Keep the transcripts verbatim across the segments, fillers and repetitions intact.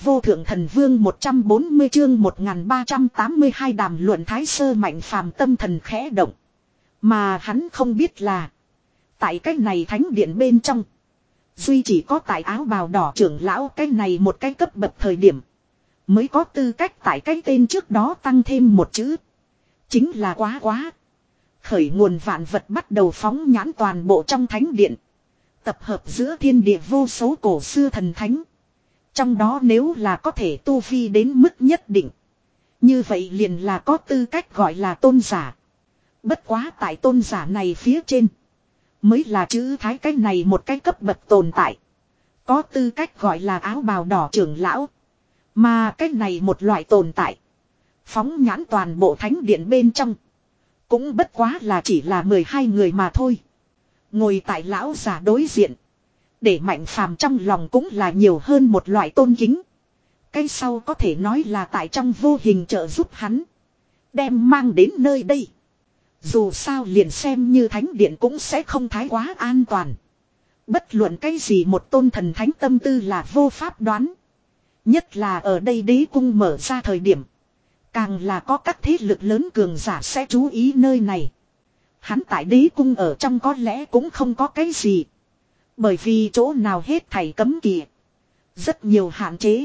vô thượng thần vương một trăm bốn mươi chương một nghìn ba trăm tám mươi hai đàm luận Thái Sơ Mạnh Phàm tâm thần khẽ động. Mà hắn không biết là. Tại cái này thánh điện bên trong. Duy chỉ có tại áo bào đỏ trưởng lão cái này một cái cấp bậc thời điểm. Mới có tư cách tại cái tên trước đó tăng thêm một chữ. Chính là quá quá. Khởi nguồn vạn vật bắt đầu phóng nhãn toàn bộ trong thánh điện. Tập hợp giữa thiên địa vô số cổ xưa thần thánh. Trong đó nếu là có thể tu vi đến mức nhất định. Như vậy liền là có tư cách gọi là tôn giả. Bất quá tại tôn giả này phía trên. Mới là chữ thái cái này một cái cấp bậc tồn tại. Có tư cách gọi là áo bào đỏ trưởng lão. Mà cái này một loại tồn tại. Phóng nhãn toàn bộ thánh điện bên trong. Cũng bất quá là chỉ là mười hai người mà thôi. Ngồi tại lão giả đối diện. Để Mạnh Phàm trong lòng cũng là nhiều hơn một loại tôn kính. Cái sau có thể nói là tại trong vô hình trợ giúp hắn. Đem mang đến nơi đây. Dù sao liền xem như thánh điện cũng sẽ không thái quá an toàn. Bất luận cái gì một tôn thần thánh tâm tư là vô pháp đoán. Nhất là ở đây đế cung mở ra thời điểm. Càng là có các thế lực lớn cường giả sẽ chú ý nơi này. Hắn tại đế cung ở trong có lẽ cũng không có cái gì. Bởi vì chỗ nào hết thảy cấm kỵ. Rất nhiều hạn chế.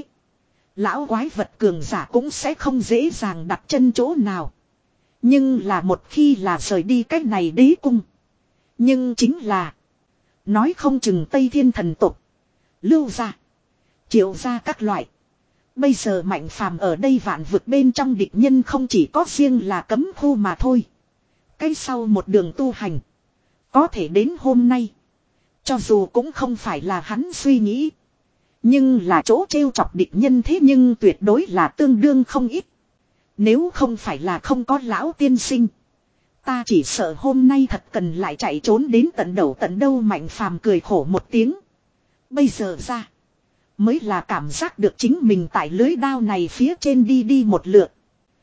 Lão quái vật cường giả cũng sẽ không dễ dàng đặt chân chỗ nào. Nhưng là một khi là rời đi cách này đế cung. Nhưng chính là. Nói không chừng Tây Thiên thần tục. Lưu gia. Triệu gia các loại. Bây giờ Mạnh Phàm ở đây vạn vực bên trong địch nhân không chỉ có riêng là cấm khu mà thôi. Cái sau một đường tu hành. Có thể đến hôm nay. Cho dù cũng không phải là hắn suy nghĩ. Nhưng là chỗ trêu chọc địch nhân thế nhưng tuyệt đối là tương đương không ít. Nếu không phải là không có lão tiên sinh. Ta chỉ sợ hôm nay thật cần lại chạy trốn đến tận đầu tận đâu. Mạnh Phàm cười khổ một tiếng. Bây giờ ra. Mới là cảm giác được chính mình tại lưới đao này phía trên đi đi một lượt.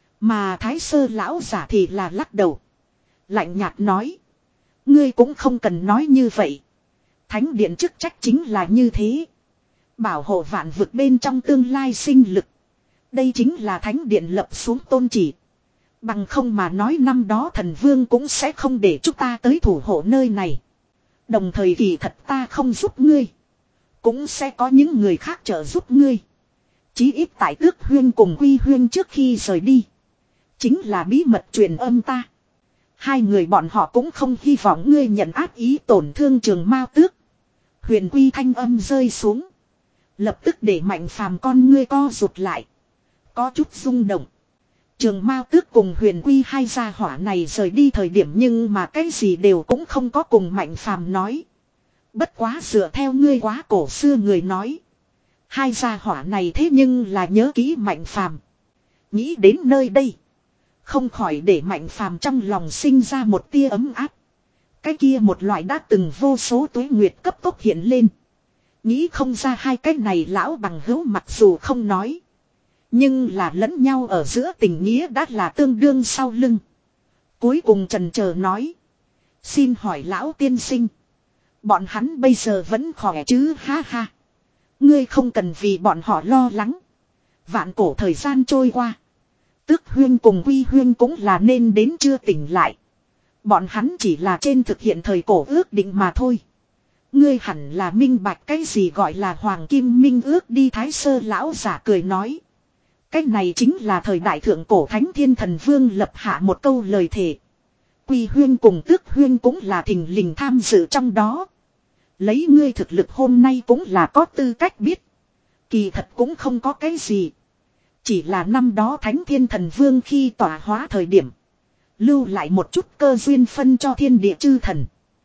Mà Thái Sơ lão giả thì là lắc đầu. Lạnh nhạt nói. Ngươi cũng không cần nói như vậy. Thánh điện chức trách chính là như thế. Bảo hộ vạn vực bên trong tương lai sinh lực. Đây chính là thánh điện lập xuống tôn chỉ. Bằng không mà nói năm đó thần vương cũng sẽ không để chúng ta tới thủ hộ nơi này. Đồng thời kỳ thật ta không giúp ngươi. Cũng sẽ có những người khác trợ giúp ngươi. Chí ít tại Tước Huyên cùng Quy Huyên trước khi rời đi. Chính là bí mật truyền âm ta. Hai người bọn họ cũng không hy vọng ngươi nhận ác ý tổn thương Trường Mao Tước. Huyền Quy thanh âm rơi xuống. Lập tức để Mạnh Phàm con ngươi co rụt lại. Có chút rung động. Trường Mao Tước cùng Huyền Quy hai gia hỏa này rời đi thời điểm nhưng mà cái gì đều cũng không có cùng Mạnh Phàm nói. Bất quá dựa theo ngươi quá cổ xưa người nói. Hai gia hỏa này thế nhưng là nhớ kỹ Mạnh Phàm. Nghĩ đến nơi đây. Không khỏi để Mạnh Phàm trong lòng sinh ra một tia ấm áp. Cái kia một loại đã từng vô số tuế nguyệt cấp tốc hiện lên. Nghĩ không ra hai cái này lão bằng hữu mặc dù không nói. Nhưng là lẫn nhau ở giữa tình nghĩa đã là tương đương sau lưng. Cuối cùng trần chờ nói. Xin hỏi lão tiên sinh. Bọn hắn bây giờ vẫn khỏe chứ ha ha. Ngươi không cần vì bọn họ lo lắng. Vạn cổ thời gian trôi qua. Tước Huyên cùng Quy Huyên cũng là nên đến chưa tỉnh lại. Bọn hắn chỉ là trên thực hiện thời cổ ước định mà thôi. Ngươi hẳn là minh bạch cái gì gọi là Hoàng Kim Minh ước đi. Thái Sơ lão giả cười nói. Cái này chính là thời đại thượng cổ Thánh Thiên Thần Vương lập hạ một câu lời thề. Quy Huyên cùng Tước Huyên cũng là thình lình tham dự trong đó. Lấy ngươi thực lực hôm nay cũng là có tư cách biết. Kỳ thật cũng không có cái gì. Chỉ là năm đó Thánh Thiên Thần Vương khi tỏa hóa thời điểm. Lưu lại một chút cơ duyên phân cho thiên địa chư thần.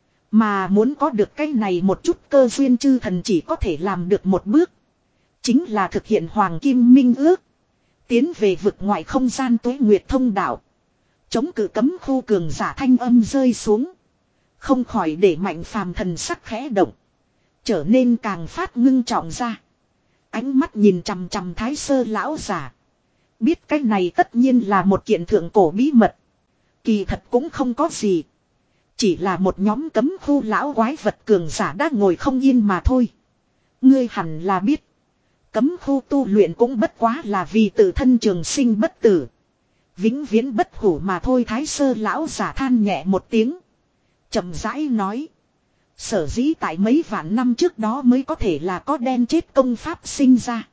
Mà muốn có được cái này một chút cơ duyên chư thần chỉ có thể làm được một bước. Chính là thực hiện Hoàng Kim Minh ước. Tiến về vực ngoại không gian tuế nguyệt thông đạo. Chống cự cấm khu cường giả thanh âm rơi xuống. Không khỏi để Mạnh Phàm thần sắc khẽ động. Trở nên càng phát ngưng trọng ra. Ánh mắt nhìn chằm chằm Thái Sơ lão giả. Biết cái này tất nhiên là một kiện thượng cổ bí mật. Kỳ thật cũng không có gì. Chỉ là một nhóm cấm khu lão quái vật cường giả đã ngồi không yên mà thôi. Ngươi hẳn là biết. Cấm khu tu luyện cũng bất quá là vì tự thân trường sinh bất tử. Vĩnh viễn bất hủ mà thôi. Thái Sơ lão giả than nhẹ một tiếng. Chậm rãi nói. Sở dĩ tại mấy vạn năm trước đó mới có thể là có đen chết công pháp sinh ra.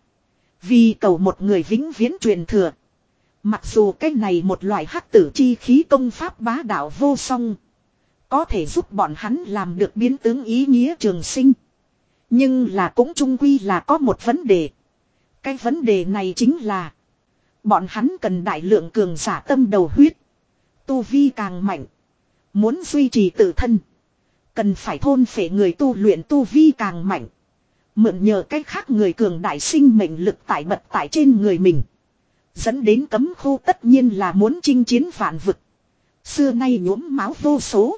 Vì cầu một người vĩnh viễn truyền thừa. Mặc dù cái này một loại hắc tử chi khí công pháp bá đạo vô song. Có thể giúp bọn hắn làm được biến tướng ý nghĩa trường sinh. Nhưng là cũng chung quy là có một vấn đề. Cái vấn đề này chính là. Bọn hắn cần đại lượng cường giả tâm đầu huyết. Tu vi càng mạnh. Muốn duy trì tự thân. Cần phải thôn phệ người tu luyện tu vi càng mạnh. Mượn nhờ cách khác người cường đại sinh mệnh lực tải bật tại trên người mình. Dẫn đến cấm khu tất nhiên là muốn chinh chiến vạn vực. Xưa nay nhuốm máu vô số.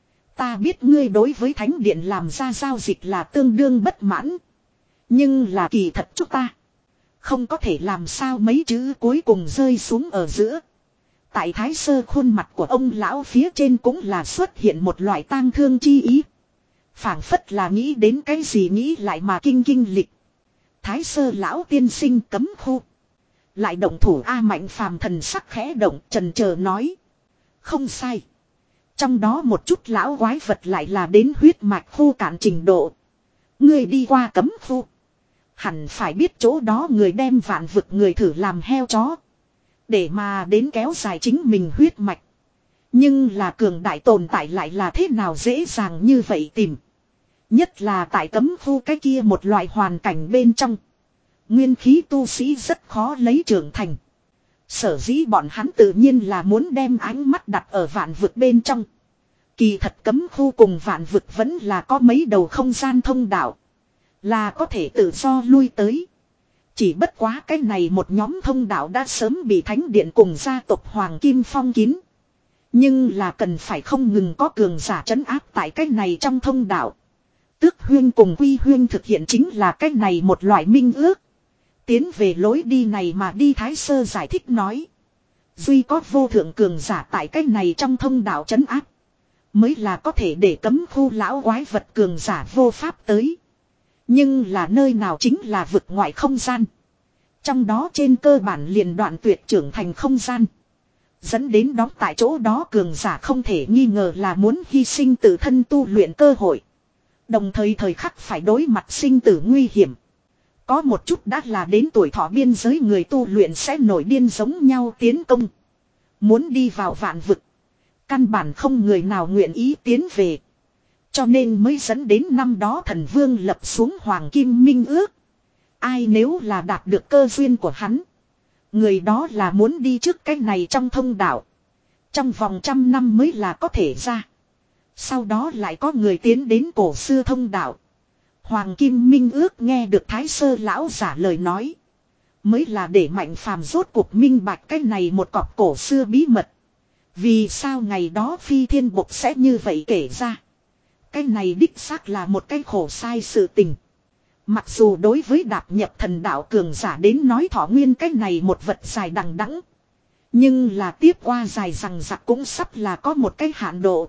Ta biết ngươi đối với thánh điện làm ra giao dịch là tương đương bất mãn. Nhưng là kỳ thật chúng ta. Không có thể làm sao mấy chữ cuối cùng rơi xuống ở giữa. Tại Thái Sơ khuôn mặt của ông lão phía trên cũng là xuất hiện một loại tang thương chi ý. Phảng phất là nghĩ đến cái gì nghĩ lại mà kinh kinh lịch. Thái Sơ lão tiên sinh cấm khu. Lại động thủ A Mạnh phàm thần sắc khẽ động trần chờ nói. Không sai. Trong đó một chút lão quái vật lại là đến huyết mạch khô cạn trình độ. Người đi qua cấm khu. Hẳn phải biết chỗ đó người đem vạn vực người thử làm heo chó. Để mà đến kéo dài chính mình huyết mạch. Nhưng là cường đại tồn tại lại là thế nào dễ dàng như vậy tìm. Nhất là tại cấm khu cái kia một loại hoàn cảnh bên trong. Nguyên khí tu sĩ rất khó lấy trưởng thành. Sở dĩ bọn hắn tự nhiên là muốn đem ánh mắt đặt ở vạn vực bên trong. Kỳ thật cấm khu cùng vạn vực vẫn là có mấy đầu không gian thông đạo. Là có thể tự do lui tới. Chỉ bất quá cái này một nhóm thông đạo đã sớm bị thánh điện cùng gia tộc Hoàng Kim phong kín. Nhưng là cần phải không ngừng có cường giả trấn áp tại cái này trong thông đạo. Tước Huyên cùng Quy Huyên thực hiện chính là cái này một loại minh ước. Tiến về lối đi này mà đi Thái Sơ giải thích nói. Duy có vô thượng cường giả tại cái này trong thông đạo trấn áp. Mới là có thể để cấm khu lão quái vật cường giả vô pháp tới. Nhưng là nơi nào chính là vực ngoại không gian. Trong đó trên cơ bản liền đoạn tuyệt trưởng thành không gian. Dẫn đến đó tại chỗ đó cường giả không thể nghi ngờ là muốn hy sinh tự thân tu luyện cơ hội. Đồng thời thời khắc phải đối mặt sinh tử nguy hiểm. Có một chút đã là đến tuổi thọ biên giới người tu luyện sẽ nổi điên giống nhau tiến công. Muốn đi vào vạn vực. Căn bản không người nào nguyện ý tiến về. Cho nên mới dẫn đến năm đó thần vương lập xuống Hoàng Kim Minh ước. Ai nếu là đạt được cơ duyên của hắn. Người đó là muốn đi trước cái này trong thông đạo. Trong vòng trăm năm mới là có thể ra. Sau đó lại có người tiến đến cổ xưa thông đạo. Hoàng Kim Minh ước nghe được Thái Sơ lão giả lời nói. Mới là để Mạnh Phàm rốt cuộc minh bạch cái này một cọp cổ xưa bí mật. Vì sao ngày đó Phi Thiên Bộc sẽ như vậy kể ra. Cái này đích xác là một cái khổ sai sự tình. Mặc dù đối với đạp nhập thần đạo cường giả đến nói thọ nguyên cái này một vật dài đằng đẵng, nhưng là tiếp qua dài rằng giặc cũng sắp là có một cái hạn độ.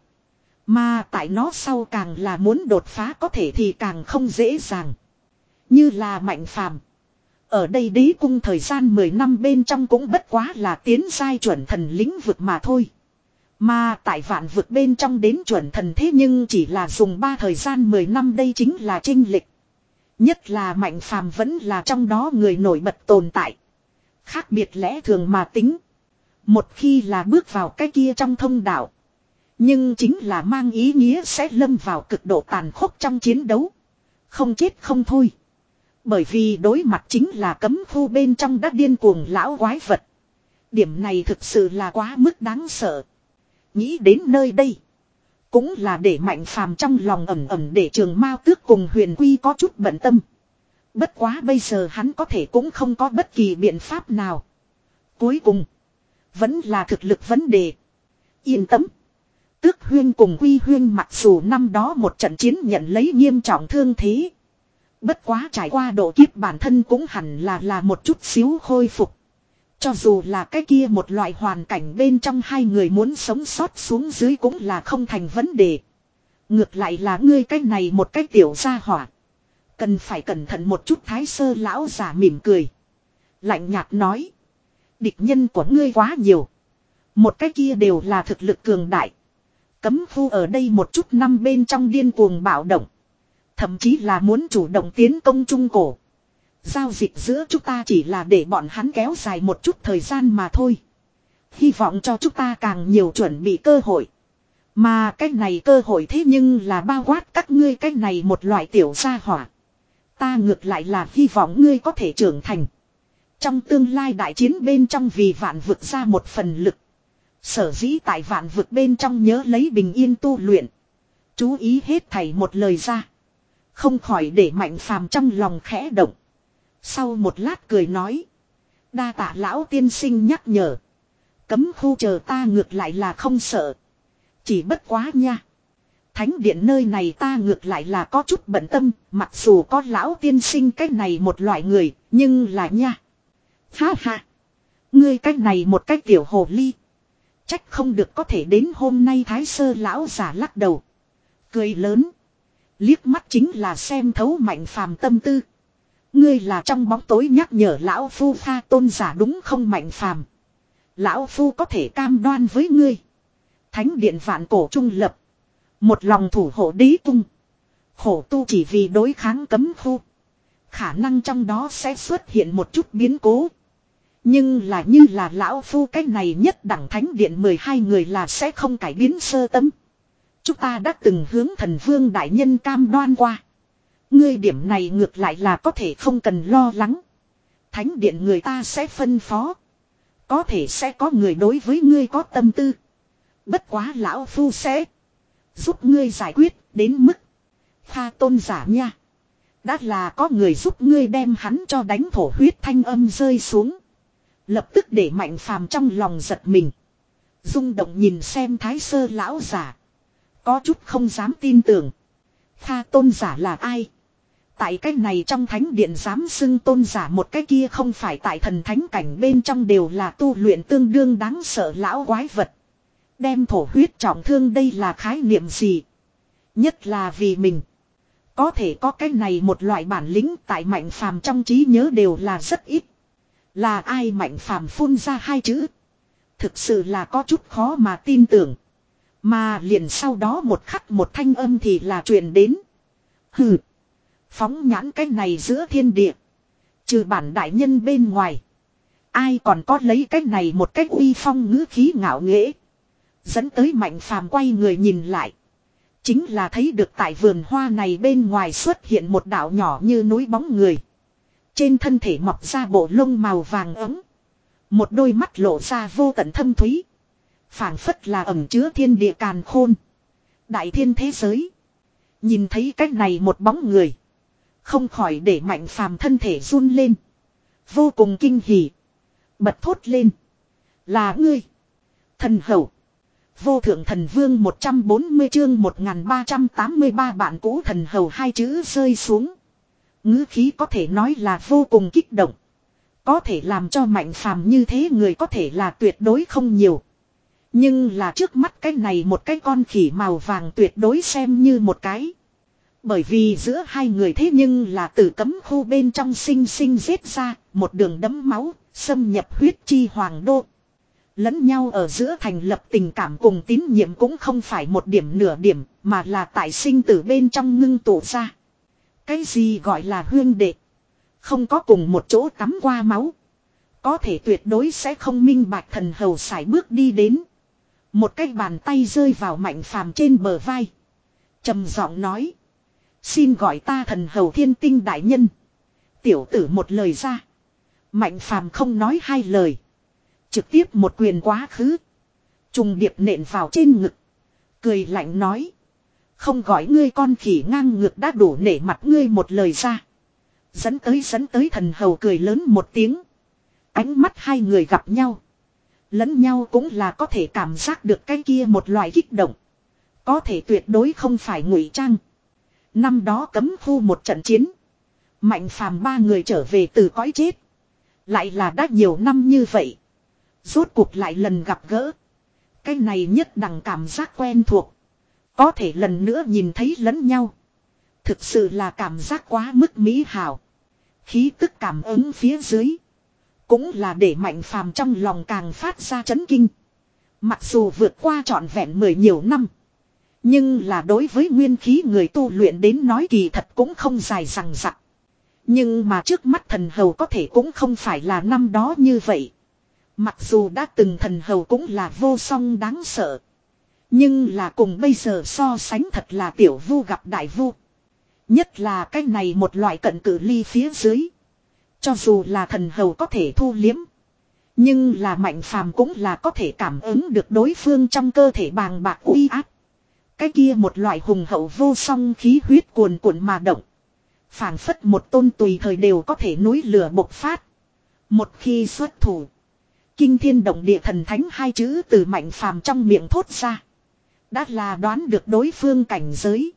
Mà tại nó sau càng là muốn đột phá có thể thì càng không dễ dàng. Như là Mạnh Phàm. Ở đây đế cung thời gian mười năm bên trong cũng bất quá là tiến giai chuẩn thần lĩnh vực mà thôi. Mà tại vạn vực bên trong đến chuẩn thần thế nhưng chỉ là dùng ba thời gian mười năm đây chính là chênh lệch. Nhất là Mạnh Phàm vẫn là trong đó người nổi bật tồn tại. Khác biệt lẽ thường mà tính. Một khi là bước vào cái kia trong thông đạo. Nhưng chính là mang ý nghĩa sẽ lâm vào cực độ tàn khốc trong chiến đấu. Không chết không thôi. Bởi vì đối mặt chính là cấm khu bên trong đã điên cuồng lão quái vật. Điểm này thực sự là quá mức đáng sợ. Nghĩ đến nơi đây. Cũng là để Mạnh Phàm trong lòng ẩm ẩm để Trường Mao Tước cùng Huyền Quy có chút bận tâm. Bất quá bây giờ hắn có thể cũng không có bất kỳ biện pháp nào. Cuối cùng. Vẫn là thực lực vấn đề. Yên tâm. Tước Huyên cùng Quy Huyên mặc dù năm đó một trận chiến nhận lấy nghiêm trọng thương thế. Bất quá trải qua độ kiếp bản thân cũng hẳn là là một chút xíu khôi phục. Cho dù là cái kia một loại hoàn cảnh bên trong hai người muốn sống sót xuống dưới cũng là không thành vấn đề. Ngược lại là ngươi cái này một cái tiểu gia hỏa. Cần phải cẩn thận một chút. Thái Sơ lão giả mỉm cười. Lạnh nhạt nói. Địch nhân của ngươi quá nhiều. Một cái kia đều là thực lực cường đại. Cấm khu ở đây một chút năm bên trong điên cuồng bạo động. Thậm chí là muốn chủ động tiến công Trung Cổ. Giao dịch giữa chúng ta chỉ là để bọn hắn kéo dài một chút thời gian mà thôi. Hy vọng cho chúng ta càng nhiều chuẩn bị cơ hội. Mà cái này cơ hội thế nhưng là bao quát các ngươi cái này một loại tiểu gia hỏa. Ta ngược lại là hy vọng ngươi có thể trưởng thành. Trong tương lai đại chiến bên trong vì vạn vực ra một phần lực. Sở dĩ tại vạn vực bên trong nhớ lấy bình yên tu luyện. Chú ý hết thảy một lời ra. Không khỏi để Mạnh Phàm trong lòng khẽ động. Sau một lát cười nói. Đa tạ lão tiên sinh nhắc nhở. Cấm khu chờ ta ngược lại là không sợ. Chỉ bất quá nha. Thánh điện nơi này ta ngược lại là có chút bận tâm. Mặc dù có lão tiên sinh cách này một loại người. Nhưng là nha. Ha ha. Ngươi cách này một cách tiểu hồ ly. Trách không được có thể đến hôm nay. Thái Sơ lão giả lắc đầu. Cười lớn. Liếc mắt chính là xem thấu Mạnh Phàm tâm tư. Ngươi là trong bóng tối nhắc nhở lão phu pha tôn giả đúng không Mạnh Phàm? Lão phu có thể cam đoan với ngươi. Thánh điện vạn cổ trung lập. Một lòng thủ hộ đế tung. Khổ tu chỉ vì đối kháng cấm khu. Khả năng trong đó sẽ xuất hiện một chút biến cố. Nhưng là như là lão phu cái này nhất đẳng thánh điện mười hai người là sẽ không cải biến sơ tâm. Chúng ta đã từng hướng thần vương đại nhân cam đoan qua. Ngươi điểm này ngược lại là có thể không cần lo lắng. Thánh điện người ta sẽ phân phó. Có thể sẽ có người đối với ngươi có tâm tư. Bất quá lão phu sẽ giúp ngươi giải quyết đến mức Pha tôn giả nha. Đã là có người giúp ngươi đem hắn cho đánh thổ huyết thanh âm rơi xuống. Lập tức để Mạnh Phàm trong lòng giật mình. Rung động nhìn xem Thái Sơ lão giả. Có chút không dám tin tưởng. Pha tôn giả là ai? Tại cái này trong thánh điện dám xưng tôn giả một cái kia không phải tại thần thánh cảnh bên trong đều là tu luyện tương đương đáng sợ lão quái vật. Đem thổ huyết trọng thương đây là khái niệm gì? Nhất là vì mình. Có thể có cái này một loại bản lĩnh tại Mạnh Phàm trong trí nhớ đều là rất ít. Là ai Mạnh Phàm phun ra hai chữ. Thực sự là có chút khó mà tin tưởng. Mà liền sau đó một khắc một thanh âm thì là truyền đến. Hừ. Phóng nhãn cái này giữa thiên địa. Trừ bản đại nhân bên ngoài. Ai còn có lấy cái này một cách uy phong ngữ khí ngạo nghễ. Dẫn tới Mạnh Phàm quay người nhìn lại. Chính là thấy được tại vườn hoa này bên ngoài xuất hiện một đạo nhỏ như núi bóng người. Trên thân thể mọc ra bộ lông màu vàng ấm. Một đôi mắt lộ ra vô tận thâm thúy. Phảng phất là ẩn chứa thiên địa càn khôn. Đại thiên thế giới. Nhìn thấy cách này một bóng người. Không khỏi để Mạnh Phàm thân thể run lên. Vô cùng kinh hỉ. Bật thốt lên. Là ngươi. Thần hầu. Vô thượng thần vương một trăm bốn mươi chương một nghìn ba trăm tám mươi ba bạn cũ thần hầu hai chữ rơi xuống. Ngữ khí có thể nói là vô cùng kích động. Có thể làm cho Mạnh Phàm như thế người có thể là tuyệt đối không nhiều. Nhưng là trước mắt cái này một cái con khỉ màu vàng tuyệt đối xem như một cái. Bởi vì giữa hai người thế nhưng là từ cấm khu bên trong sinh sinh giết ra một đường đấm máu, xâm nhập huyết chi hoàng đô. Lẫn nhau ở giữa thành lập tình cảm cùng tín nhiệm cũng không phải một điểm nửa điểm mà là tại sinh tử bên trong ngưng tụ ra. Cái gì gọi là huyên đệ? Không có cùng một chỗ tắm qua máu. Có thể tuyệt đối sẽ không minh bạch thần hầu sải bước đi đến. Một cái bàn tay rơi vào Mạnh Phàm trên bờ vai. Trầm giọng nói. Xin gọi ta thần hầu thiên tinh đại nhân. Tiểu tử một lời ra. Mạnh Phàm không nói hai lời. Trực tiếp một quyền quá khứ. Trùng điệp nện vào trên ngực. Cười lạnh nói. Không gọi ngươi con khỉ ngang ngược đã đủ nể mặt ngươi một lời ra. Dẫn tới dẫn tới thần hầu cười lớn một tiếng. Ánh mắt hai người gặp nhau. Lẫn nhau cũng là có thể cảm giác được cái kia một loại kích động. Có thể tuyệt đối không phải ngụy trang. Năm đó cấm khu một trận chiến. Mạnh Phàm ba người trở về từ cõi chết. Lại là đã nhiều năm như vậy. Rốt cuộc lại lần gặp gỡ. Cái này nhất đẳng cảm giác quen thuộc. Có thể lần nữa nhìn thấy lẫn nhau. Thực sự là cảm giác quá mức mỹ hảo. Khí tức cảm ứng phía dưới. Cũng là để Mạnh Phàm trong lòng càng phát ra chấn kinh. Mặc dù vượt qua trọn vẹn mười nhiều năm. Nhưng là đối với nguyên khí người tu luyện đến nói kỳ thật cũng không dài dằng dặc. Nhưng mà trước mắt thần hầu có thể cũng không phải là năm đó như vậy. Mặc dù đã từng thần hầu cũng là vô song đáng sợ. Nhưng là cùng bây giờ so sánh thật là tiểu vu gặp đại vu. Nhất là cái này một loại cận cự ly phía dưới. Cho dù là thần hầu có thể thu liếm. Nhưng là Mạnh Phàm cũng là có thể cảm ứng được đối phương trong cơ thể bàng bạc uy áp. Cái kia một loại hùng hậu vô song khí huyết cuồn cuộn mà động. Phảng phất một tôn tùy thời đều có thể núi lửa bộc phát. Một khi xuất thủ. Kinh thiên động địa thần thánh hai chữ từ Mạnh Phàm trong miệng thốt ra. Đã là đoán được đối phương cảnh giới.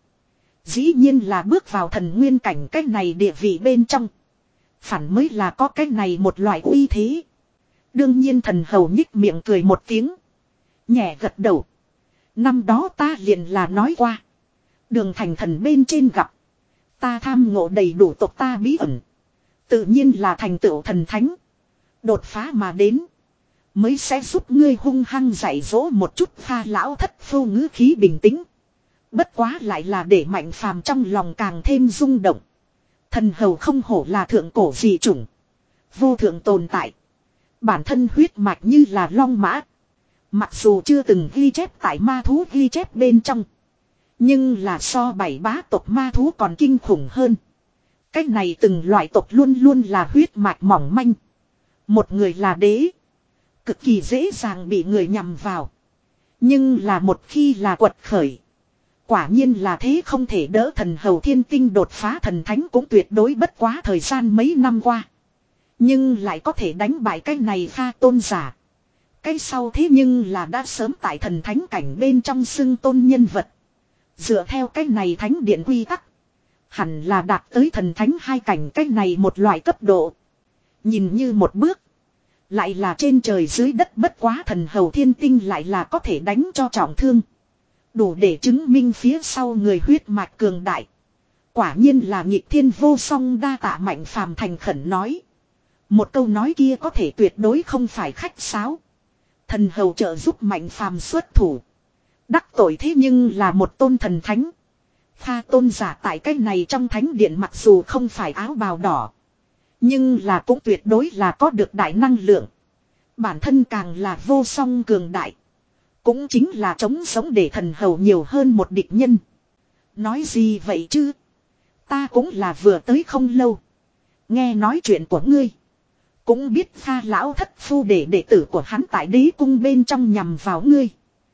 Dĩ nhiên là bước vào thần nguyên cảnh cách này địa vị bên trong. Phản mới là có cái này một loại uy thế. Đương nhiên thần hầu nhích miệng cười một tiếng. Nhẹ gật đầu. Năm đó ta liền là nói qua. Đường thành thần bên trên gặp. Ta tham ngộ đầy đủ tộc ta bí ẩn. Tự nhiên là thành tựu thần thánh. Đột phá mà đến. Mới sẽ giúp ngươi hung hăng dạy dỗ một chút pha lão thất phu ngữ khí bình tĩnh. Bất quá lại là để Mạnh Phàm trong lòng càng thêm rung động. Thần hầu không hổ là thượng cổ dị chủng. Vô thượng tồn tại. Bản thân huyết mạch như là long mã. Mặc dù chưa từng ghi chép tại ma thú ghi chép bên trong. Nhưng là so bảy bá tộc ma thú còn kinh khủng hơn. Cách này từng loại tộc luôn luôn là huyết mạch mỏng manh. Một người là đế. Cực kỳ dễ dàng bị người nhầm vào. Nhưng là một khi là quật khởi. Quả nhiên là thế không thể đỡ thần hầu thiên tinh đột phá thần thánh cũng tuyệt đối bất quá thời gian mấy năm qua. Nhưng lại có thể đánh bại cái này pha tôn giả. Cái sau thế nhưng là đã sớm tại thần thánh cảnh bên trong xưng tôn nhân vật. Dựa theo cái này thánh điện quy tắc. Hẳn là đạt tới thần thánh hai cảnh cái này một loại cấp độ. Nhìn như một bước. Lại là trên trời dưới đất bất quá thần hầu thiên tinh lại là có thể đánh cho trọng thương. Đủ để chứng minh phía sau người huyết mạch cường đại. Quả nhiên là nhịp thiên vô song đa tạ Mạnh Phàm thành khẩn nói. Một câu nói kia có thể tuyệt đối không phải khách sáo. Thần hầu trợ giúp Mạnh Phàm xuất thủ. Đắc tội thế nhưng là một tôn thần thánh. Pha tôn giả tại cái này trong thánh điện mặc dù không phải áo bào đỏ. Nhưng là cũng tuyệt đối là có được đại năng lượng. Bản thân càng là vô song cường đại. Cũng chính là chống sống để thần hầu nhiều hơn một địch nhân. Nói gì vậy chứ? Ta cũng là vừa tới không lâu. Nghe nói chuyện của ngươi. Cũng biết pha lão thất phu để đệ tử của hắn tại đế cung bên trong nhằm vào ngươi.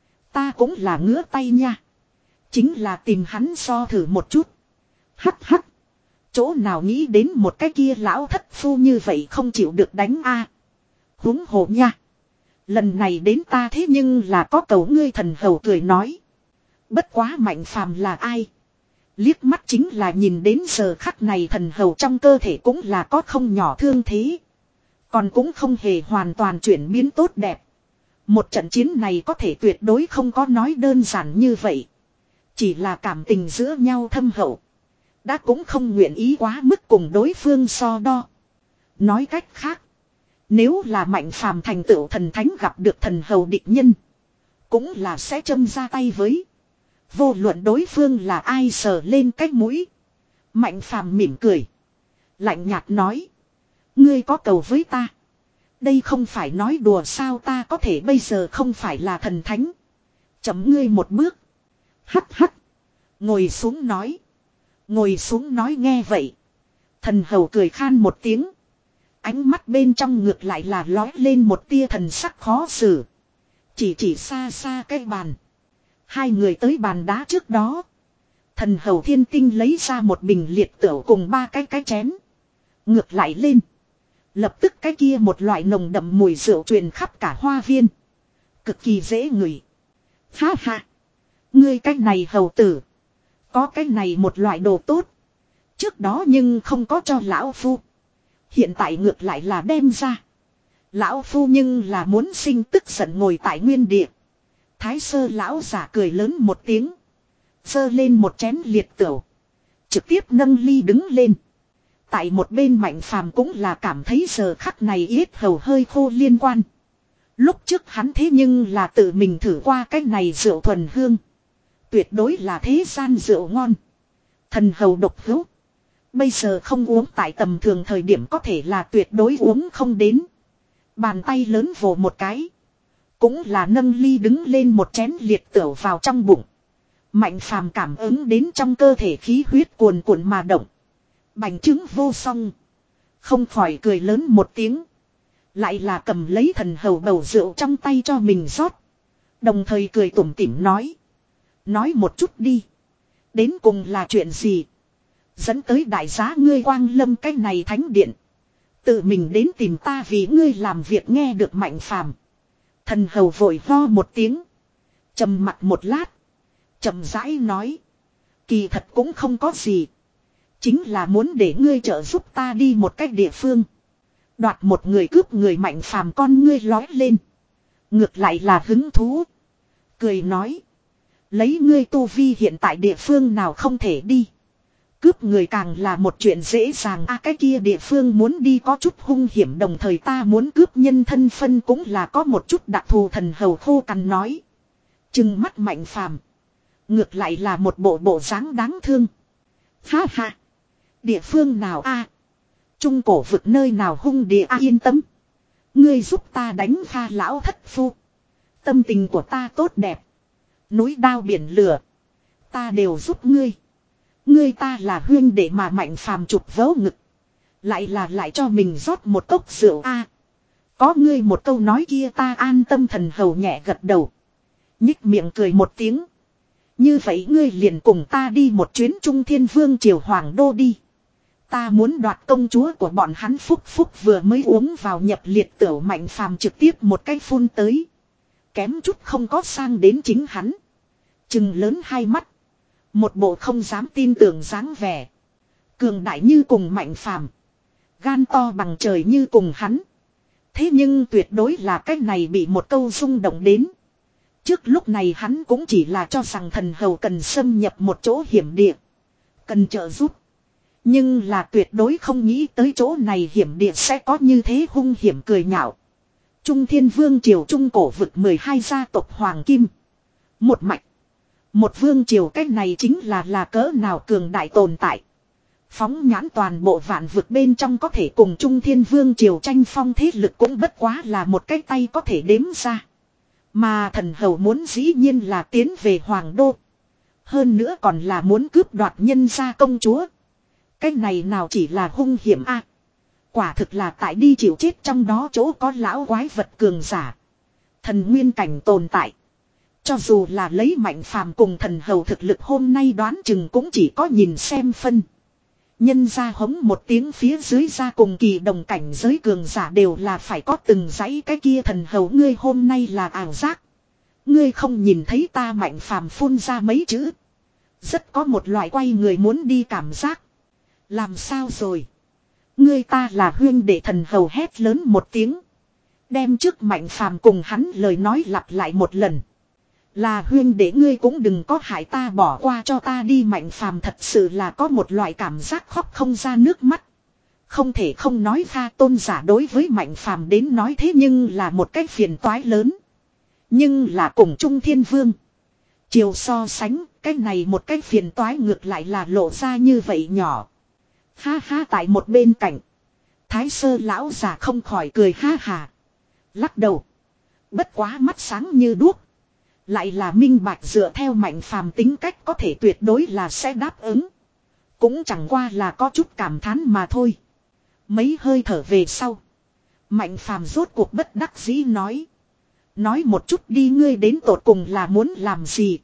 Ta cũng là ngứa tay nha. Chính là tìm hắn so thử một chút. Hắc hắc. Chỗ nào nghĩ đến một cái kia lão thất phu như vậy không chịu được đánh a. À. Huống hồ nha. Lần này đến ta thế nhưng là có cầu ngươi thần hầu cười nói. Bất quá Mạnh Phàm là ai? Liếc mắt chính là nhìn đến giờ khắc này thần hầu trong cơ thể cũng là có không nhỏ thương thế. Còn cũng không hề hoàn toàn chuyển biến tốt đẹp. Một trận chiến này có thể tuyệt đối không có nói đơn giản như vậy. Chỉ là cảm tình giữa nhau thâm hậu. Đã cũng không nguyện ý quá mức cùng đối phương so đo. Nói cách khác. Nếu là Mạnh Phàm thành tựu thần thánh gặp được thần hầu địch nhân. Cũng là sẽ châm ra tay với. Vô luận đối phương là ai sờ lên cái mũi. Mạnh Phàm mỉm cười. Lạnh nhạt nói. Ngươi có cầu với ta. Đây không phải nói đùa sao ta có thể bây giờ không phải là thần thánh. Chấm ngươi một bước. Hắc hắc. Ngồi xuống nói. Ngồi xuống nói nghe vậy. Thần hầu cười khan một tiếng. Ánh mắt bên trong ngược lại là lói lên một tia thần sắc khó xử. Chỉ chỉ xa xa cái bàn. Hai người tới bàn đá trước đó. Thần hầu thiên tinh lấy ra một bình liệt tửu cùng ba cái cái chén. Ngược lại lên. Lập tức cái kia một loại nồng đậm mùi rượu truyền khắp cả hoa viên. Cực kỳ dễ ngửi. Ha ha. Ngươi cái này hầu tử. Có cái này một loại đồ tốt. Trước đó nhưng không có cho lão phu. Hiện tại ngược lại là đem ra. Lão phu nhưng là muốn sinh tức giận ngồi tại nguyên địa. Thái sơ lão giả cười lớn một tiếng. Giơ lên một chén liệt tửu. trực tiếp nâng ly đứng lên. Tại một bên Mạnh Phàm cũng là cảm thấy giờ khắc này yết hầu hơi khô liên quan. Lúc trước hắn thế nhưng là tự mình thử qua cái này rượu thuần hương. Tuyệt đối là thế gian rượu ngon. Thần hầu độc hữu. Bây giờ không uống tại tầm thường thời điểm có thể là tuyệt đối uống không đến. Bàn tay lớn vồ một cái. Cũng là nâng ly đứng lên một chén liệt tửu vào trong bụng. Mạnh Phàm cảm ứng đến trong cơ thể khí huyết cuồn cuộn mà động. Bành trướng vô song. Không khỏi cười lớn một tiếng. Lại là cầm lấy thần hầu bầu rượu trong tay cho mình rót. Đồng thời cười tủm tỉm nói. Nói một chút đi. Đến cùng là chuyện gì? Dẫn tới đại giá ngươi quang lâm cái này thánh điện. Tự mình đến tìm ta vì ngươi làm việc nghe được Mạnh Phàm. Thần hầu vội ho một tiếng. Trầm mặt một lát. Chậm rãi nói. Kỳ thật cũng không có gì. Chính là muốn để ngươi trợ giúp ta đi một cách địa phương. Đoạt một người cướp người Mạnh Phàm con ngươi lói lên. Ngược lại là hứng thú. Cười nói. Lấy ngươi tu vi hiện tại địa phương nào không thể đi. Cướp người càng là một chuyện dễ dàng. À, cái kia địa phương muốn đi có chút hung hiểm. Đồng thời ta muốn cướp nhân thân phân cũng là có một chút đặc thù. Thần hầu khô cằn nói. Trừng mắt Mạnh Phàm. Ngược lại là một bộ bộ dáng đáng thương. Ha ha. Địa phương nào a? Trung cổ vực nơi nào hung địa a, yên tâm. Ngươi giúp ta đánh Kha lão thất phu. Tâm tình của ta tốt đẹp. Núi đao biển lửa. Ta đều giúp ngươi. Ngươi ta là huyên để mà Mạnh Phàm chụp vớ ngực. Lại là lại cho mình rót một cốc rượu a. Có ngươi một câu nói kia ta an tâm. Thần hầu nhẹ gật đầu. Nhích miệng cười một tiếng. Như vậy ngươi liền cùng ta đi một chuyến Trung Thiên Vương triều Hoàng đô đi. Ta muốn đoạt công chúa của bọn hắn. Phúc Phúc vừa mới uống vào nhập liệt tửu Mạnh Phàm trực tiếp một cái phun tới. Kém chút không có sang đến chính hắn. Trừng lớn hai mắt. Một bộ không dám tin tưởng dáng vẻ. Cường đại như cùng Mạnh Phàm. Gan to bằng trời như cùng hắn. Thế nhưng tuyệt đối là cái này bị một câu rung động đến. Trước lúc này hắn cũng chỉ là cho rằng thần hầu cần xâm nhập một chỗ hiểm địa. Cần trợ giúp. Nhưng là tuyệt đối không nghĩ tới chỗ này hiểm địa sẽ có như thế hung hiểm cười nhạo. Trung Thiên Vương triều trung cổ vực mười hai gia tộc Hoàng Kim. Một mạch. Một vương triều cách này chính là là cỡ nào cường đại tồn tại. Phóng nhãn toàn bộ vạn vực bên trong có thể cùng Trung Thiên Vương triều tranh phong thế lực cũng bất quá là một cái tay có thể đếm ra. Mà thần hầu muốn dĩ nhiên là tiến về Hoàng đô. Hơn nữa còn là muốn cướp đoạt nhân gia công chúa. Cái này nào chỉ là hung hiểm a, quả thực là tại đi chịu chết trong đó chỗ có lão quái vật cường giả. Thần nguyên cảnh tồn tại. Cho dù là lấy Mạnh Phàm cùng thần hầu thực lực hôm nay đoán chừng cũng chỉ có nhìn xem phân. Nhân ra hống một tiếng phía dưới ra cùng kỳ đồng cảnh giới cường giả đều là phải có từng dãy cái kia. Thần hầu ngươi hôm nay là ảo giác. Ngươi không nhìn thấy ta Mạnh Phàm phun ra mấy chữ. Rất có một loại quay người muốn đi cảm giác. Làm sao rồi? Ngươi ta là huyên đệ. Thần hầu hét lớn một tiếng. Đem trước Mạnh Phàm cùng hắn lời nói lặp lại một lần. Là huyên đệ ngươi cũng đừng có hại ta, bỏ qua cho ta đi. Mạnh Phàm thật sự là có một loại cảm giác khóc không ra nước mắt. Không thể không nói Kha tôn giả đối với Mạnh Phàm đến nói thế nhưng là một cái phiền toái lớn. Nhưng là cùng Trung Thiên Vương triều so sánh, cái này một cái phiền toái ngược lại là lộ ra như vậy nhỏ. Ha ha, tại một bên cạnh Thái Sơ lão già không khỏi cười ha hà. Lắc đầu. Bất quá mắt sáng như đuốc. Lại là minh bạch dựa theo Mạnh Phàm tính cách có thể tuyệt đối là sẽ đáp ứng. Cũng chẳng qua là có chút cảm thán mà thôi. Mấy hơi thở về sau, Mạnh Phàm rốt cuộc bất đắc dĩ nói. Nói một chút đi, ngươi đến tột cùng là muốn làm gì?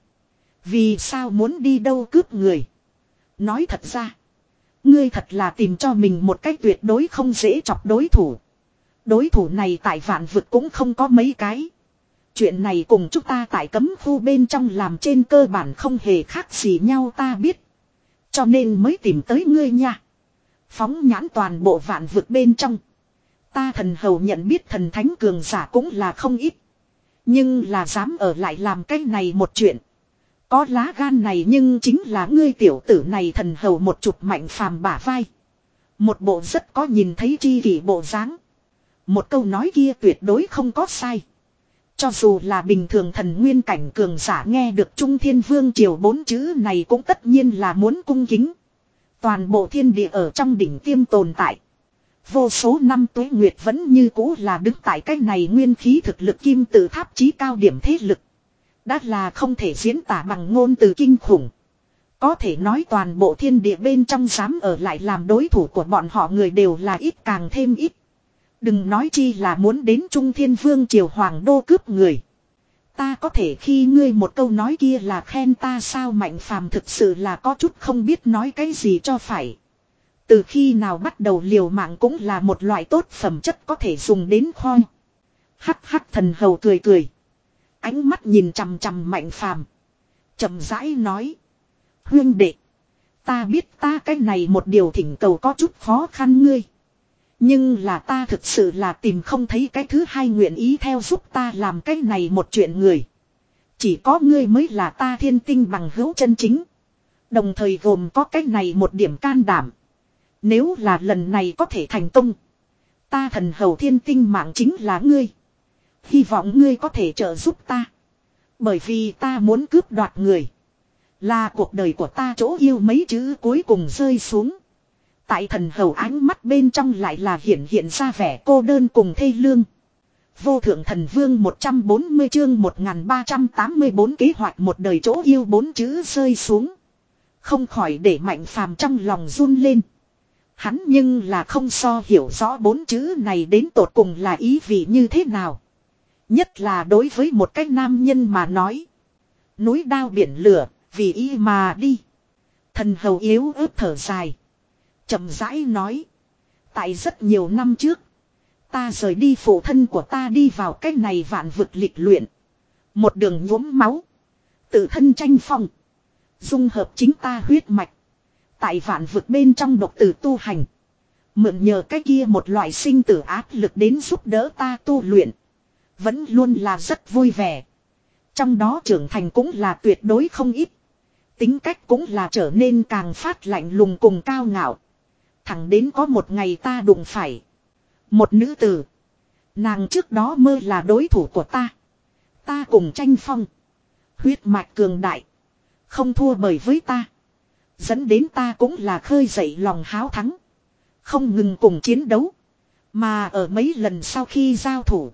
Vì sao muốn đi đâu cướp người? Nói thật ra, ngươi thật là tìm cho mình một cách tuyệt đối không dễ chọc đối thủ. Đối thủ này tại vạn vực cũng không có mấy cái. Chuyện này cùng chúng ta tại cấm khu bên trong làm trên cơ bản không hề khác gì nhau ta biết. Cho nên mới tìm tới ngươi nha. Phóng nhãn toàn bộ vạn vực bên trong. Ta thần hầu nhận biết thần thánh cường giả cũng là không ít. Nhưng là dám ở lại làm cái này một chuyện. Có lá gan này nhưng chính là ngươi tiểu tử này. Thần hầu một chụp Mạnh Phàm bả vai. Một bộ rất có nhìn thấy chi kỷ bộ dáng. Một câu nói kia tuyệt đối không có sai. Cho dù là bình thường thần nguyên cảnh cường giả nghe được Trung Thiên Vương Triều bốn chữ này cũng tất nhiên là muốn cung kính. Toàn bộ thiên địa ở trong đỉnh tiêm tồn tại. Vô số năm tuế nguyệt vẫn như cũ là đứng tại cái này nguyên khí thực lực kim tự tháp chí cao điểm thế lực. Đã là không thể diễn tả bằng ngôn từ kinh khủng. Có thể nói toàn bộ thiên địa bên trong dám ở lại làm đối thủ của bọn họ người đều là ít càng thêm ít. Đừng nói chi là muốn đến Trung Thiên Vương Triều Hoàng Đô cướp người. Ta có thể khi ngươi một câu nói kia là khen ta sao? Mạnh Phàm thực sự là có chút không biết nói cái gì cho phải. Từ khi nào bắt đầu liều mạng cũng là một loại tốt phẩm chất có thể dùng đến khoe. Hắc hắc, thần hầu cười cười. Ánh mắt nhìn chằm chằm Mạnh Phàm, chậm rãi nói. Huyên đệ, ta biết ta cái này một điều thỉnh cầu có chút khó khăn ngươi. Nhưng là ta thực sự là tìm không thấy cái thứ hai nguyện ý theo giúp ta làm cái này một chuyện người. Chỉ có ngươi mới là ta thiên tinh bằng hữu chân chính. Đồng thời gồm có cái này một điểm can đảm. Nếu là lần này có thể thành công, ta thần hầu thiên tinh mạng chính là ngươi. Hy vọng ngươi có thể trợ giúp ta. Bởi vì ta muốn cướp đoạt người. Là cuộc đời của ta chỗ yêu mấy chữ cuối cùng rơi xuống. Tại thần hầu ánh mắt bên trong lại là hiện hiện ra vẻ cô đơn cùng thê lương. Vô thượng thần vương một trăm bốn mươi chương một nghìn ba trăm tám mươi bốn kế hoạch một đời chỗ yêu bốn chữ rơi xuống. Không khỏi để Mạnh Phàm trong lòng run lên. Hắn nhưng là không so hiểu rõ bốn chữ này đến tột cùng là ý vị như thế nào. Nhất là đối với một cái nam nhân mà nói. Núi đao biển lửa, vì ý mà đi. Thần hầu yếu ớt thở dài. Chậm rãi nói. Tại rất nhiều năm trước, ta rời đi phụ thân của ta đi vào cái này vạn vực lịch luyện. Một đường nhuốm máu. Tự thân tranh phong. Dung hợp chính ta huyết mạch. Tại vạn vực bên trong độc tử tu hành. Mượn nhờ cái kia một loại sinh tử áp lực đến giúp đỡ ta tu luyện. Vẫn luôn là rất vui vẻ. Trong đó trưởng thành cũng là tuyệt đối không ít. Tính cách cũng là trở nên càng phát lạnh lùng cùng cao ngạo. Thẳng đến có một ngày ta đụng phải một nữ tử. Nàng trước đó mơ là đối thủ của ta. Ta cùng tranh phong. Huyết mạch cường đại. Không thua bởi với ta. Dẫn đến ta cũng là khơi dậy lòng háo thắng. Không ngừng cùng chiến đấu. Mà ở mấy lần sau khi giao thủ,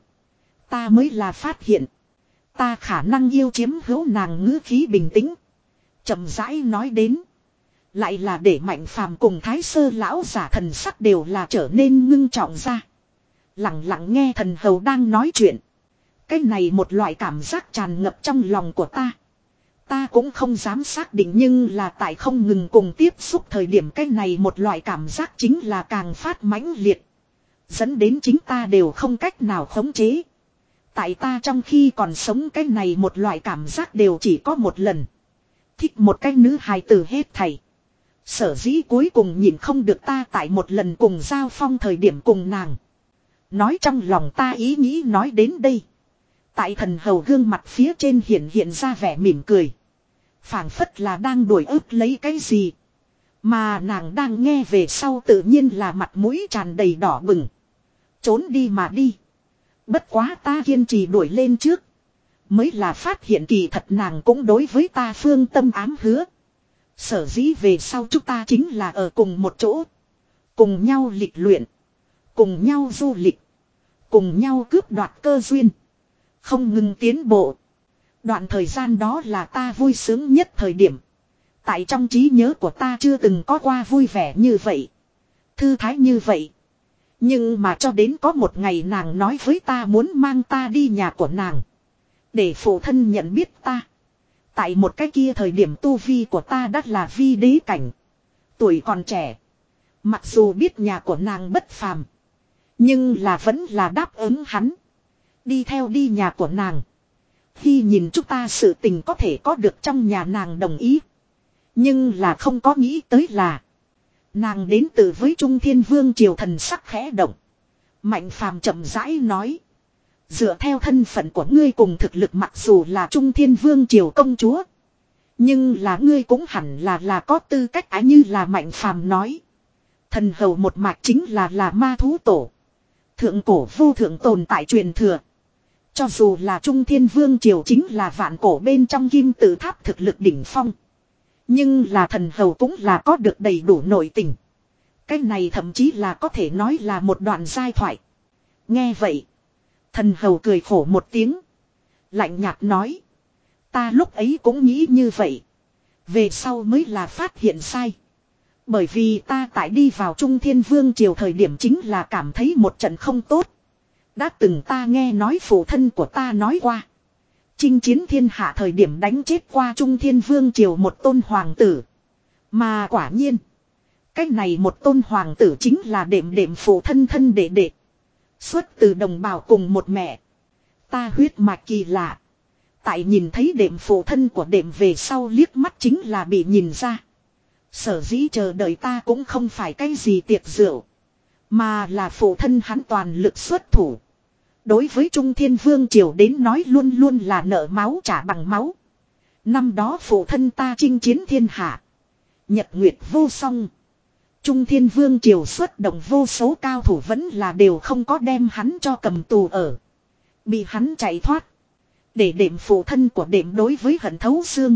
ta mới là phát hiện. Ta khả năng yêu chiếm hữu nàng ngữ khí bình tĩnh. Chậm rãi nói đến. Lại là để Mạnh Phàm cùng Thái Sơ lão giả thần sắc đều là trở nên ngưng trọng ra. Lặng lặng nghe thần hầu đang nói chuyện. Cái này một loại cảm giác tràn ngập trong lòng của ta. Ta cũng không dám xác định nhưng là tại không ngừng cùng tiếp xúc thời điểm cái này một loại cảm giác chính là càng phát mãnh liệt. Dẫn đến chính ta đều không cách nào khống chế. Tại ta trong khi còn sống cái này một loại cảm giác đều chỉ có một lần. Thích một cái nữ hài tử hết thảy. Sở dĩ cuối cùng nhìn không được ta tại một lần cùng giao phong thời điểm cùng nàng. Nói trong lòng ta ý nghĩ nói đến đây. Tại thần hầu gương mặt phía trên hiện hiện ra vẻ mỉm cười. Phảng phất là đang đuổi ức lấy cái gì. Mà nàng đang nghe về sau tự nhiên là mặt mũi tràn đầy đỏ bừng. Trốn đi mà đi. Bất quá ta kiên trì đuổi lên trước. Mới là phát hiện kỳ thật nàng cũng đối với ta phương tâm ám hứa. Sở dĩ về sau chúng ta chính là ở cùng một chỗ. Cùng nhau lịch luyện. Cùng nhau du lịch. Cùng nhau cướp đoạt cơ duyên. Không ngừng tiến bộ. Đoạn thời gian đó là ta vui sướng nhất thời điểm. Tại trong trí nhớ của ta chưa từng có qua vui vẻ như vậy. Thư thái như vậy. Nhưng mà cho đến có một ngày nàng nói với ta muốn mang ta đi nhà của nàng. Để phụ thân nhận biết ta. Tại một cái kia thời điểm tu vi của ta đã là vi đế cảnh. Tuổi còn trẻ. Mặc dù biết nhà của nàng bất phàm. Nhưng là vẫn là đáp ứng hắn. Đi theo đi nhà của nàng. Khi nhìn chúng ta sự tình có thể có được trong nhà nàng đồng ý. Nhưng là không có nghĩ tới là. Nàng đến từ với Trung Thiên Vương triều thần sắc khẽ động. Mạnh Phàm chậm rãi nói. Dựa theo thân phận của ngươi cùng thực lực mặc dù là Trung Thiên Vương triều công chúa. Nhưng là ngươi cũng hẳn là là có tư cách á như là Mạnh Phàm nói. Thần hầu một mạch chính là là ma thú tổ. Thượng cổ vô thượng tồn tại truyền thừa. Cho dù là Trung Thiên Vương Triều chính là vạn cổ bên trong kim tự tháp thực lực đỉnh phong. Nhưng là thần hầu cũng là có được đầy đủ nội tình. Cái này thậm chí là có thể nói là một đoạn giai thoại. Nghe vậy. Thần hầu cười khổ một tiếng. Lạnh nhạt nói. Ta lúc ấy cũng nghĩ như vậy. Về sau mới là phát hiện sai. Bởi vì ta tại đi vào Trung Thiên Vương Triều thời điểm chính là cảm thấy một trận không tốt. Đã từng ta nghe nói phụ thân của ta nói qua. Chinh chiến thiên hạ thời điểm đánh chết qua Trung Thiên Vương Triều một tôn hoàng tử. Mà quả nhiên. Cái này một tôn hoàng tử chính là đệm đệm phụ thân thân đệ đệ. Xuất từ đồng bào cùng một mẹ. Ta huyết mạch kỳ lạ. Tại nhìn thấy đệm phụ thân của đệm về sau liếc mắt chính là bị nhìn ra. Sở dĩ chờ đợi ta cũng không phải cái gì tiệc rượu. Mà là phụ thân hắn toàn lực xuất thủ. Đối với Trung Thiên Vương Triều đến nói luôn luôn là nợ máu trả bằng máu. Năm đó phụ thân ta chinh chiến thiên hạ. Nhật nguyệt vô song. Trung Thiên Vương Triều xuất động vô số cao thủ vẫn là đều không có đem hắn cho cầm tù ở. Bị hắn chạy thoát. Để đệm phụ thân của đệm đối với hận thấu xương.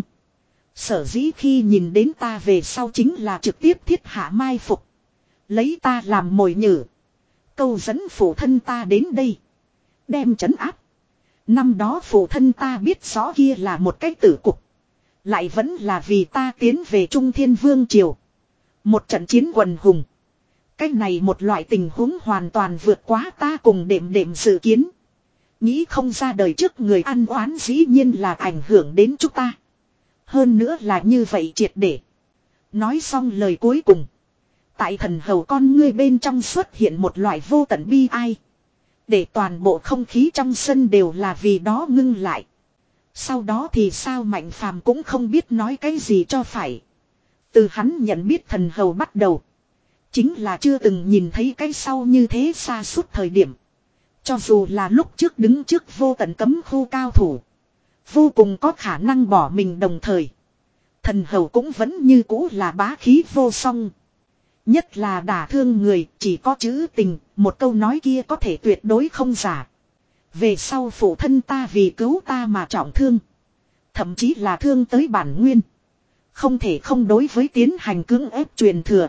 Sở dĩ khi nhìn đến ta về sau chính là trực tiếp thiết hạ mai phục. Lấy ta làm mồi nhử. Câu dẫn phụ thân ta đến đây. Đem trấn áp. Năm đó phụ thân ta biết rõ kia là một cái tử cục. Lại vẫn là vì ta tiến về Trung Thiên Vương Triều. Một trận chiến quần hùng. Cái này một loại tình huống hoàn toàn vượt quá ta cùng đệm đệm dự kiến. Nghĩ không ra đời trước người ăn oán dĩ nhiên là ảnh hưởng đến chúng ta. Hơn nữa là như vậy triệt để. Nói xong lời cuối cùng. Tại thần hầu con ngươi bên trong xuất hiện một loại vô tận bi ai. Để toàn bộ không khí trong sân đều là vì đó ngưng lại. Sau đó thì sao Mạnh Phàm cũng không biết nói cái gì cho phải. Từ hắn nhận biết thần hầu bắt đầu. Chính là chưa từng nhìn thấy cái sau như thế xa suốt thời điểm. Cho dù là lúc trước đứng trước vô tận cấm khu cao thủ. Vô cùng có khả năng bỏ mình đồng thời. Thần hầu cũng vẫn như cũ là bá khí vô song. Nhất là đả thương người chỉ có chữ tình. Một câu nói kia có thể tuyệt đối không giả. Về sau phụ thân ta vì cứu ta mà trọng thương. Thậm chí là thương tới bản nguyên. Không thể không đối với tiến hành cưỡng ép truyền thừa.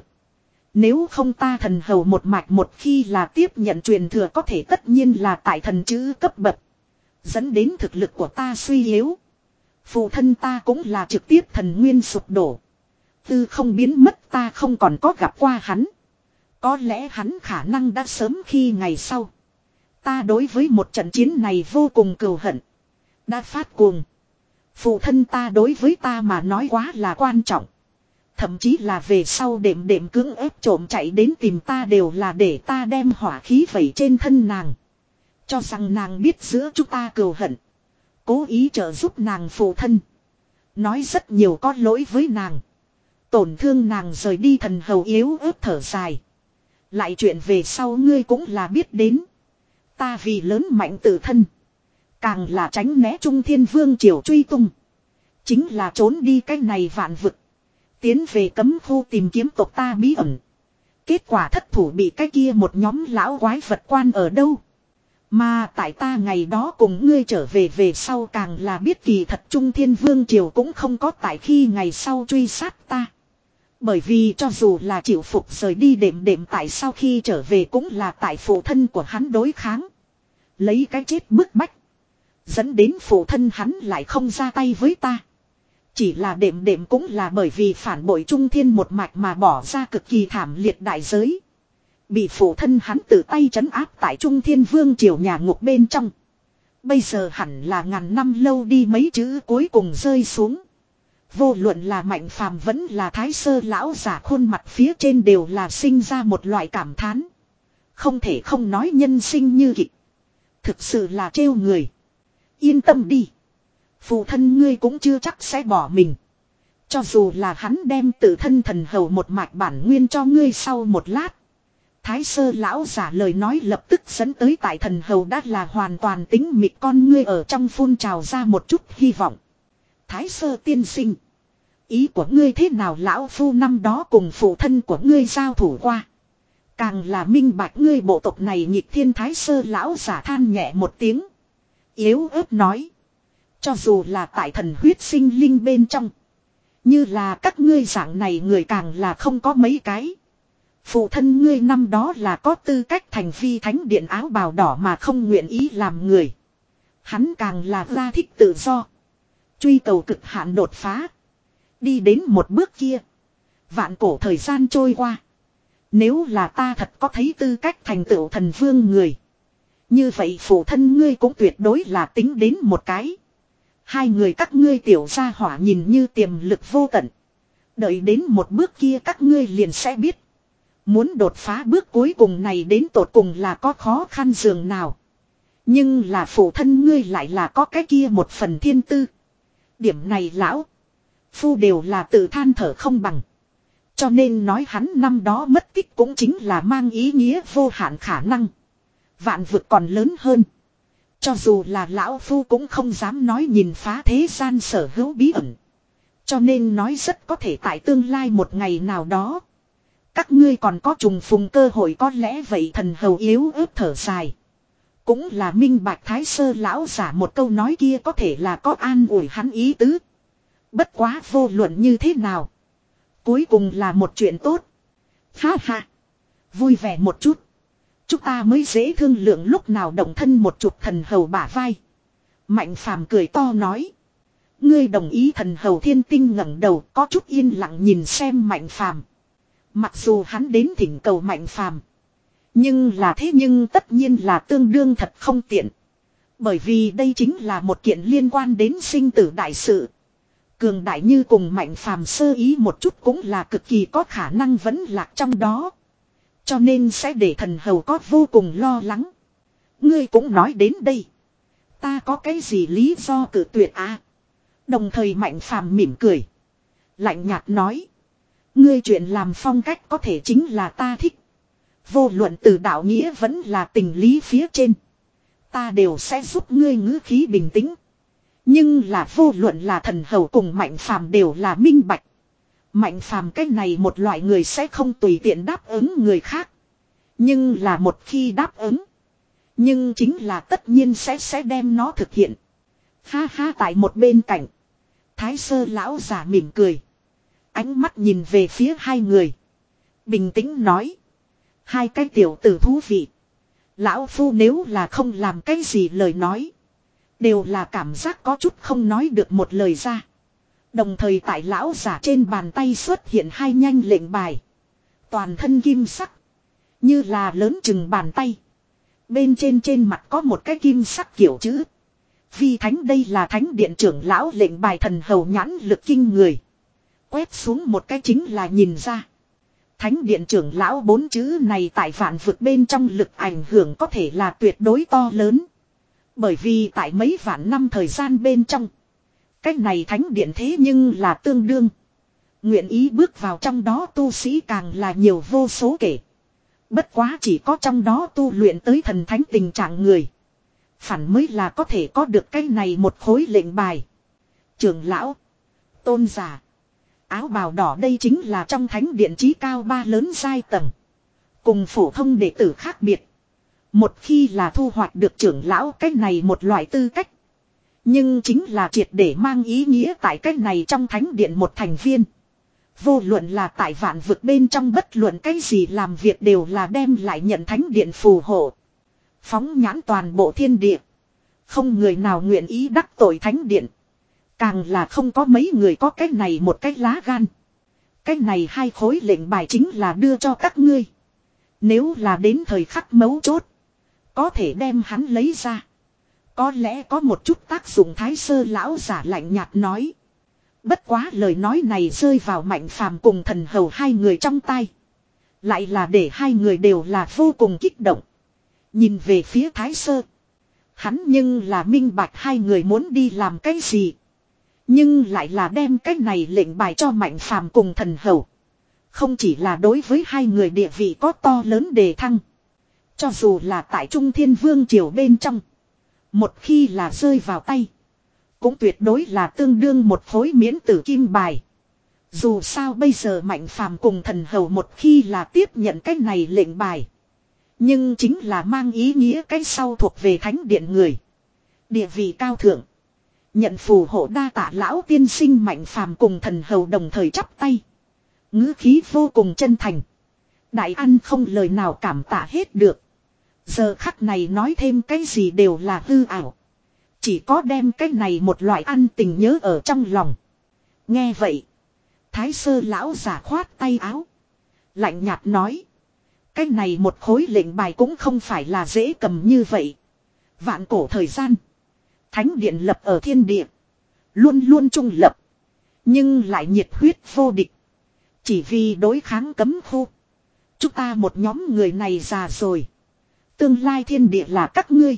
Nếu không ta thần hầu một mạch một khi là tiếp nhận truyền thừa có thể tất nhiên là tại thần chữ cấp bậc. Dẫn đến thực lực của ta suy yếu. Phụ thân ta cũng là trực tiếp thần nguyên sụp đổ. Tư không biến mất ta không còn có gặp qua hắn. Có lẽ hắn khả năng đã sớm khi ngày sau. Ta đối với một trận chiến này vô cùng cừu hận. Đã phát cuồng. Phụ thân ta đối với ta mà nói quá là quan trọng. Thậm chí là về sau đệm đệm cưỡng ép trộm chạy đến tìm ta đều là để ta đem hỏa khí vẩy trên thân nàng. Cho rằng nàng biết giữa chúng ta cừu hận. Cố ý trợ giúp nàng phụ thân. Nói rất nhiều có lỗi với nàng. Tổn thương nàng rời đi thần hầu yếu ớt thở dài. Lại chuyện về sau ngươi cũng là biết đến. Ta vì lớn mạnh tự thân. Càng là tránh né Trung Thiên Vương Triều truy tung. Chính là trốn đi cái này vạn vực. Tiến về cấm khu tìm kiếm tộc ta bí ẩn. Kết quả thất thủ bị cái kia một nhóm lão quái vật quan ở đâu. Mà tại ta ngày đó cùng ngươi trở về về sau càng là biết kỳ thật Trung Thiên Vương Triều cũng không có tại khi ngày sau truy sát ta. Bởi vì cho dù là chịu phục rời đi đệm đệm tại sau khi trở về cũng là tại phụ thân của hắn đối kháng. Lấy cái chết bức bách. Dẫn đến phụ thân hắn lại không ra tay với ta. Chỉ là đệm đệm cũng là bởi vì phản bội Trung Thiên một mạch mà bỏ ra cực kỳ thảm liệt đại giới. Bị phụ thân hắn tự tay trấn áp tại Trung Thiên Vương Triều nhà ngục bên trong. Bây giờ hẳn là ngàn năm lâu đi mấy chữ cuối cùng rơi xuống. Vô luận là Mạnh Phàm vẫn là Thái Sơ lão giả khuôn mặt phía trên đều là sinh ra một loại cảm thán. Không thể không nói nhân sinh như kịch. Thực sự là trêu người. Yên tâm đi. Phụ thân ngươi cũng chưa chắc sẽ bỏ mình. Cho dù là hắn đem tự thân thần hầu một mạch bản nguyên cho ngươi sau một lát. Thái Sơ lão giả lời nói lập tức dẫn tới tại thần hầu đã là hoàn toàn tính mịt con ngươi ở trong phun trào ra một chút hy vọng. Thái Sơ tiên sinh. ý của ngươi thế nào lão phu năm đó cùng phụ thân của ngươi giao thủ qua. Càng là minh bạch ngươi bộ tộc này nhịp thiên thái sơ lão giả than nhẹ một tiếng. Yếu ớt nói. Cho dù là tại thần huyết sinh linh bên trong. Như là các ngươi dạng này người càng là không có mấy cái. Phụ thân ngươi năm đó là có tư cách thành phi thánh điện áo bào đỏ mà không nguyện ý làm người. Hắn càng là ra thích tự do. Truy cầu cực hạn đột phá. Đi đến một bước kia. Vạn cổ thời gian trôi qua. Nếu là ta thật có thấy tư cách thành tựu thần vương người. Như vậy phụ thân ngươi cũng tuyệt đối là tính đến một cái. Hai người các ngươi tiểu gia hỏa nhìn như tiềm lực vô tận. Đợi đến một bước kia các ngươi liền sẽ biết. Muốn đột phá bước cuối cùng này đến tột cùng là có khó khăn dường nào. Nhưng là phụ thân ngươi lại là có cái kia một phần thiên tư. Điểm này lão phu đều là tự than thở không bằng. Cho nên nói hắn năm đó mất tích cũng chính là mang ý nghĩa vô hạn khả năng. Vạn vực còn lớn hơn. Cho dù là lão phu cũng không dám nói nhìn phá thế gian sở hữu bí ẩn. Cho nên nói rất có thể tại tương lai một ngày nào đó. Các ngươi còn có trùng phùng cơ hội có lẽ vậy thần hầu yếu ớt thở dài. Cũng là minh bạch thái sơ lão giả một câu nói kia có thể là có an ủi hắn ý tứ. Bất quá vô luận như thế nào. Cuối cùng là một chuyện tốt. Ha ha. Vui vẻ một chút. Chúng ta mới dễ thương lượng lúc nào động thân một chục thần hầu bả vai. Mạnh phàm cười to nói. Ngươi đồng ý thần hầu thiên tinh ngẩng đầu có chút yên lặng nhìn xem mạnh phàm. Mặc dù hắn đến thỉnh cầu mạnh phàm. Nhưng là thế nhưng tất nhiên là tương đương thật không tiện. Bởi vì đây chính là một kiện liên quan đến sinh tử đại sự. Cường đại như cùng mạnh phàm sơ ý một chút cũng là cực kỳ có khả năng vẫn lạc trong đó. Cho nên sẽ để thần hầu có vô cùng lo lắng. Ngươi cũng nói đến đây. Ta có cái gì lý do cự tuyệt à? Đồng thời mạnh phàm mỉm cười. Lạnh nhạt nói. Ngươi chuyện làm phong cách có thể chính là ta thích. Vô luận từ đạo nghĩa vẫn là tình lý phía trên. Ta đều sẽ giúp ngươi ngữ khí bình tĩnh. Nhưng là vô luận là thần hầu cùng mạnh phàm đều là minh bạch. Mạnh phàm cái này một loại người sẽ không tùy tiện đáp ứng người khác. Nhưng là một khi đáp ứng. Nhưng chính là tất nhiên sẽ sẽ đem nó thực hiện. Ha ha tại một bên cạnh. Thái sơ lão giả mỉm cười. Ánh mắt nhìn về phía hai người. Bình tĩnh nói. Hai cái tiểu tử thú vị. Lão phu nếu là không làm cái gì lời nói. Đều là cảm giác có chút không nói được một lời ra. Đồng thời tại lão giả trên bàn tay xuất hiện hai nhanh lệnh bài. Toàn thân kim sắc. Như là lớn chừng bàn tay. Bên trên trên mặt có một cái kim sắc kiểu chữ. Vi thánh đây là thánh điện trưởng lão lệnh bài thần hầu nhãn lực kinh người. Quét xuống một cái chính là nhìn ra. Thánh điện trưởng lão bốn chữ này tại vạn vực bên trong lực ảnh hưởng có thể là tuyệt đối to lớn. Bởi vì tại mấy vạn năm thời gian bên trong. Cách này thánh điện thế nhưng là tương đương. Nguyện ý bước vào trong đó tu sĩ càng là nhiều vô số kể. Bất quá chỉ có trong đó tu luyện tới thần thánh tình trạng người. Phản mới là có thể có được cái này một khối lệnh bài. Trưởng lão. Tôn giả. Áo bào đỏ đây chính là trong thánh điện trí cao ba lớn giai tầng. Cùng phổ thông đệ tử khác biệt. Một khi là thu hoạch được trưởng lão cái này một loại tư cách. Nhưng chính là triệt để mang ý nghĩa tại cái này trong thánh điện một thành viên. Vô luận là tại vạn vực bên trong bất luận cái gì làm việc đều là đem lại nhận thánh điện phù hộ. Phóng nhãn toàn bộ thiên địa. Không người nào nguyện ý đắc tội thánh điện. Càng là không có mấy người có cái này một cái lá gan. Cái này hai khối lệnh bài chính là đưa cho các ngươi. Nếu là đến thời khắc mấu chốt. Có thể đem hắn lấy ra. Có lẽ có một chút tác dụng thái sơ lão giả lạnh nhạt nói. Bất quá lời nói này rơi vào mạnh phàm cùng thần hầu hai người trong tay. Lại là để hai người đều là vô cùng kích động. Nhìn về phía thái sơ. Hắn nhưng là minh bạch hai người muốn đi làm cái gì. Nhưng lại là đem cái này lệnh bài cho mạnh phàm cùng thần hầu. Không chỉ là đối với hai người địa vị có to lớn đề thăng. Cho dù là tại Trung Thiên Vương triều bên trong. Một khi là rơi vào tay. Cũng tuyệt đối là tương đương một khối miễn tử kim bài. Dù sao bây giờ Mạnh Phàm cùng thần hầu một khi là tiếp nhận cái này lệnh bài. Nhưng chính là mang ý nghĩa cái sau thuộc về thánh điện người. Địa vị cao thượng. Nhận phù hộ đa tạ lão tiên sinh Mạnh Phàm cùng thần hầu đồng thời chắp tay. Ngữ khí vô cùng chân thành. Đại ăn không lời nào cảm tạ hết được. Giờ khắc này nói thêm cái gì đều là hư ảo. Chỉ có đem cái này một loại ăn tình nhớ ở trong lòng. Nghe vậy. Thái sơ lão giả khoát tay áo. Lạnh nhạt nói. Cái này một khối lệnh bài cũng không phải là dễ cầm như vậy. Vạn cổ thời gian. Thánh điện lập ở thiên địa. Luôn luôn trung lập. Nhưng lại nhiệt huyết vô địch. Chỉ vì đối kháng cấm khu. Chúng ta một nhóm người này già rồi. Tương lai thiên địa là các ngươi.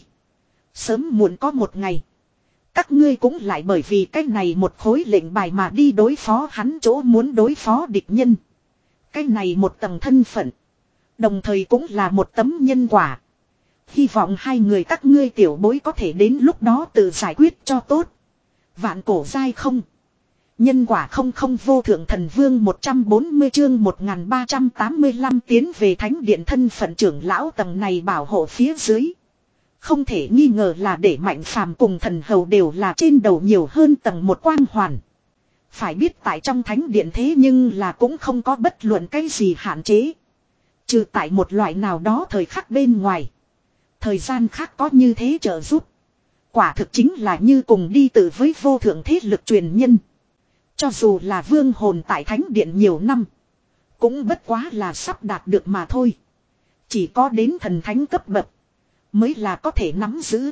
Sớm muộn có một ngày. Các ngươi cũng lại bởi vì cái này một khối lệnh bài mà đi đối phó hắn chỗ muốn đối phó địch nhân. Cái này một tầng thân phận. Đồng thời cũng là một tấm nhân quả. Hy vọng hai người các ngươi tiểu bối có thể đến lúc đó tự giải quyết cho tốt. Vạn cổ dai không. Nhân quả không không vô thượng thần vương một trăm bốn mươi chương một nghìn ba trăm tám mươi lăm tiến về thánh điện thân phận trưởng lão tầng này bảo hộ phía dưới. Không thể nghi ngờ là để Mạnh Phàm cùng thần hầu đều là trên đầu nhiều hơn tầng một quang hoàn. Phải biết tại trong thánh điện thế nhưng là cũng không có bất luận cái gì hạn chế. Trừ tại một loại nào đó thời khắc bên ngoài. Thời gian khác có như thế trợ giúp. Quả thực chính là như cùng đi tự với vô thượng thế lực truyền nhân. Cho dù là vương hồn tại thánh điện nhiều năm. Cũng bất quá là sắp đạt được mà thôi. Chỉ có đến thần thánh cấp bậc. Mới là có thể nắm giữ.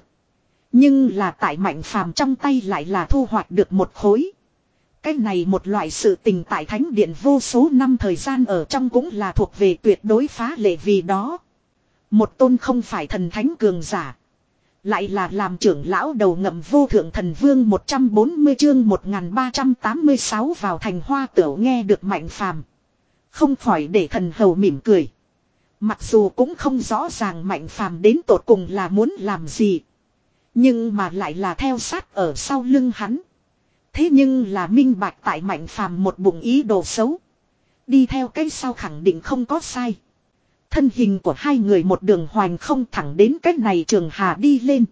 Nhưng là tại Mạnh Phàm trong tay lại là thu hoạch được một khối. Cái này một loại sự tình tại thánh điện vô số năm thời gian ở trong cũng là thuộc về tuyệt đối phá lệ vì đó. Một tôn không phải thần thánh cường giả. Lại là làm trưởng lão đầu ngậm vô thượng thần vương một trăm bốn mươi chương một nghìn ba trăm tám mươi sáu vào thành hoa tửu nghe được Mạnh Phàm. Không khỏi để thần hầu mỉm cười. Mặc dù cũng không rõ ràng Mạnh Phàm đến tột cùng là muốn làm gì. Nhưng mà lại là theo sát ở sau lưng hắn. Thế nhưng là minh bạch tại Mạnh Phàm một bụng ý đồ xấu. Đi theo cái sau khẳng định không có sai. Thân hình của hai người một đường hoành không thẳng đến cách này trường hà đi lên.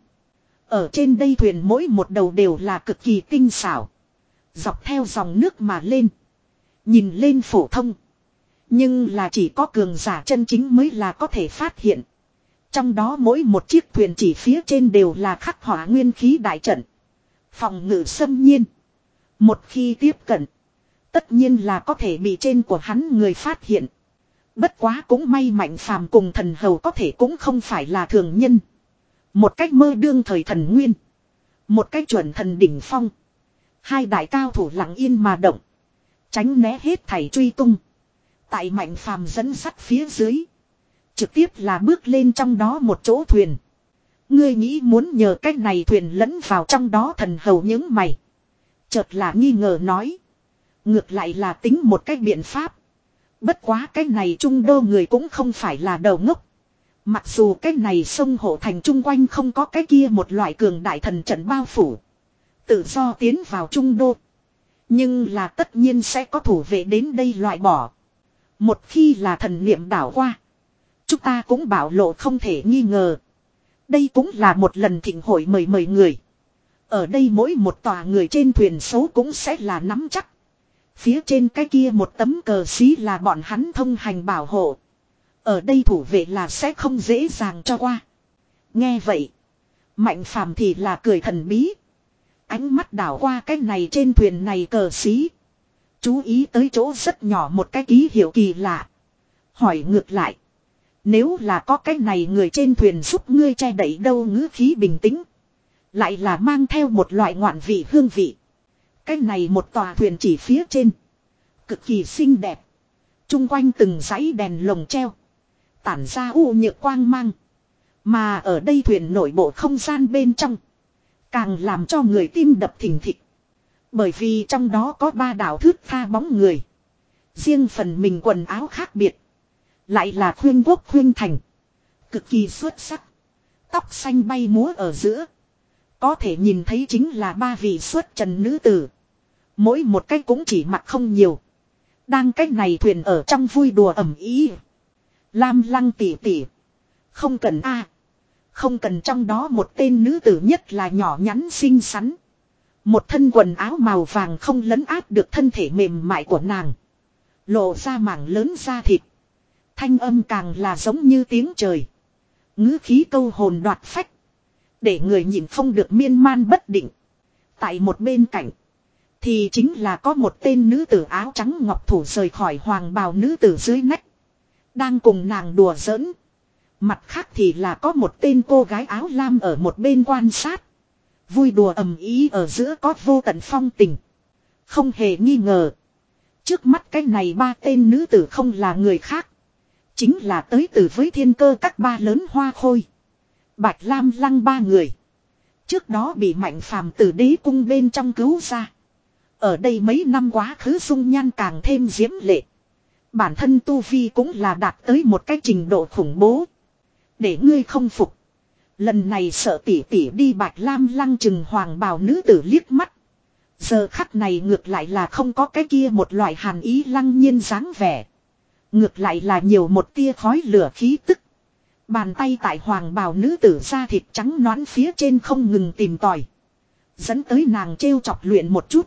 Ở trên đây thuyền mỗi một đầu đều là cực kỳ tinh xảo. Dọc theo dòng nước mà lên. Nhìn lên phổ thông. Nhưng là chỉ có cường giả chân chính mới là có thể phát hiện. Trong đó mỗi một chiếc thuyền chỉ phía trên đều là khắc họa nguyên khí đại trận. Phòng ngự xâm nhiên. Một khi tiếp cận. Tất nhiên là có thể bị trên của hắn người phát hiện. Bất quá cũng may Mạnh Phàm cùng thần hầu có thể cũng không phải là thường nhân. Một cách mơ đương thời thần nguyên. Một cách chuẩn thần đỉnh phong. Hai đại cao thủ lặng yên mà động. Tránh né hết thảy truy tung. Tại Mạnh Phàm dẫn sắt phía dưới. Trực tiếp là bước lên trong đó một chỗ thuyền. Ngươi nghĩ muốn nhờ cách này thuyền lẫn vào trong đó thần hầu những mày. Chợt là nghi ngờ nói. Ngược lại là tính một cách biện pháp. Bất quá cái này trung đô người cũng không phải là đầu ngốc. Mặc dù cái này sông hộ thành chung quanh không có cái kia một loại cường đại thần trận bao phủ. Tự do tiến vào trung đô. Nhưng là tất nhiên sẽ có thủ vệ đến đây loại bỏ. Một khi là thần niệm đảo qua. Chúng ta cũng bảo lộ không thể nghi ngờ. Đây cũng là một lần thịnh hội mời mời người. Ở đây mỗi một tòa người trên thuyền số cũng sẽ là nắm chắc. Phía trên cái kia một tấm cờ xí là bọn hắn thông hành bảo hộ. Ở đây thủ vệ là sẽ không dễ dàng cho qua. Nghe vậy. Mạnh Phàm thì là cười thần bí. Ánh mắt đảo qua cái này trên thuyền này cờ xí. Chú ý tới chỗ rất nhỏ một cái ký hiệu kỳ lạ. Hỏi ngược lại. Nếu là có cái này người trên thuyền giúp ngươi che đẩy đâu ngữ khí bình tĩnh. Lại là mang theo một loại ngoạn vị hương vị. Cái này một tòa thuyền chỉ phía trên. Cực kỳ xinh đẹp. Trung quanh từng dãy đèn lồng treo. Tản ra u nhược quang mang. Mà ở đây thuyền nội bộ không gian bên trong. Càng làm cho người tim đập thình thịch. Bởi vì trong đó có ba đảo thước tha bóng người. Riêng phần mình quần áo khác biệt. Lại là khuyên quốc khuyên thành. Cực kỳ xuất sắc. Tóc xanh bay múa ở giữa. Có thể nhìn thấy chính là ba vị xuất trần nữ tử. Mỗi một cái cũng chỉ mặc không nhiều. Đang cái này thuyền ở trong vui đùa ẩm ý. Lam Lăng tỉ tỉ. Không cần a, không cần, trong đó một tên nữ tử nhất là nhỏ nhắn xinh xắn. Một thân quần áo màu vàng không lấn át được thân thể mềm mại của nàng. Lộ ra mảng lớn da thịt. Thanh âm càng là giống như tiếng trời. Ngữ khí câu hồn đoạt phách. Để người nhìn không được miên man bất định. Tại một bên cạnh. Thì chính là có một tên nữ tử áo trắng ngọc thủ rời khỏi hoàng bào nữ tử dưới nách. Đang cùng nàng đùa giỡn. Mặt khác thì là có một tên cô gái áo lam ở một bên quan sát. Vui đùa ầm ý ở giữa có vô tận phong tình. Không hề nghi ngờ. Trước mắt cái này ba tên nữ tử không là người khác. Chính là tới từ với thiên cơ các ba lớn hoa khôi. Bạch Lam Lăng ba người. Trước đó bị Mạnh Phàm từ đế cung bên trong cứu ra. Ở đây mấy năm quá khứ dung nhan càng thêm diễm lệ. Bản thân tu vi cũng là đạt tới một cái trình độ khủng bố. Để ngươi không phục. Lần này sợ tỉ tỉ đi. Bạch Lam Lăng chừng hoàng bào nữ tử liếc mắt. Giờ khắc này ngược lại là không có cái kia một loại hàn ý lăng nhiên dáng vẻ. Ngược lại là nhiều một tia khói lửa khí tức. Bàn tay tại hoàng bào nữ tử da thịt trắng nõn phía trên không ngừng tìm tòi. Dẫn tới nàng trêu chọc luyện một chút.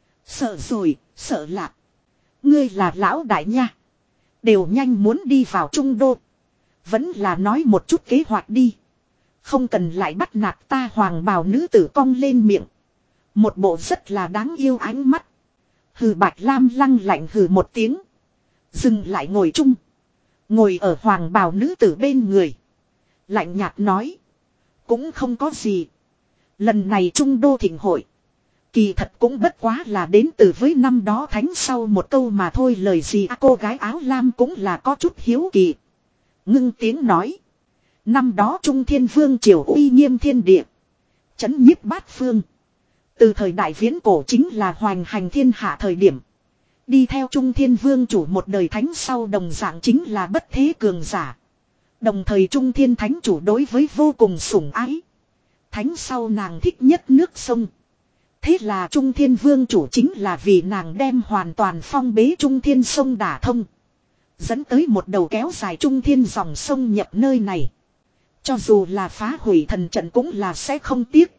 Sợ rồi, sợ lạc. Ngươi là lão đại nha. Đều nhanh muốn đi vào trung đô. Vẫn là nói một chút kế hoạch đi. Không cần lại bắt nạt ta. Hoàng bào nữ tử cong lên miệng. Một bộ rất là đáng yêu ánh mắt. Hừ. Bạch Lam Lăng lạnh hừ một tiếng. Dừng lại ngồi chung. Ngồi ở hoàng bào nữ tử bên người. Lạnh nhạt nói. Cũng không có gì. Lần này trung đô thịnh hội. Kỳ thật cũng bất quá là đến từ với năm đó thánh sau một câu mà thôi. Lời gì à, cô gái áo lam cũng là có chút hiếu kỳ. Ngưng tiếng nói. Năm đó Trung Thiên Vương triều uy nghiêm thiên địa. Chấn nhiếp bát phương. Từ thời đại viễn cổ chính là hoành hành thiên hạ thời điểm. Đi theo Trung Thiên Vương chủ một đời thánh sau đồng dạng chính là bất thế cường giả. Đồng thời Trung Thiên Thánh chủ đối với vô cùng sủng ái. Thánh sau nàng thích nhất nước sông. Thế là Trung Thiên Vương chủ chính là vì nàng đem hoàn toàn phong bế Trung Thiên sông đả thông. Dẫn tới một đầu kéo dài Trung Thiên dòng sông nhập nơi này. Cho dù là phá hủy thần trận cũng là sẽ không tiếc.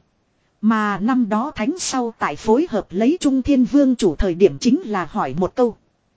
Mà năm đó thánh sau tại phối hợp lấy Trung Thiên Vương chủ thời điểm chính là hỏi một câu.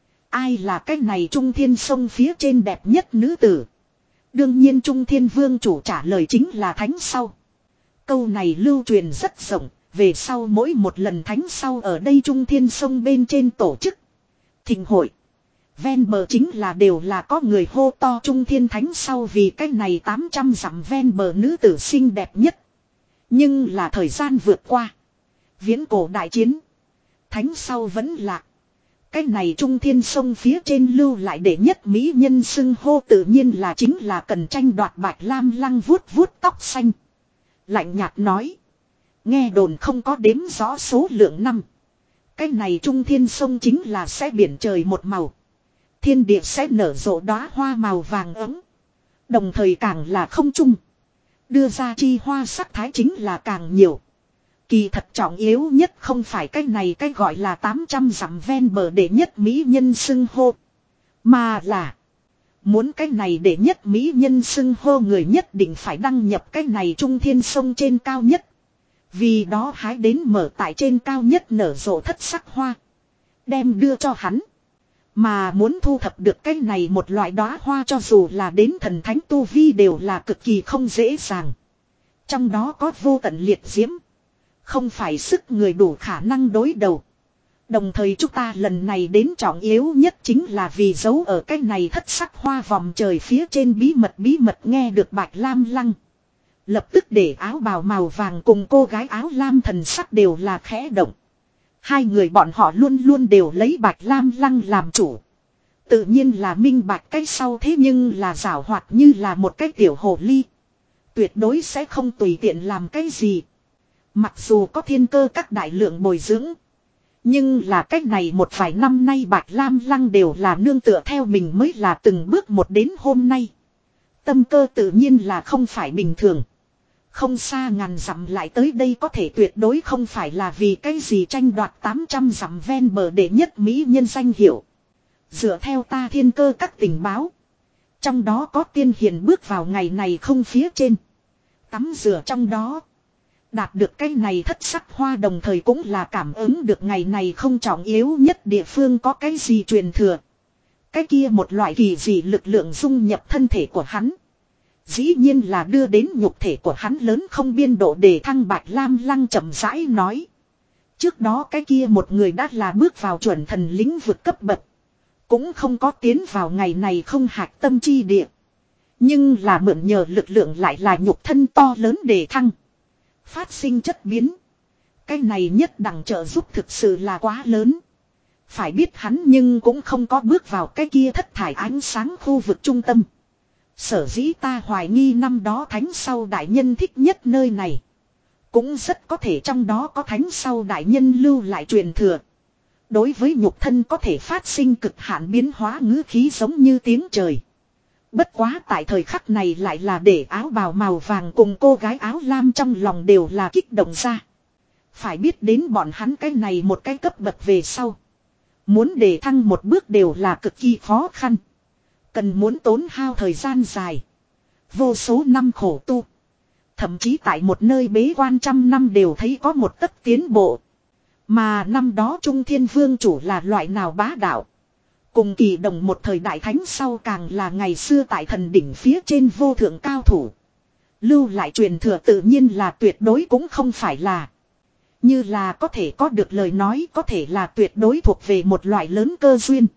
Ai là cái này Trung Thiên sông phía trên đẹp nhất nữ tử? Đương nhiên Trung Thiên Vương chủ trả lời chính là thánh sau. Câu này lưu truyền rất rộng. Về sau mỗi một lần thánh sau ở đây Trung Thiên sông bên trên tổ chức thịnh hội. Ven bờ chính là đều là có người hô to Trung Thiên Thánh sau vì cái này tám trăm dặm ven bờ nữ tử xinh đẹp nhất. Nhưng là thời gian vượt qua. Viễn cổ đại chiến. Thánh sau vẫn lạc. Cái này Trung Thiên sông phía trên lưu lại để nhất mỹ nhân xưng hô tự nhiên là chính là cần tranh đoạt. Bạch Lam Lăng vuốt vuốt tóc xanh. Lạnh nhạt nói. Nghe đồn không có đếm rõ số lượng năm. Cái này Trung Thiên sông chính là sẽ biển trời một màu. Thiên địa sẽ nở rộ đóa hoa màu vàng ấm. Đồng thời càng là không trung. Đưa ra chi hoa sắc thái chính là càng nhiều. Kỳ thật trọng yếu nhất không phải cái này cái gọi là tám trăm dặm ven bờ để nhất mỹ nhân xưng hô. Mà là. Muốn cái này để nhất mỹ nhân xưng hô người nhất định phải đăng nhập cái này Trung Thiên sông trên cao nhất. Vì đó hái đến mở tại trên cao nhất nở rộ thất sắc hoa. Đem đưa cho hắn. Mà muốn thu thập được cái này một loại đóa hoa cho dù là đến thần thánh tu vi đều là cực kỳ không dễ dàng. Trong đó có vô tận liệt diễm. Không phải sức người đủ khả năng đối đầu. Đồng thời chúng ta lần này đến trọng yếu nhất chính là vì giấu ở cái này thất sắc hoa vòng trời phía trên bí mật bí mật nghe được Bạch Lam Lăng. Lập tức để áo bào màu vàng cùng cô gái áo lam thần sắc đều là khẽ động. Hai người bọn họ luôn luôn đều lấy Bạch Lam Lăng làm chủ. Tự nhiên là minh bạch cái sau thế nhưng là giảo hoạt như là một cái tiểu hồ ly. Tuyệt đối sẽ không tùy tiện làm cái gì. Mặc dù có thiên cơ các đại lượng bồi dưỡng. Nhưng là cách này một vài năm nay Bạch Lam Lăng đều là nương tựa theo mình mới là từng bước một đến hôm nay. Tâm cơ tự nhiên là không phải bình thường. Không xa ngàn dặm lại tới đây có thể tuyệt đối không phải là vì cái gì tranh đoạt tám trăm dặm ven bờ để nhất mỹ nhân danh hiệu. Dựa theo ta thiên cơ các tình báo. Trong đó có tiên hiền bước vào ngày này không phía trên. Tắm rửa trong đó. Đạt được cái này thất sắc hoa đồng thời cũng là cảm ứng được ngày này không trọng yếu nhất địa phương có cái gì truyền thừa. Cái kia một loại kỳ dị lực lượng dung nhập thân thể của hắn. Dĩ nhiên là đưa đến nhục thể của hắn lớn không biên độ để thăng Bạch Lam Lăng chậm rãi nói. Trước đó cái kia một người đã là bước vào chuẩn thần lĩnh vực cấp bậc. Cũng không có tiến vào ngày này không hạch tâm chi địa. Nhưng là mượn nhờ lực lượng lại là nhục thân to lớn để thăng. Phát sinh chất biến. Cái này nhất đẳng trợ giúp thực sự là quá lớn. Phải biết hắn nhưng cũng không có bước vào cái kia thất thải ánh sáng khu vực trung tâm. Sở dĩ ta hoài nghi năm đó thánh sau đại nhân thích nhất nơi này. Cũng rất có thể trong đó có thánh sau đại nhân lưu lại truyền thừa. Đối với nhục thân có thể phát sinh cực hạn biến hóa ngữ khí giống như tiếng trời. Bất quá tại thời khắc này lại là để áo bào màu vàng cùng cô gái áo lam trong lòng đều là kích động ra. Phải biết đến bọn hắn cái này một cái cấp bậc về sau. Muốn để thăng một bước đều là cực kỳ khó khăn. Cần muốn tốn hao thời gian dài. Vô số năm khổ tu. Thậm chí tại một nơi bế quan trăm năm đều thấy có một tấc tiến bộ. Mà năm đó Trung Thiên Vương chủ là loại nào bá đạo. Cùng kỳ đồng một thời đại thánh sau càng là ngày xưa tại thần đỉnh phía trên vô thượng cao thủ. Lưu lại truyền thừa tự nhiên là tuyệt đối cũng không phải là. Như là có thể có được lời nói có thể là tuyệt đối thuộc về một loại lớn cơ duyên.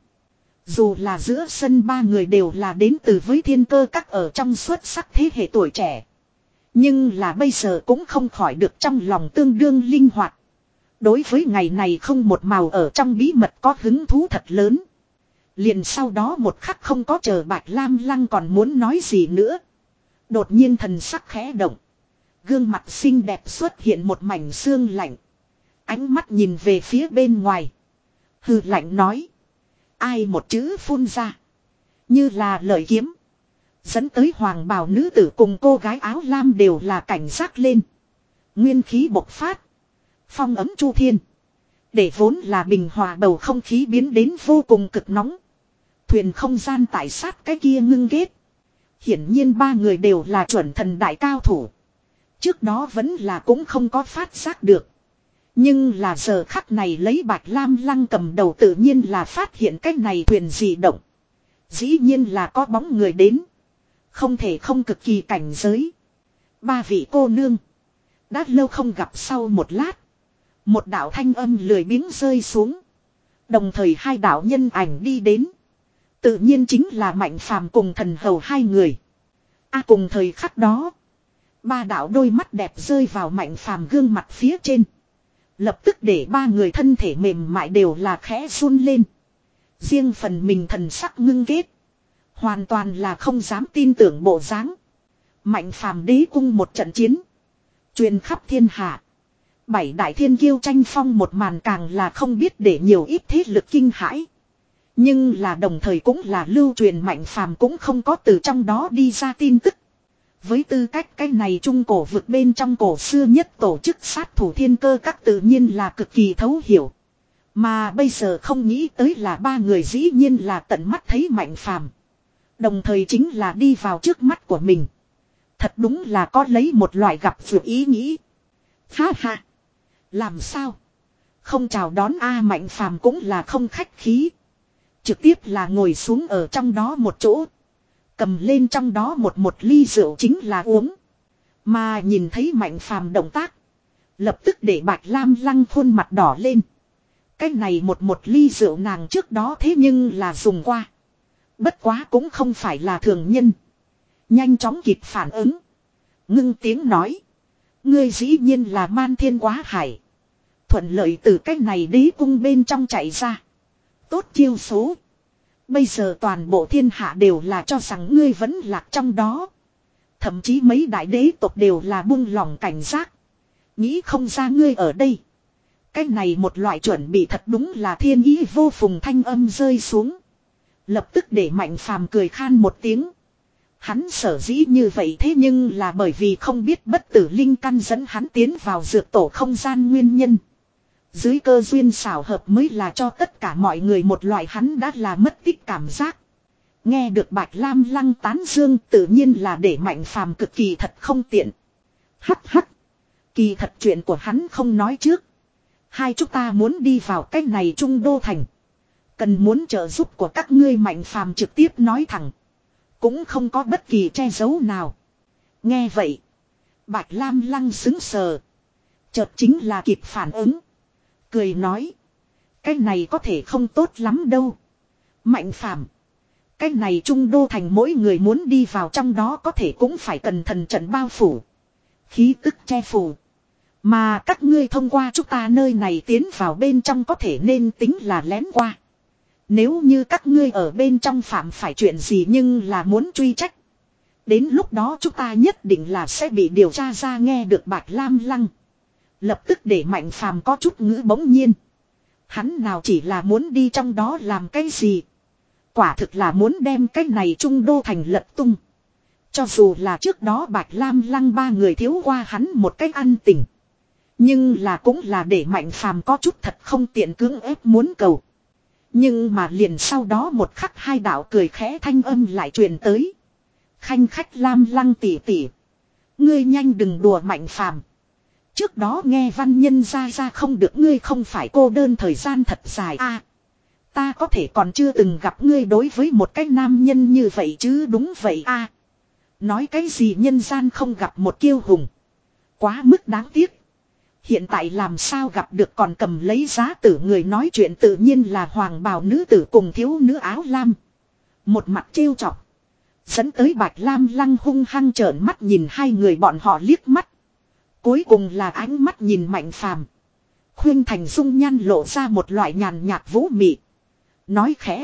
Dù là giữa sân ba người đều là đến từ với thiên cơ các ở trong xuất sắc thế hệ tuổi trẻ. Nhưng là bây giờ cũng không khỏi được trong lòng tương đương linh hoạt. Đối với ngày này không một màu ở trong bí mật có hứng thú thật lớn. Liền sau đó một khắc không có chờ Bạch Lam Lăng còn muốn nói gì nữa. Đột nhiên thần sắc khẽ động. Gương mặt xinh đẹp xuất hiện một mảnh xương lạnh. Ánh mắt nhìn về phía bên ngoài. Hừ lạnh nói. Ai một chữ phun ra. Như là lợi kiếm. Dẫn tới hoàng bào nữ tử cùng cô gái áo lam đều là cảnh giác lên. Nguyên khí bộc phát. Phong ấm chu thiên. Để vốn là bình hòa bầu không khí biến đến vô cùng cực nóng. Thuyền không gian tại sát cái kia ngưng ghét. Hiển nhiên ba người đều là chuẩn thần đại cao thủ. Trước đó vẫn là cũng không có phát giác được. Nhưng là giờ khắc này lấy Bạch Lam Lăng cầm đầu tự nhiên là phát hiện cái này thuyền dị động. Dĩ nhiên là có bóng người đến. Không thể không cực kỳ cảnh giới. Ba vị cô nương. Đã lâu không gặp sau một lát. Một đạo thanh âm lười biếng rơi xuống. Đồng thời hai đạo nhân ảnh đi đến. Tự nhiên chính là Mạnh Phàm cùng Thần Hầu hai người. A à, cùng thời khắc đó. Ba đạo đôi mắt đẹp rơi vào Mạnh Phàm gương mặt phía trên. Lập tức để ba người thân thể mềm mại đều là khẽ run lên. Riêng phần mình thần sắc ngưng kết. Hoàn toàn là không dám tin tưởng bộ dáng. Mạnh Phàm đế cung một trận chiến. Truyền khắp thiên hạ. Bảy đại thiên kiêu tranh phong một màn càng là không biết để nhiều ít thế lực kinh hãi. Nhưng là đồng thời cũng là lưu truyền Mạnh Phàm cũng không có từ trong đó đi ra tin tức. Với tư cách cái này trung cổ vực bên trong cổ xưa nhất tổ chức sát thủ thiên cơ các tự nhiên là cực kỳ thấu hiểu. Mà bây giờ không nghĩ tới là ba người dĩ nhiên là tận mắt thấy Mạnh Phàm. Đồng thời chính là đi vào trước mắt của mình. Thật đúng là có lấy một loại gặp vượt ý nghĩ. Ha ha. Làm sao? Không chào đón A Mạnh Phàm cũng là không khách khí. Trực tiếp là ngồi xuống ở trong đó một chỗ. Cầm lên trong đó một một ly rượu chính là uống. Mà nhìn thấy Mạnh Phàm động tác. Lập tức để Bạch Lam Lăng khuôn mặt đỏ lên. Cái này một một ly rượu nàng trước đó thế nhưng là dùng qua. Bất quá cũng không phải là thường nhân. Nhanh chóng kịp phản ứng. Ngưng tiếng nói. Ngươi dĩ nhiên là man thiên quá hải. Thuận lợi từ cái này đế cung bên trong chạy ra. Tốt chiêu số. Bây giờ toàn bộ thiên hạ đều là cho rằng ngươi vẫn lạc trong đó. Thậm chí mấy đại đế tộc đều là buông lòng cảnh giác. Nghĩ không ra ngươi ở đây. Cái này một loại chuẩn bị thật đúng là thiên ý vô phùng thanh âm rơi xuống. Lập tức để Mạnh Phàm cười khan một tiếng. Hắn sở dĩ như vậy thế nhưng là bởi vì không biết bất tử linh căn dẫn hắn tiến vào dược tổ không gian nguyên nhân. Dưới cơ duyên xảo hợp mới là cho tất cả mọi người một loại hắn đã là mất tích cảm giác. Nghe được Bạch Lam Lăng tán dương tự nhiên là để Mạnh Phàm cực kỳ thật không tiện. Hắc hắc. Kỳ thật chuyện của hắn không nói trước. Hai chúng ta muốn đi vào cái này Trung Đô Thành. Cần muốn trợ giúp của các ngươi. Mạnh Phàm trực tiếp nói thẳng. Cũng không có bất kỳ che giấu nào. Nghe vậy. Bạch Lam Lăng xứng sờ. Chợt chính là kịp phản ứng. Cười nói. Cái này có thể không tốt lắm đâu. Mạnh Phàm. Cái này Trung Đô Thành mỗi người muốn đi vào trong đó có thể cũng phải cần thần trận bao phủ. Khí tức che phủ. Mà các ngươi thông qua chúng ta nơi này tiến vào bên trong có thể nên tính là lén qua. Nếu như các ngươi ở bên trong phạm phải chuyện gì nhưng là muốn truy trách. Đến lúc đó chúng ta nhất định là sẽ bị điều tra ra. Nghe được Bạch Lam Lăng. Lập tức để Mạnh Phàm có chút ngữ bỗng nhiên. Hắn nào chỉ là muốn đi trong đó làm cái gì. Quả thực là muốn đem cái này Trung Đô Thành lật tung. Cho dù là trước đó Bạch Lam Lăng ba người thiếu qua hắn một cách ăn tình. Nhưng là cũng là để Mạnh Phàm có chút thật không tiện cưỡng ép muốn cầu. Nhưng mà liền sau đó một khắc hai đạo cười khẽ thanh âm lại truyền tới. Khanh khách Lam Lăng tỉ tỉ. Ngươi nhanh đừng đùa Mạnh Phàm. Trước đó nghe văn nhân ra ra không được ngươi không phải cô đơn thời gian thật dài a à, ta có thể còn chưa từng gặp ngươi đối với một cái nam nhân như vậy chứ đúng vậy a à, nói cái gì nhân gian không gặp một kiêu hùng. Quá mức đáng tiếc. Hiện tại làm sao gặp được còn cầm lấy giá tử người nói chuyện tự nhiên là hoàng bào nữ tử cùng thiếu nữ áo lam. Một mặt trêu chọc. Dẫn tới Bạch Lam Lăng hung hăng trợn mắt nhìn hai người bọn họ liếc mắt. Cuối cùng là ánh mắt nhìn Mạnh Phàm. Khuyên Thành dung nhan lộ ra một loại nhàn nhạt vũ mị. Nói khẽ.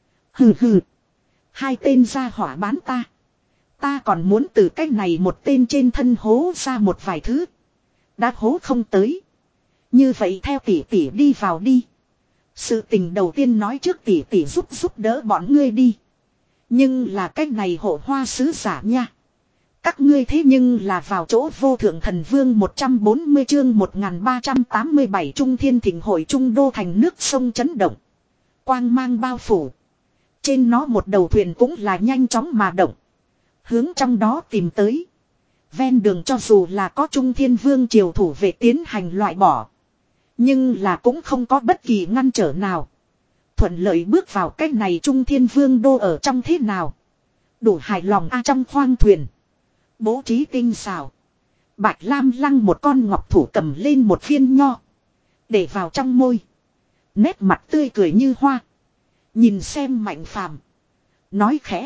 Hừ hừ. Hai tên gia hỏa bán ta. Ta còn muốn từ cái này một tên trên thân hố ra một vài thứ. Đã hố không tới. Như vậy theo tỷ tỷ đi vào đi. Sự tình đầu tiên nói trước tỷ tỷ giúp giúp đỡ bọn ngươi đi. Nhưng là cái này hộ hoa sứ giả nha. Các ngươi thế nhưng là vào chỗ vô thượng thần vương một trăm bốn mươi chương một nghìn ba trăm tám mươi bảy Trung Thiên Thịnh Hội Trung Đô Thành nước sông chấn động. Quang mang bao phủ. Trên nó một đầu thuyền cũng là nhanh chóng mà động. Hướng trong đó tìm tới. Ven đường cho dù là có Trung Thiên Vương triều thủ vệ tiến hành loại bỏ. Nhưng là cũng không có bất kỳ ngăn trở nào. Thuận lợi bước vào cái này Trung Thiên Vương đô ở trong thế nào. Đủ hài lòng a à, trong khoang thuyền. Bố trí tinh xảo. Bạch Lam Lăng một con ngọc thủ cầm lên một viên nho. Để vào trong môi. Nét mặt tươi cười như hoa. Nhìn xem Mạnh Phàm. Nói khẽ.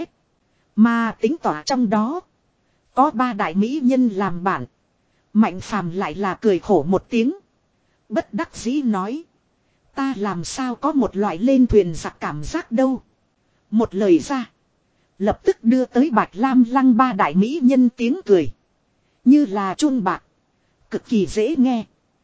Mà tính tỏa trong đó. Có ba đại mỹ nhân làm bạn. Mạnh Phàm lại là cười khổ một tiếng. Bất đắc dĩ nói. Ta làm sao có một loại lên thuyền giặc cảm giác đâu. Một lời ra. Lập tức đưa tới Bạch Lam Lăng ba đại mỹ nhân tiếng cười. Như là chuông bạc. Cực kỳ dễ nghe.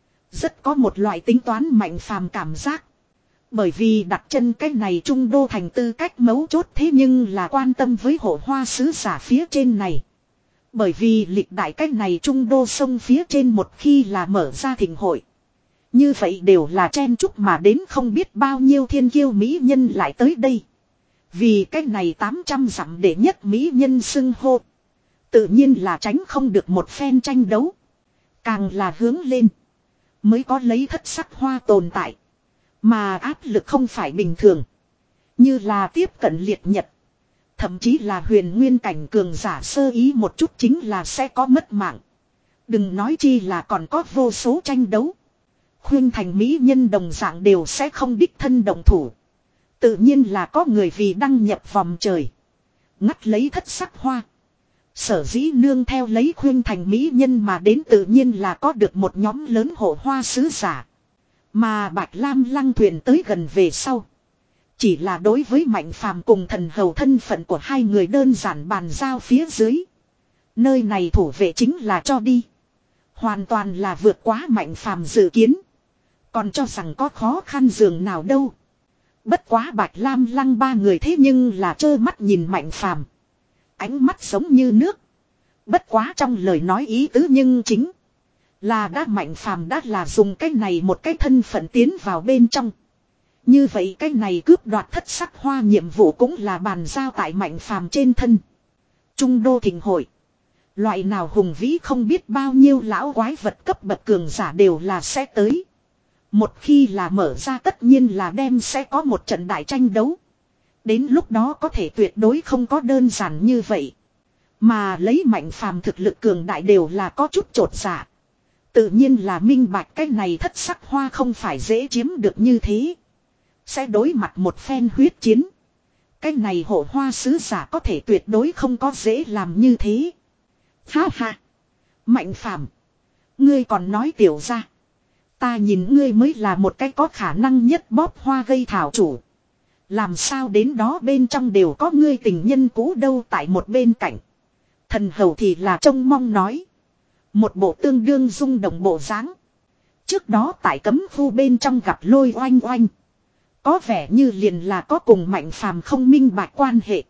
Rất có một loại tính toán Mạnh Phàm cảm giác. Bởi vì đặt chân cái này Trung Đô Thành tư cách mấu chốt thế nhưng là quan tâm với hộ hoa sứ giả phía trên này. Bởi vì lịch đại cái này Trung Đô sông phía trên một khi là mở ra thịnh hội. Như vậy đều là chen chúc mà đến không biết bao nhiêu thiên kiêu mỹ nhân lại tới đây. Vì cái này tám trăm dặm để nhất mỹ nhân xưng hô. Tự nhiên là tránh không được một phen tranh đấu. Càng là hướng lên. Mới có lấy thất sắc hoa tồn tại. Mà áp lực không phải bình thường. Như là tiếp cận liệt nhật. Thậm chí là huyền nguyên cảnh cường giả sơ ý một chút chính là sẽ có mất mạng. Đừng nói chi là còn có vô số tranh đấu. Khuyên thành mỹ nhân đồng dạng đều sẽ không đích thân đồng thủ. Tự nhiên là có người vì đăng nhập vòng trời. Ngắt lấy thất sắc hoa. Sở dĩ nương theo lấy khuyên thành mỹ nhân mà đến tự nhiên là có được một nhóm lớn hộ hoa sứ giả. Mà Bạch Lam Lăng thuyền tới gần về sau. Chỉ là đối với Mạnh Phàm cùng thần hầu thân phận của hai người đơn giản bàn giao phía dưới. Nơi này thủ vệ chính là cho đi. Hoàn toàn là vượt quá Mạnh Phàm dự kiến. Còn cho rằng có khó khăn giường nào đâu. Bất quá Bạch Lam Lăng ba người thế nhưng là trơ mắt nhìn Mạnh Phàm. Ánh mắt giống như nước. Bất quá trong lời nói ý tứ nhưng chính Là đã Mạnh Phàm đã là dùng cái này một cái thân phận tiến vào bên trong. Như vậy cái này cướp đoạt thất sắc hoa nhiệm vụ cũng là bàn giao tại Mạnh Phàm trên thân. Trung đô thịnh hội. Loại nào hùng vĩ không biết bao nhiêu lão quái vật cấp bậc cường giả đều là sẽ tới. Một khi là mở ra tất nhiên là đem sẽ có một trận đại tranh đấu. Đến lúc đó có thể tuyệt đối không có đơn giản như vậy. Mà lấy Mạnh Phàm thực lực cường đại đều là có chút chột dạ. Tự nhiên là minh bạch cái này thất sắc hoa không phải dễ chiếm được như thế. Sẽ đối mặt một phen huyết chiến. Cái này hộ hoa sứ giả có thể tuyệt đối không có dễ làm như thế. Ha ha. Mạnh Phàm, ngươi còn nói tiểu ra. Ta nhìn ngươi mới là một cái có khả năng nhất bóp hoa gây thảo chủ. Làm sao đến đó bên trong đều có ngươi tình nhân cũ đâu tại một bên cạnh. Thần hầu thì là trông mong nói. Một bộ tương đương rung động bộ dáng. Trước đó tại cấm khu bên trong gặp Lôi Oanh Oanh. Có vẻ như liền là có cùng Mạnh Phàm không minh bạch quan hệ.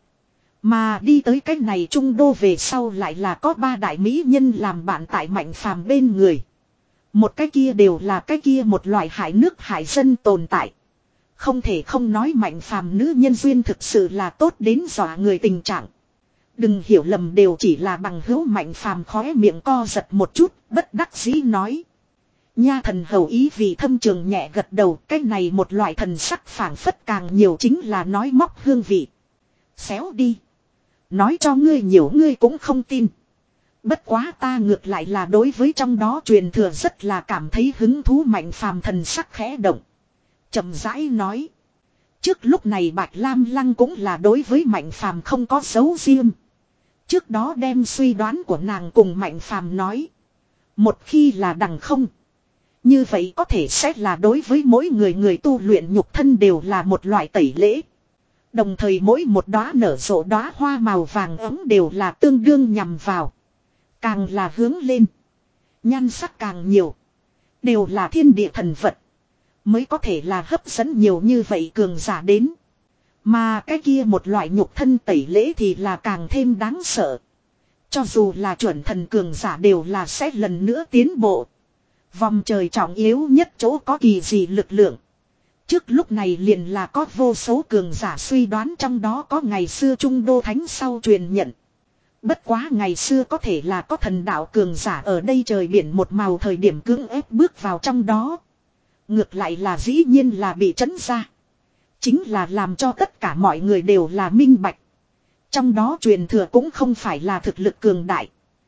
Mà đi tới cái này trung đô về sau lại là có ba đại mỹ nhân làm bạn tại Mạnh Phàm bên người. Một cái kia đều là cái kia một loại hại nước hại dân tồn tại. Không thể không nói Mạnh Phàm nữ nhân duyên thực sự là tốt đến dọa người tình trạng. Đừng hiểu lầm đều chỉ là bằng hữu. Mạnh Phàm khóe miệng co giật một chút, bất đắc dĩ nói. Nha thần hầu ý vì thâm trường nhẹ gật đầu, cái này một loại thần sắc phảng phất càng nhiều chính là nói móc hương vị. Xéo đi. Nói cho ngươi nhiều ngươi cũng không tin. Bất quá ta ngược lại là đối với trong đó truyền thừa rất là cảm thấy hứng thú. Mạnh Phàm thần sắc khẽ động. Chậm rãi nói. Trước lúc này Bạch Lam Lăng cũng là đối với Mạnh Phàm không có dấu riêng. Trước đó đem suy đoán của nàng cùng Mạnh Phàm nói. Một khi là đằng không. Như vậy có thể sẽ là đối với mỗi người người tu luyện nhục thân đều là một loại tẩy lễ. Đồng thời mỗi một đóa nở rộ đóa hoa màu vàng ấm đều là tương đương nhằm vào. Càng là hướng lên. Nhan sắc càng nhiều. Đều là thiên địa thần vật. Mới có thể là hấp dẫn nhiều như vậy cường giả đến. Mà cái kia một loại nhục thân tẩy lễ thì là càng thêm đáng sợ. Cho dù là chuẩn thần cường giả đều là sẽ lần nữa tiến bộ. Vòng trời trọng yếu nhất chỗ có kỳ gì lực lượng. Trước lúc này liền là có vô số cường giả suy đoán trong đó có ngày xưa Trung Đô Thánh sau truyền nhận. Bất quá ngày xưa có thể là có thần đạo cường giả ở đây trời biển một màu thời điểm cưỡng ép bước vào trong đó. Ngược lại là dĩ nhiên là bị trấn ra. Chính là làm cho tất cả mọi người đều là minh bạch. Trong đó truyền thừa cũng không phải là thực lực cường đại.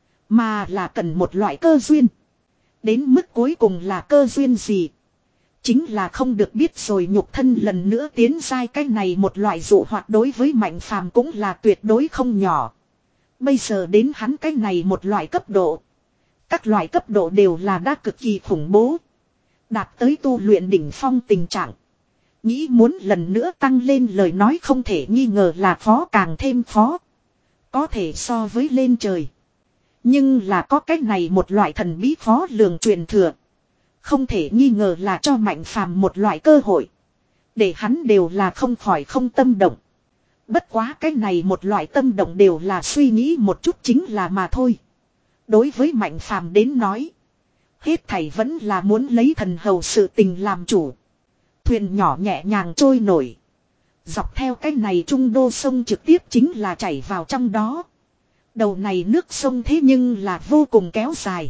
Mà là cần một loại cơ duyên. Đến mức cuối cùng là cơ duyên gì? Chính là không được biết rồi nhục thân lần nữa tiến giai cái này một loại dụ hoạt đối với Mạnh Phàm cũng là tuyệt đối không nhỏ. Bây giờ đến hắn cái này một loại cấp độ. Các loại cấp độ đều là đã cực kỳ khủng bố. Đạt tới tu luyện đỉnh phong tình trạng. Nghĩ muốn lần nữa tăng lên lời nói không thể nghi ngờ là khó càng thêm khó. Có thể so với lên trời. Nhưng là có cách này một loại thần bí khó lường truyền thừa. Không thể nghi ngờ là cho Mạnh Phàm một loại cơ hội. Để hắn đều là không khỏi không tâm động. Bất quá cái này một loại tâm động đều là suy nghĩ một chút chính là mà thôi. Đối với Mạnh Phàm đến nói. Hết thảy vẫn là muốn lấy thần hầu sự tình làm chủ. Thuyền nhỏ nhẹ nhàng trôi nổi. Dọc theo cái này trung đô sông trực tiếp chính là chảy vào trong đó. Đầu này nước sông thế nhưng là vô cùng kéo dài.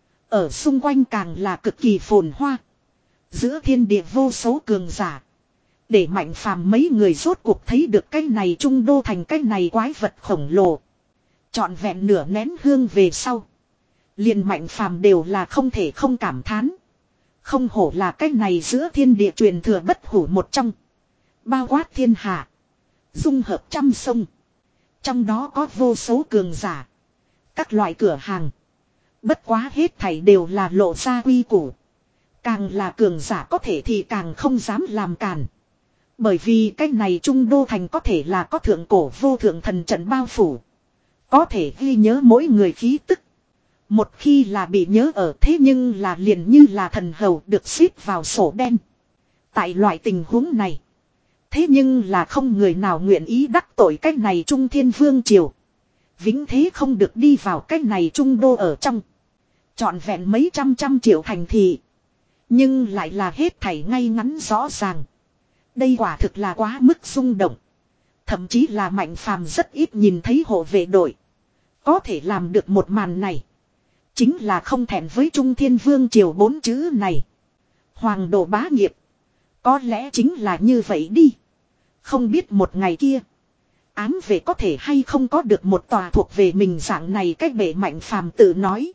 Ở xung quanh càng là cực kỳ phồn hoa. Giữa thiên địa vô số cường giả. Để Mạnh Phàm mấy người rốt cuộc thấy được cái này trung đô thành cái này quái vật khổng lồ. Trọn vẹn nửa nén hương về sau. Liền Mạnh Phàm đều là không thể không cảm thán. Không hổ là cái này giữa thiên địa truyền thừa bất hủ một trong. Bao quát thiên hạ. Dung hợp trăm sông. Trong đó có vô số cường giả. Các loại cửa hàng. Bất quá hết thảy đều là lộ ra quy củ. Càng là cường giả có thể thì càng không dám làm càn. Bởi vì cái này trung đô thành có thể là có thượng cổ vô thượng thần trận bao phủ. Có thể ghi nhớ mỗi người khí tức. Một khi là bị nhớ ở thế nhưng là liền như là thần hầu được xếp vào sổ đen. Tại loại tình huống này. Thế nhưng là không người nào nguyện ý đắc tội cái này trung thiên vương triều. Vĩnh thế không được đi vào cái này trung đô ở trong. Trọn vẹn mấy trăm trăm triệu thành thị. Nhưng lại là hết thảy ngay ngắn rõ ràng. Đây quả thực là quá mức rung động. Thậm chí là Mạnh Phàm rất ít nhìn thấy hộ vệ đội có thể làm được một màn này. Chính là không thẹn với Trung Thiên Vương triều bốn chữ này. Hoàng độ bá nghiệp. Có lẽ chính là như vậy đi. Không biết một ngày kia, ám vệ có thể hay không có được một tòa thuộc về mình dạng này, cách bệ Mạnh Phàm tự nói.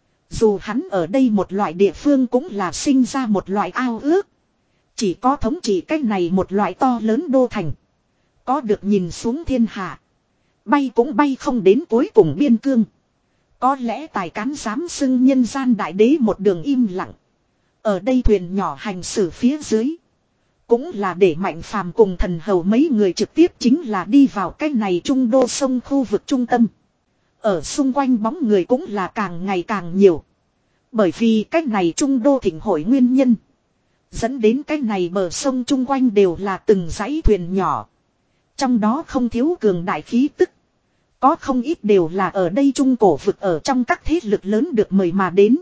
Dù hắn ở đây một loại địa phương cũng là sinh ra một loại ao ước. Chỉ có thống trị cách này một loại to lớn đô thành. Có được nhìn xuống thiên hạ. Bay cũng bay không đến cuối cùng biên cương. Có lẽ tài cán dám xưng nhân gian đại đế một đường im lặng. Ở đây thuyền nhỏ hành xử phía dưới. Cũng là để Mạnh Phàm cùng thần hầu mấy người trực tiếp chính là đi vào cái này trung đô sông khu vực trung tâm. Ở xung quanh bóng người cũng là càng ngày càng nhiều. Bởi vì cái này trung đô thịnh hội nguyên nhân. Dẫn đến cái này bờ sông chung quanh đều là từng dãy thuyền nhỏ. Trong đó không thiếu cường đại khí tức. Có không ít đều là ở đây trung cổ vực ở trong các thế lực lớn được mời mà đến.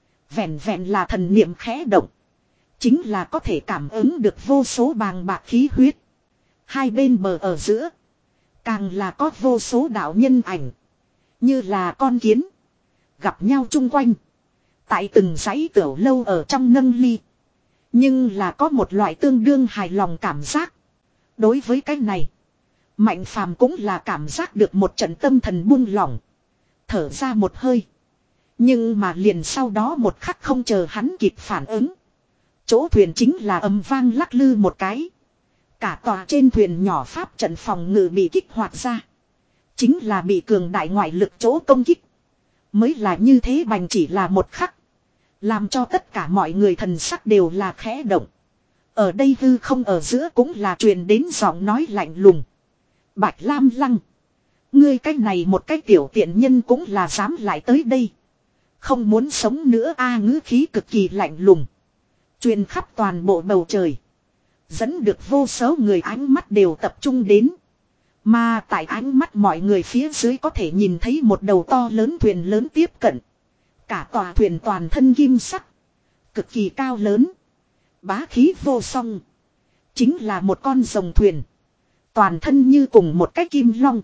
Vẹn vẹn là thần niệm khẽ động. Chính là có thể cảm ứng được vô số bàng bạc khí huyết. Hai bên bờ ở giữa. Càng là có vô số đạo nhân ảnh. Như là con kiến. Gặp nhau chung quanh. Tại từng dãy tiểu lâu ở trong nâng ly. Nhưng là có một loại tương đương hài lòng cảm giác. Đối với cái này, Mạnh Phàm cũng là cảm giác được một trận tâm thần buông lỏng. Thở ra một hơi. Nhưng mà liền sau đó một khắc không chờ hắn kịp phản ứng. Chỗ thuyền chính là ầm vang lắc lư một cái. Cả tòa trên thuyền nhỏ pháp trận phòng ngự bị kích hoạt ra. Chính là bị cường đại ngoại lực chỗ công kích. Mới là như thế, bành chỉ là một khắc. Làm cho tất cả mọi người thần sắc đều là khẽ động. Ở đây hư không ở giữa cũng là truyền đến giọng nói lạnh lùng. Bạch Lam Lăng. Ngươi cái này một cái tiểu tiện nhân cũng là dám lại tới đây. Không muốn sống nữa a, ngữ khí cực kỳ lạnh lùng. Truyền khắp toàn bộ bầu trời. Dẫn được vô số người ánh mắt đều tập trung đến. Mà tại ánh mắt mọi người phía dưới có thể nhìn thấy một đầu to lớn thuyền lớn tiếp cận. Cả tòa thuyền toàn thân kim sắc. Cực kỳ cao lớn. Bá khí vô song. Chính là một con rồng thuyền. Toàn thân như cùng một cái kim long.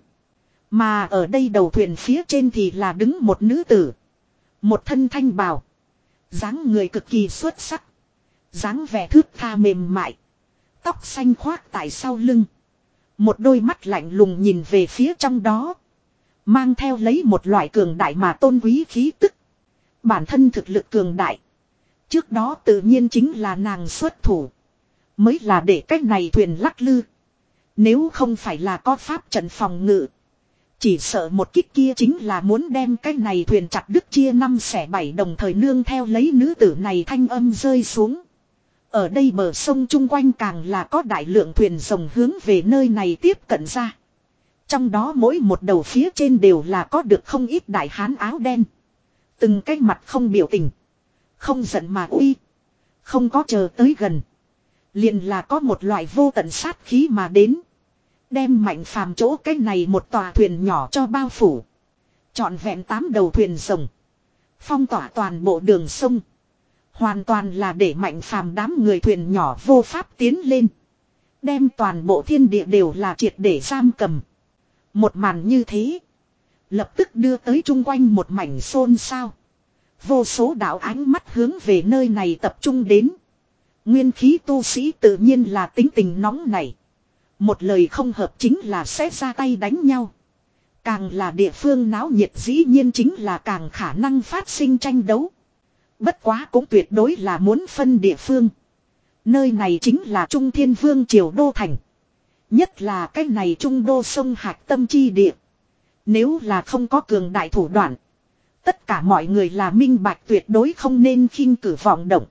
Mà ở đây đầu thuyền phía trên thì là đứng một nữ tử. Một thân thanh bào. Dáng người cực kỳ xuất sắc. Dáng vẻ thướt tha mềm mại. Tóc xanh khoác tại sau lưng. Một đôi mắt lạnh lùng nhìn về phía trong đó. Mang theo lấy một loại cường đại mà tôn quý khí tức. Bản thân thực lực cường đại. Trước đó tự nhiên chính là nàng xuất thủ. Mới là để cách này thuyền lắc lư. Nếu không phải là có pháp trận phòng ngự. Chỉ sợ một kích kia chính là muốn đem cái này thuyền chặt đứt chia năm xẻ bảy, đồng thời nương theo lấy nữ tử này thanh âm rơi xuống. Ở đây bờ sông chung quanh càng là có đại lượng thuyền rồng hướng về nơi này tiếp cận ra. Trong đó mỗi một đầu phía trên đều là có được không ít đại hán áo đen. Từng cái mặt không biểu tình. Không giận mà uy. Không có chờ tới gần. Liền là có một loại vô tận sát khí mà đến. Đem Mạnh Phàm chỗ cái này một tòa thuyền nhỏ cho bao phủ. Trọn vẹn tám đầu thuyền rồng. Phong tỏa toàn bộ đường sông. Hoàn toàn là để Mạnh Phàm đám người thuyền nhỏ vô pháp tiến lên. Đem toàn bộ thiên địa đều là triệt để giam cầm. Một màn như thế. Lập tức đưa tới chung quanh một mảnh xôn xao. Vô số đạo ánh mắt hướng về nơi này tập trung đến. Nguyên khí tu sĩ tự nhiên là tính tình nóng này. Một lời không hợp chính là sẽ ra tay đánh nhau. Càng là địa phương náo nhiệt dĩ nhiên chính là càng khả năng phát sinh tranh đấu. Bất quá cũng tuyệt đối là muốn phân địa phương. Nơi này chính là Trung Thiên Vương triều đô thành. Nhất là cái này trung đô sông hạch tâm chi địa. Nếu là không có cường đại thủ đoạn. Tất cả mọi người là minh bạch, tuyệt đối không nên khinh cử vọng động.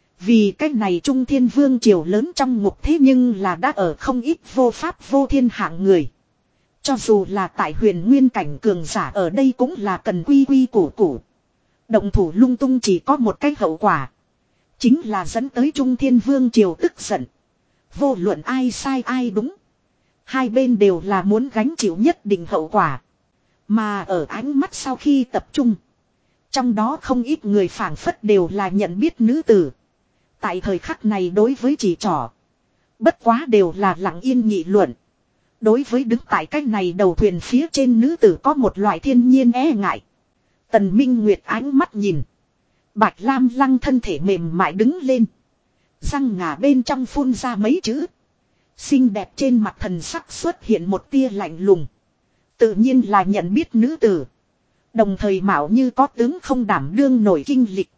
Vì cái này Trung Thiên Vương triều lớn trong ngục thế nhưng là đã ở không ít vô pháp vô thiên hạng người. Cho dù là tại huyền nguyên cảnh cường giả ở đây cũng là cần quy quy củ củ. Động thủ lung tung chỉ có một cái hậu quả. Chính là dẫn tới Trung Thiên Vương triều tức giận. Vô luận ai sai ai đúng. Hai bên đều là muốn gánh chịu nhất định hậu quả. Mà ở ánh mắt sau khi tập trung. Trong đó không ít người phảng phất đều là nhận biết nữ tử. Tại thời khắc này đối với chỉ trỏ. Bất quá đều là lặng yên nghị luận. Đối với đứng tại cách này đầu thuyền phía trên nữ tử có một loại thiên nhiên e ngại. Tần Minh Nguyệt ánh mắt nhìn. Bạch Lam Lăng thân thể mềm mại đứng lên. Răng ngà bên trong phun ra mấy chữ. Xinh đẹp trên mặt thần sắc xuất hiện một tia lạnh lùng. Tự nhiên là nhận biết nữ tử. Đồng thời mạo như có tướng không đảm đương nổi kinh lịch.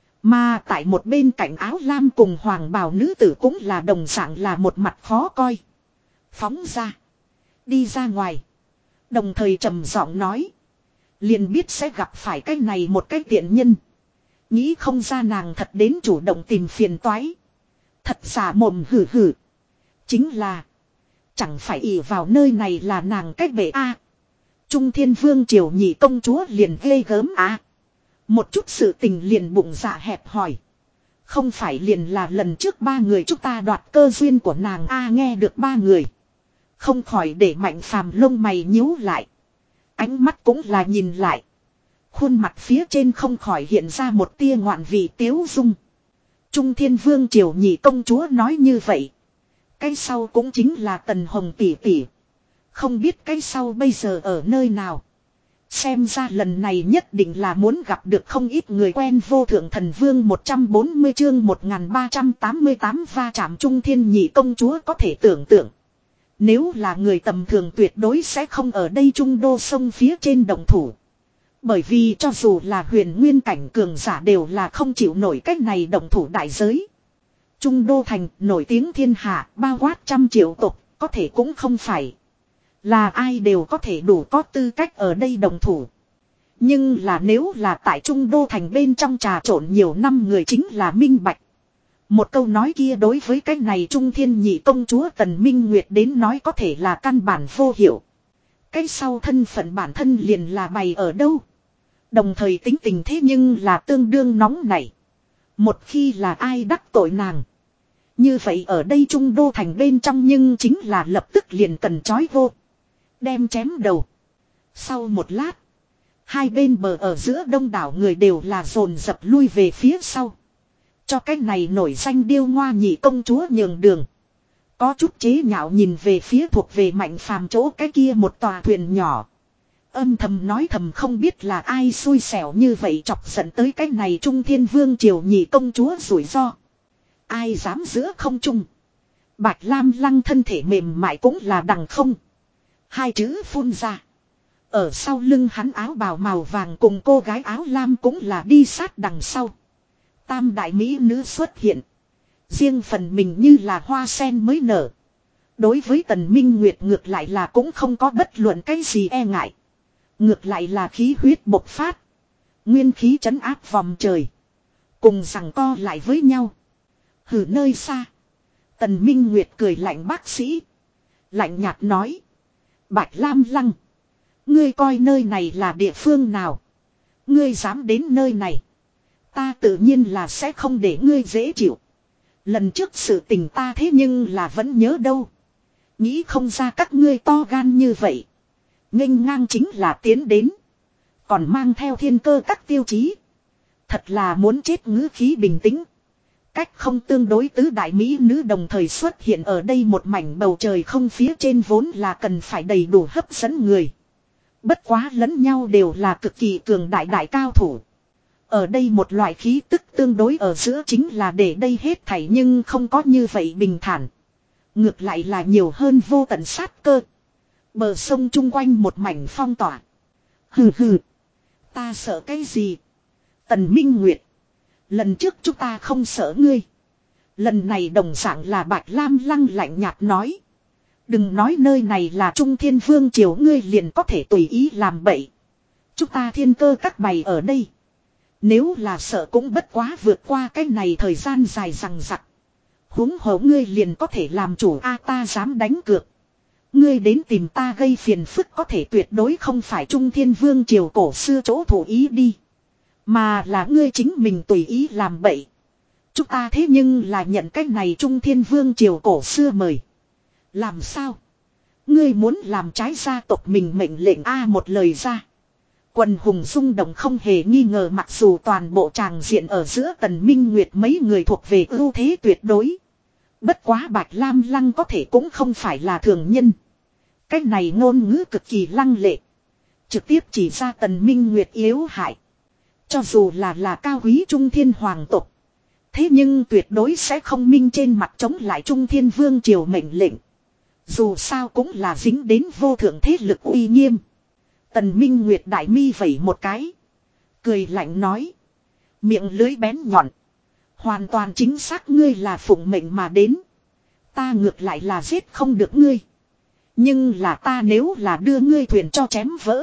Mà tại một bên cạnh áo lam cùng hoàng bào nữ tử cũng là đồng dạng là một mặt khó coi. Phóng ra. Đi ra ngoài. Đồng thời trầm giọng nói. Liền biết sẽ gặp phải cái này một cái tiện nhân. Nghĩ không ra nàng thật đến chủ động tìm phiền toái. Thật giả mồm hử hử. Chính là. Chẳng phải ỷ vào nơi này là nàng cách bể a. Trung Thiên Vương triều nhị công chúa liền ghê gớm a. Một chút sự tình liền bụng dạ hẹp hỏi. Không phải liền là lần trước ba người chúng ta đoạt cơ duyên của nàng a. Nghe được ba người. Không khỏi để Mạnh Phàm lông mày nhíu lại. Ánh mắt cũng là nhìn lại. Khuôn mặt phía trên không khỏi hiện ra một tia ngoạn vị tiếu dung. Trung Thiên Vương triều nhị công chúa nói như vậy. Cái sau cũng chính là Tần Hồng tỷ tỷ. Không biết cái sau bây giờ ở nơi nào. Xem ra lần này nhất định là muốn gặp được không ít người quen. Vô thượng thần vương một trăm bốn mươi chương một nghìn ba trăm tám mươi tám va chạm Trung Thiên nhị công chúa có thể tưởng tượng. Nếu là người tầm thường tuyệt đối sẽ không ở đây trung đô sông phía trên động thủ. Bởi vì cho dù là huyền nguyên cảnh cường giả đều là không chịu nổi cách này động thủ đại giới. Trung đô thành nổi tiếng thiên hạ bao quát trăm triệu tộc có thể cũng không phải. Là ai đều có thể đủ có tư cách ở đây đồng thủ. Nhưng là nếu là tại Trung đô thành bên trong trà trộn nhiều năm người chính là minh bạch. Một câu nói kia đối với cái này Trung Thiên nhị công chúa Tần Minh Nguyệt đến nói có thể là căn bản vô hiệu. Cái sau thân phận bản thân liền là bày ở đâu. Đồng thời tính tình thế nhưng là tương đương nóng nảy. Một khi là ai đắc tội nàng. Như vậy ở đây Trung đô thành bên trong nhưng chính là lập tức liền cần chói vô. Đem chém đầu. Sau một lát. Hai bên bờ ở giữa đông đảo người đều là dồn dập lui về phía sau. Cho cái này nổi danh điêu ngoa nhị công chúa nhường đường. Có chút chế nhạo nhìn về phía thuộc về Mạnh Phàm chỗ cái kia một tòa thuyền nhỏ. Âm thầm nói thầm không biết là ai xui xẻo như vậy chọc giận tới cái này Trung Thiên Vương triều nhị công chúa rủi ro. Ai dám giữa không trung. Bạch Lam Lăng thân thể mềm mại cũng là đằng không. Hai chữ phun ra. Ở sau lưng hắn áo bào màu vàng cùng cô gái áo lam cũng là đi sát đằng sau. Tam đại mỹ nữ xuất hiện. Riêng phần mình như là hoa sen mới nở. Đối với Tần Minh Nguyệt ngược lại là cũng không có bất luận cái gì e ngại. Ngược lại là khí huyết bộc phát. Nguyên khí trấn áp vòng trời. Cùng rằng co lại với nhau. Hử nơi xa. Tần Minh Nguyệt cười lạnh bác sĩ. Lạnh nhạt nói. Bạch Lam Lăng. Ngươi coi nơi này là địa phương nào. Ngươi dám đến nơi này. Ta tự nhiên là sẽ không để ngươi dễ chịu. Lần trước sự tình ta thế nhưng là vẫn nhớ đâu. Nghĩ không ra các ngươi to gan như vậy. Nghênh ngang chính là tiến đến. Còn mang theo thiên cơ các tiêu chí. Thật là muốn chết ngữ khí bình tĩnh. Cách không tương đối tứ đại mỹ nữ đồng thời xuất hiện ở đây một mảnh bầu trời không phía trên vốn là cần phải đầy đủ hấp dẫn người. Bất quá lẫn nhau đều là cực kỳ cường đại đại cao thủ. Ở đây một loại khí tức tương đối ở giữa chính là để đây hết thảy nhưng không có như vậy bình thản. Ngược lại là nhiều hơn vô tận sát cơ. Bờ sông chung quanh một mảnh phong tỏa. Hừ hừ. Ta sợ cái gì? Tần Minh Nguyệt. Lần trước chúng ta không sợ ngươi. Lần này đồng dạng là Bạch Lam Lăng lạnh nhạt nói. Đừng nói nơi này là Trung Thiên Vương triều ngươi liền có thể tùy ý làm bậy. Chúng ta thiên cơ các bày ở đây. Nếu là sợ cũng bất quá vượt qua cái này thời gian dài rằng rặc. Huống hồ ngươi liền có thể làm chủ a ta dám đánh cược. Ngươi đến tìm ta gây phiền phức có thể tuyệt đối không phải Trung Thiên Vương triều cổ xưa chỗ thủ ý đi. Mà là ngươi chính mình tùy ý làm bậy. Chúng ta thế nhưng là nhận cái này Trung Thiên Vương triều cổ xưa mời. Làm sao? Ngươi muốn làm trái gia tộc mình mệnh lệnh a một lời ra. Quần hùng rung động không hề nghi ngờ, mặc dù toàn bộ tràng diện ở giữa Tần Minh Nguyệt mấy người thuộc về ưu thế tuyệt đối. Bất quá Bạch Lam Lăng có thể cũng không phải là thường nhân. Cách này ngôn ngữ cực kỳ lăng lệ. Trực tiếp chỉ ra Tần Minh Nguyệt yếu hại. Cho dù là là cao quý Trung Thiên Hoàng tộc. Thế nhưng tuyệt đối sẽ không minh trên mặt chống lại Trung Thiên Vương triều mệnh lệnh. Dù sao cũng là dính đến vô thượng thế lực uy nghiêm. Tần Minh Nguyệt đại mi vẩy một cái. Cười lạnh nói. Miệng lưới bén nhọn. Hoàn toàn chính xác ngươi là phụng mệnh mà đến. Ta ngược lại là giết không được ngươi. Nhưng là ta nếu là đưa ngươi thuyền cho chém vỡ.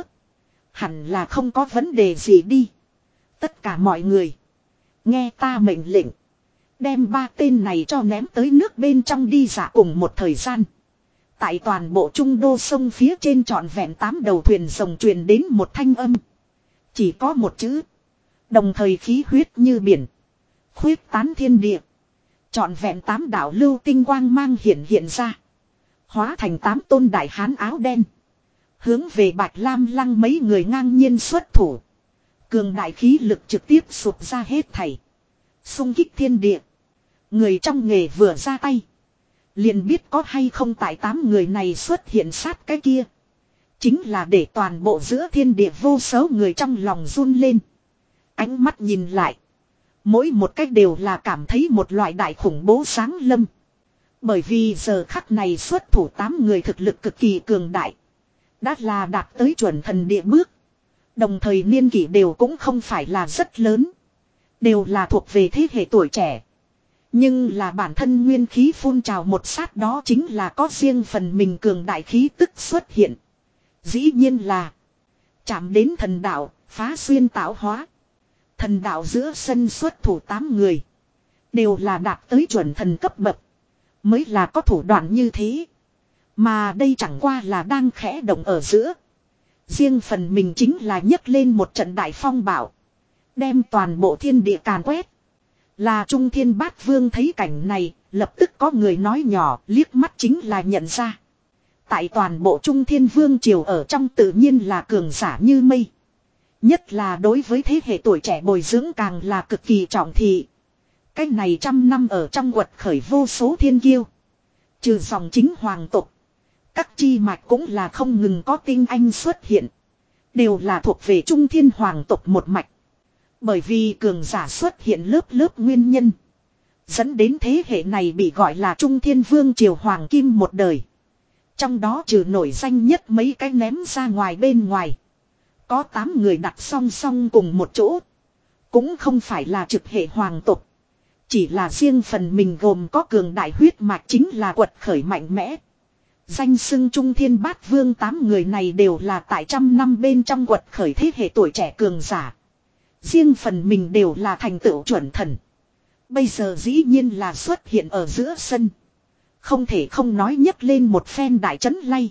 Hẳn là không có vấn đề gì đi. Tất cả mọi người. Nghe ta mệnh lệnh. Đem ba tên này cho ném tới nước bên trong đi giả cùng một thời gian. Tại toàn bộ trung đô sông phía trên trọn vẹn tám đầu thuyền rồng truyền đến một thanh âm. Chỉ có một chữ. Đồng thời khí huyết như biển. Khuyết tán thiên địa. Trọn vẹn tám đạo lưu tinh quang mang hiện hiện ra. Hóa thành tám tôn đại hán áo đen. Hướng về Bạch Lam Lăng mấy người ngang nhiên xuất thủ. Cường đại khí lực trực tiếp sụp ra hết thảy. Xung kích thiên địa. Người trong nghề vừa ra tay. Liền biết có hay không tại tám người này xuất hiện sát cái kia. Chính là để toàn bộ giữa thiên địa vô số người trong lòng run lên. Ánh mắt nhìn lại. Mỗi một cách đều là cảm thấy một loại đại khủng bố sáng lâm. Bởi vì giờ khắc này xuất thủ tám người thực lực cực kỳ cường đại. Đã là đạt tới chuẩn thần địa bước. Đồng thời niên kỷ đều cũng không phải là rất lớn. Đều là thuộc về thế hệ tuổi trẻ. Nhưng là bản thân nguyên khí phun trào một sát đó chính là có riêng phần mình cường đại khí tức xuất hiện. Dĩ nhiên là chạm đến thần đạo, phá xuyên tạo hóa. Thần đạo giữa sân xuất thủ tám người. Đều là đạt tới chuẩn thần cấp bậc. Mới là có thủ đoạn như thế. Mà đây chẳng qua là đang khẽ động ở giữa. Riêng phần mình chính là nhấc lên một trận đại phong bạo. Đem toàn bộ thiên địa càn quét. Là Trung Thiên Bát Vương thấy cảnh này, lập tức có người nói nhỏ, liếc mắt chính là nhận ra. Tại toàn bộ Trung Thiên Vương triều ở trong tự nhiên là cường giả như mây. Nhất là đối với thế hệ tuổi trẻ bồi dưỡng càng là cực kỳ trọng thị. Cái này trăm năm ở trong quật khởi vô số thiên kiêu. Trừ dòng chính hoàng tộc. Các chi mạch cũng là không ngừng có tinh anh xuất hiện. Đều là thuộc về Trung Thiên hoàng tộc một mạch. Bởi vì cường giả xuất hiện lớp lớp nguyên nhân. Dẫn đến thế hệ này bị gọi là Trung Thiên Vương triều hoàng kim một đời. Trong đó trừ nổi danh nhất mấy cái ném ra ngoài bên ngoài. Có tám người đặt song song cùng một chỗ. Cũng không phải là trực hệ hoàng tộc. Chỉ là riêng phần mình gồm có cường đại huyết mạch chính là quật khởi mạnh mẽ. Danh xưng Trung Thiên Bát Vương tám người này đều là tại trăm năm bên trong quật khởi thế hệ tuổi trẻ cường giả. Riêng phần mình đều là thành tựu chuẩn thần. Bây giờ dĩ nhiên là xuất hiện ở giữa sân. Không thể không nói nhấc lên một phen đại trấn lay.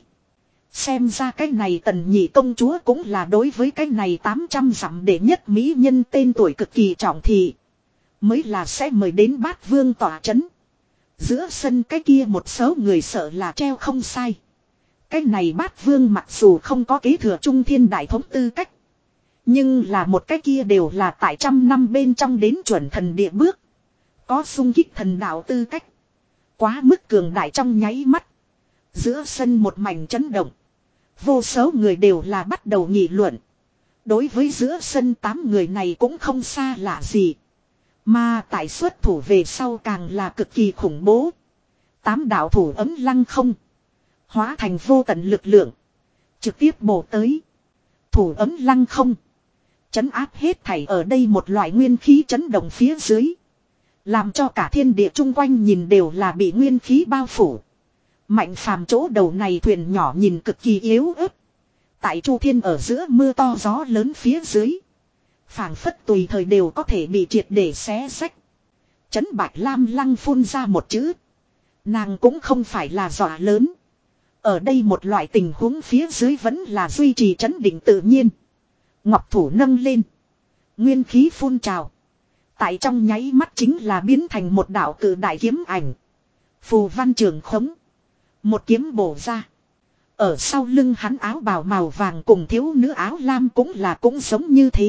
Xem ra cái này Tần Nhị công chúa cũng là đối với cái này tám trăm dặm đệ nhất mỹ nhân tên tuổi cực kỳ trọng thị. Mới là sẽ mời đến Bát Vương tỏa trấn. Giữa sân cái kia một số người sợ là treo không sai. Cái này Bát Vương mặc dù không có kế thừa Trung Thiên đại thống tư cách. Nhưng là một cái kia đều là tại trăm năm bên trong đến chuẩn thần địa bước. Có xung kích thần đạo tư cách. Quá mức cường đại trong nháy mắt. Giữa sân một mảnh chấn động. Vô số người đều là bắt đầu nghị luận. Đối với giữa sân tám người này cũng không xa lạ gì. Mà tại xuất thủ về sau càng là cực kỳ khủng bố. Tám đạo thủ ấm lăng không. Hóa thành vô tận lực lượng. Trực tiếp bổ tới. Thủ ấm lăng không. Chấn áp hết thảy ở đây một loại nguyên khí chấn động phía dưới. Làm cho cả thiên địa chung quanh nhìn đều là bị nguyên khí bao phủ. Mạnh phàm chỗ đầu này thuyền nhỏ nhìn cực kỳ yếu ớt. Tại Chu Thiên ở giữa mưa to gió lớn phía dưới. Phảng phất tùy thời đều có thể bị triệt để xé rách. Chấn Bạch Lam Lăng phun ra một chữ. Nàng cũng không phải là dọa lớn. Ở đây một loại tình huống phía dưới vẫn là duy trì trấn định tự nhiên. Ngọc thủ nâng lên. Nguyên khí phun trào. Tại trong nháy mắt chính là biến thành một đạo cự đại kiếm ảnh. Phù văn trường khống. Một kiếm bổ ra. Ở sau lưng hắn áo bào màu vàng cùng thiếu nữ áo lam cũng là cũng giống như thế.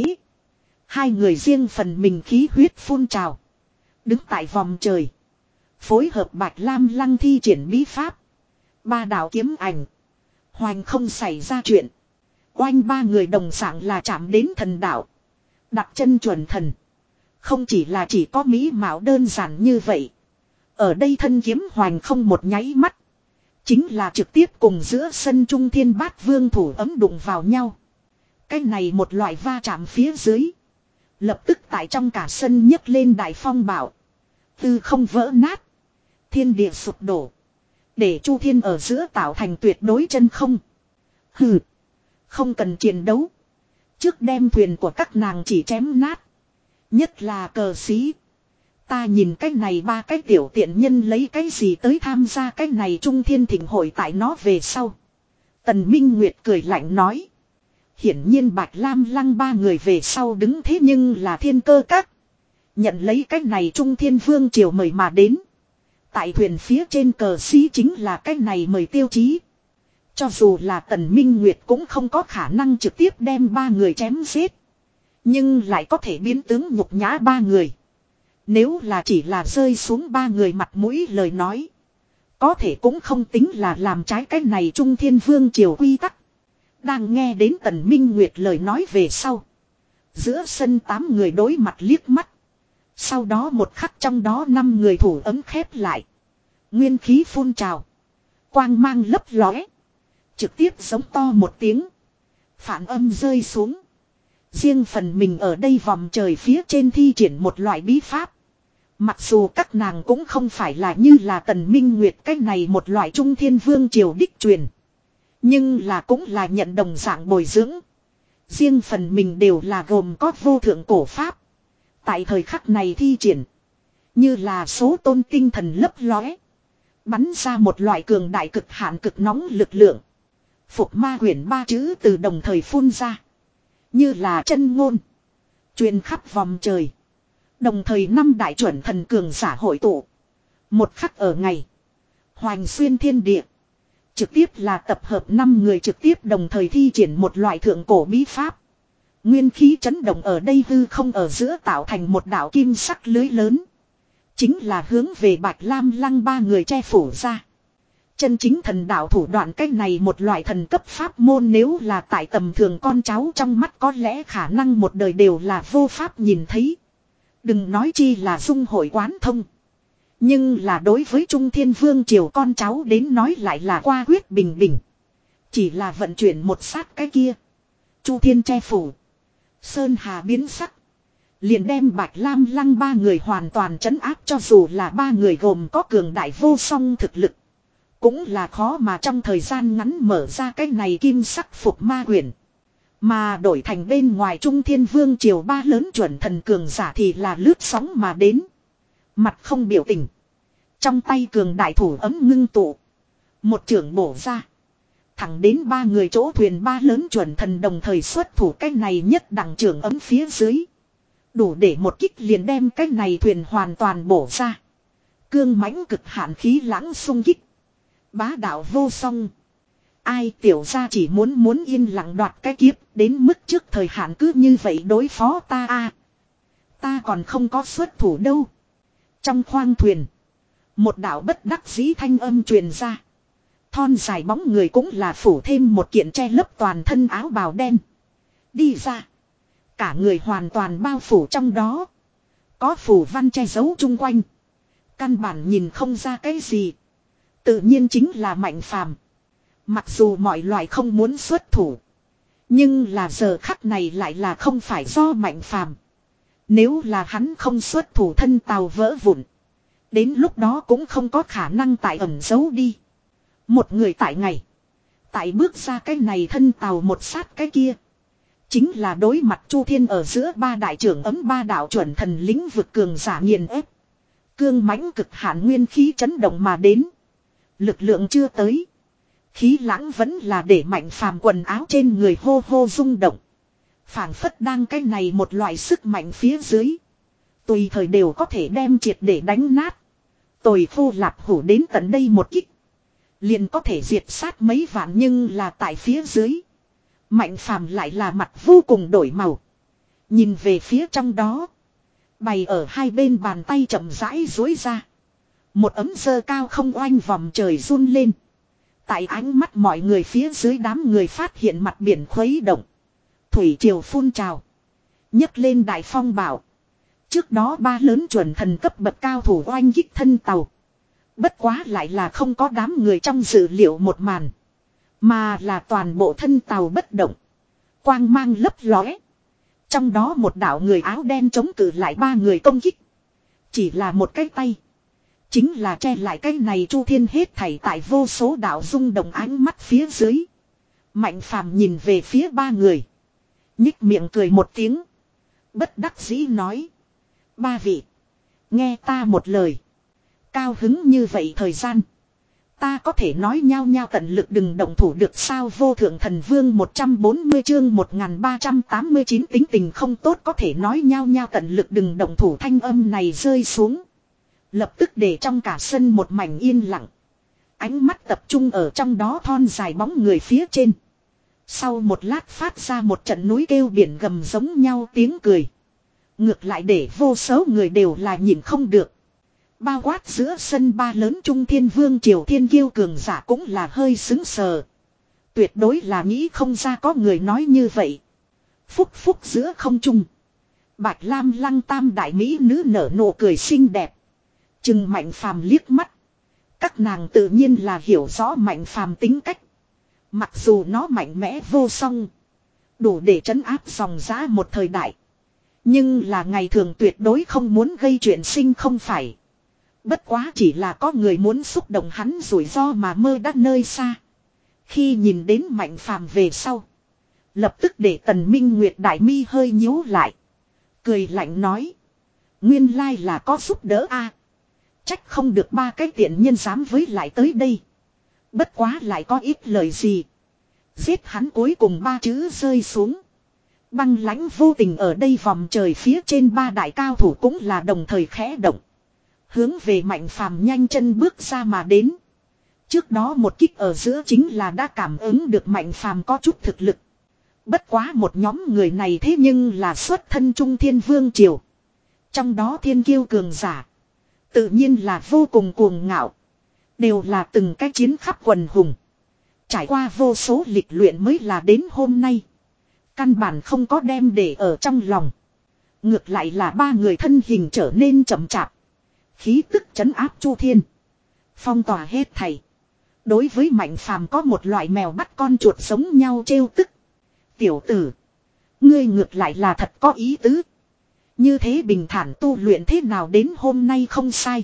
Hai người riêng phần mình khí huyết phun trào. Đứng tại vòng trời. Phối hợp Bạch Lam Lăng thi triển bí pháp. Ba đạo kiếm ảnh. Hoành không xảy ra chuyện. Oanh ba người đồng dạng là chạm đến thần đạo. Đặt chân chuẩn thần. Không chỉ là chỉ có mỹ mạo đơn giản như vậy. Ở đây thân kiếm hoành không một nháy mắt. Chính là trực tiếp cùng giữa sân trung thiên bát vương thủ ấm đụng vào nhau. Cái này một loại va chạm phía dưới. Lập tức tại trong cả sân nhấc lên đại phong bạo. Tư không vỡ nát. Thiên địa sụp đổ. Để Chu Thiên ở giữa tạo thành tuyệt đối chân không. Hừ. Không cần chiến đấu. Trước đem thuyền của các nàng chỉ chém nát. Nhất là cờ sĩ. Ta nhìn cái này ba cái tiểu tiện nhân lấy cái gì tới tham gia cái này Trung Thiên thịnh hội tại nó về sau. Tần Minh Nguyệt cười lạnh nói. Hiển nhiên Bạch Lam Lăng ba người về sau đứng thế nhưng là thiên cơ các. Nhận lấy cái này Trung Thiên Vương triều mời mà đến. Tại thuyền phía trên cờ sĩ chính là cái này mời tiêu chí. Cho dù là Tần Minh Nguyệt cũng không có khả năng trực tiếp đem ba người chém giết. Nhưng lại có thể biến tướng nhục nhã ba người. Nếu là chỉ là rơi xuống ba người mặt mũi lời nói. Có thể cũng không tính là làm trái cái này Trung Thiên Vương triều quy tắc. Đang nghe đến Tần Minh Nguyệt lời nói về sau. Giữa sân tám người đối mặt liếc mắt. Sau đó một khắc trong đó năm người thủ ấm khép lại. Nguyên khí phun trào. Quang mang lấp lóe. Trực tiếp giống to một tiếng. Phản âm rơi xuống. Riêng phần mình ở đây vòng trời phía trên thi triển một loại bí pháp. Mặc dù các nàng cũng không phải là như là Tần Minh Nguyệt cái này một loại Trung Thiên Vương triều đích truyền. Nhưng là cũng là nhận đồng dạng bồi dưỡng. Riêng phần mình đều là gồm có vô thượng cổ pháp. Tại thời khắc này thi triển. Như là số tôn tinh thần lấp lóe. Bắn ra một loại cường đại cực hạn cực nóng lực lượng. Phục ma quyển ba chữ từ đồng thời phun ra. Như là chân ngôn. Truyền khắp vòng trời. Đồng thời năm đại chuẩn thần cường giả hội tụ. Một khắc ở ngày. Hoành xuyên thiên địa. Trực tiếp là tập hợp năm người trực tiếp đồng thời thi triển một loại thượng cổ bí pháp. Nguyên khí chấn động ở đây hư không ở giữa tạo thành một đạo kim sắc lưới lớn. Chính là hướng về Bạch Lam Lăng ba người che phủ ra. Chân chính thần đạo thủ đoạn cách này một loại thần cấp pháp môn nếu là tại tầm thường con cháu trong mắt có lẽ khả năng một đời đều là vô pháp nhìn thấy. Đừng nói chi là dung hội quán thông. Nhưng là đối với Trung Thiên Vương triều con cháu đến nói lại là qua quyết bình bình. Chỉ là vận chuyển một sát cái kia. Chu Thiên che phủ. Sơn Hà biến sắc. Liền đem Bạch Lam Lăng ba người hoàn toàn trấn áp cho dù là ba người gồm có cường đại vô song thực lực. Cũng là khó mà trong thời gian ngắn mở ra cái này kim sắc phục ma quyển. Mà đổi thành bên ngoài Trung Thiên Vương triều ba lớn chuẩn thần cường giả thì là lướt sóng mà đến. Mặt không biểu tình. Trong tay cường đại thủ ấm ngưng tụ. Một trưởng bổ ra. Thẳng đến ba người chỗ thuyền ba lớn chuẩn thần đồng thời xuất thủ cái này nhất đẳng trưởng ấm phía dưới. Đủ để một kích liền đem cái này thuyền hoàn toàn bổ ra. Cương mãnh cực hạn khí lãng xung kích. Bá đạo vô song. Ai tiểu ra chỉ muốn muốn yên lặng đoạt cái kiếp đến mức trước thời hạn cứ như vậy đối phó ta a à, ta còn không có xuất thủ đâu. Trong khoang thuyền. Một đạo bất đắc dĩ thanh âm truyền ra. Thon dài bóng người cũng là phủ thêm một kiện che lấp toàn thân áo bào đen. Đi ra. Cả người hoàn toàn bao phủ trong đó. Có phủ văn che giấu chung quanh. Căn bản nhìn không ra cái gì. Tự nhiên chính là Mạnh Phàm. Mặc dù mọi loại không muốn xuất thủ. Nhưng là giờ khắc này lại là không phải do Mạnh Phàm. Nếu là hắn không xuất thủ thân tàu vỡ vụn. Đến lúc đó cũng không có khả năng tại ẩn giấu đi. Một người tại ngày. Tại bước ra cái này thân tàu một sát cái kia. Chính là đối mặt Chu Thiên ở giữa ba đại trưởng ấm ba đạo chuẩn thần lĩnh vực cường giả nghiền ép. Cương mãnh cực hạn nguyên khí chấn động mà đến. Lực lượng chưa tới. Khí lãng vẫn là để Mạnh Phàm quần áo trên người hô hô rung động. Phảng phất đang cái này một loại sức mạnh phía dưới. Tùy thời đều có thể đem triệt để đánh nát. Tồi khô lạp hủ đến tận đây một kích. liền có thể diệt sát mấy vạn, nhưng là tại phía dưới. Mạnh phàm lại là mặt vô cùng đổi màu. Nhìn về phía trong đó. Bày ở hai bên bàn tay chậm rãi duỗi ra. Một ấm dơ cao không oanh vòng trời run lên. Tại ánh mắt mọi người phía dưới, đám người phát hiện mặt biển khuấy động. Thủy triều phun trào. Nhấc lên đại phong bạo. Trước đó ba lớn chuẩn thần cấp bậc cao thủ oanh kích thân tàu. Bất quá lại là không có đám người trong dự liệu một màn. Mà là toàn bộ thân tàu bất động. Quang mang lấp lóe. Trong đó một đạo người áo đen chống cự lại ba người công kích. Chỉ là một cái tay. Chính là che lại cái này chu thiên hết thảy tại vô số đạo rung động ánh mắt phía dưới. Mạnh phàm nhìn về phía ba người. Nhích miệng cười một tiếng. Bất đắc dĩ nói. Ba vị. Nghe ta một lời. Cao hứng như vậy thời gian. Ta có thể nói nhau nhau tận lực đừng động thủ được sao? Vô thượng thần vương một trăm bốn mươi chương một nghìn ba trăm tám mươi chín tính tình không tốt có thể nói nhau nhau tận lực đừng động thủ, thanh âm này rơi xuống. Lập tức để trong cả sân một mảnh yên lặng. Ánh mắt tập trung ở trong đó thon dài bóng người phía trên. Sau một lát phát ra một trận núi kêu biển gầm giống nhau tiếng cười. Ngược lại để vô số người đều là nhìn không được. Bao quát giữa sân ba lớn trung thiên vương triều thiên kiêu cường giả cũng là hơi xứng sờ. Tuyệt đối là nghĩ không ra có người nói như vậy. Phúc phúc giữa không trung. Bạch Lam Lăng tam đại mỹ nữ nở nụ cười xinh đẹp. Chừng Mạnh Phàm liếc mắt. Các nàng tự nhiên là hiểu rõ Mạnh Phàm tính cách. Mặc dù nó mạnh mẽ vô song. Đủ để trấn áp dòng dã một thời đại. Nhưng là ngày thường tuyệt đối không muốn gây chuyện sinh không phải. Bất quá chỉ là có người muốn xúc động hắn rủi ro mà mơ đắc nơi xa. Khi nhìn đến Mạnh Phàm về sau. Lập tức để Tần Minh Nguyệt đại mi hơi nhíu lại. Cười lạnh nói. Nguyên lai là có giúp đỡ a. Trách không được ba cái tiện nhân dám với lại tới đây. Bất quá lại có ít lời gì. Giết hắn cuối cùng ba chữ rơi xuống. Băng lãnh vô tình ở đây vòng trời phía trên ba đại cao thủ cũng là đồng thời khẽ động. Hướng về Mạnh Phàm nhanh chân bước ra mà đến. Trước đó một kích ở giữa chính là đã cảm ứng được Mạnh Phàm có chút thực lực. Bất quá một nhóm người này thế nhưng là xuất thân Trung Thiên Vương Triều. Trong đó thiên kiêu cường giả. Tự nhiên là vô cùng cuồng ngạo. Đều là từng cái chiến khắp quần hùng. Trải qua vô số lịch luyện mới là đến hôm nay. Căn bản không có đem để ở trong lòng. Ngược lại là ba người thân hình trở nên chậm chạp. Khí tức trấn áp chu thiên. Phong tỏa hết thảy. Đối với Mạnh Phàm có một loại mèo bắt con chuột giống nhau trêu tức. Tiểu tử. Ngươi ngược lại là thật có ý tứ. Như thế bình thản tu luyện thế nào đến hôm nay không sai.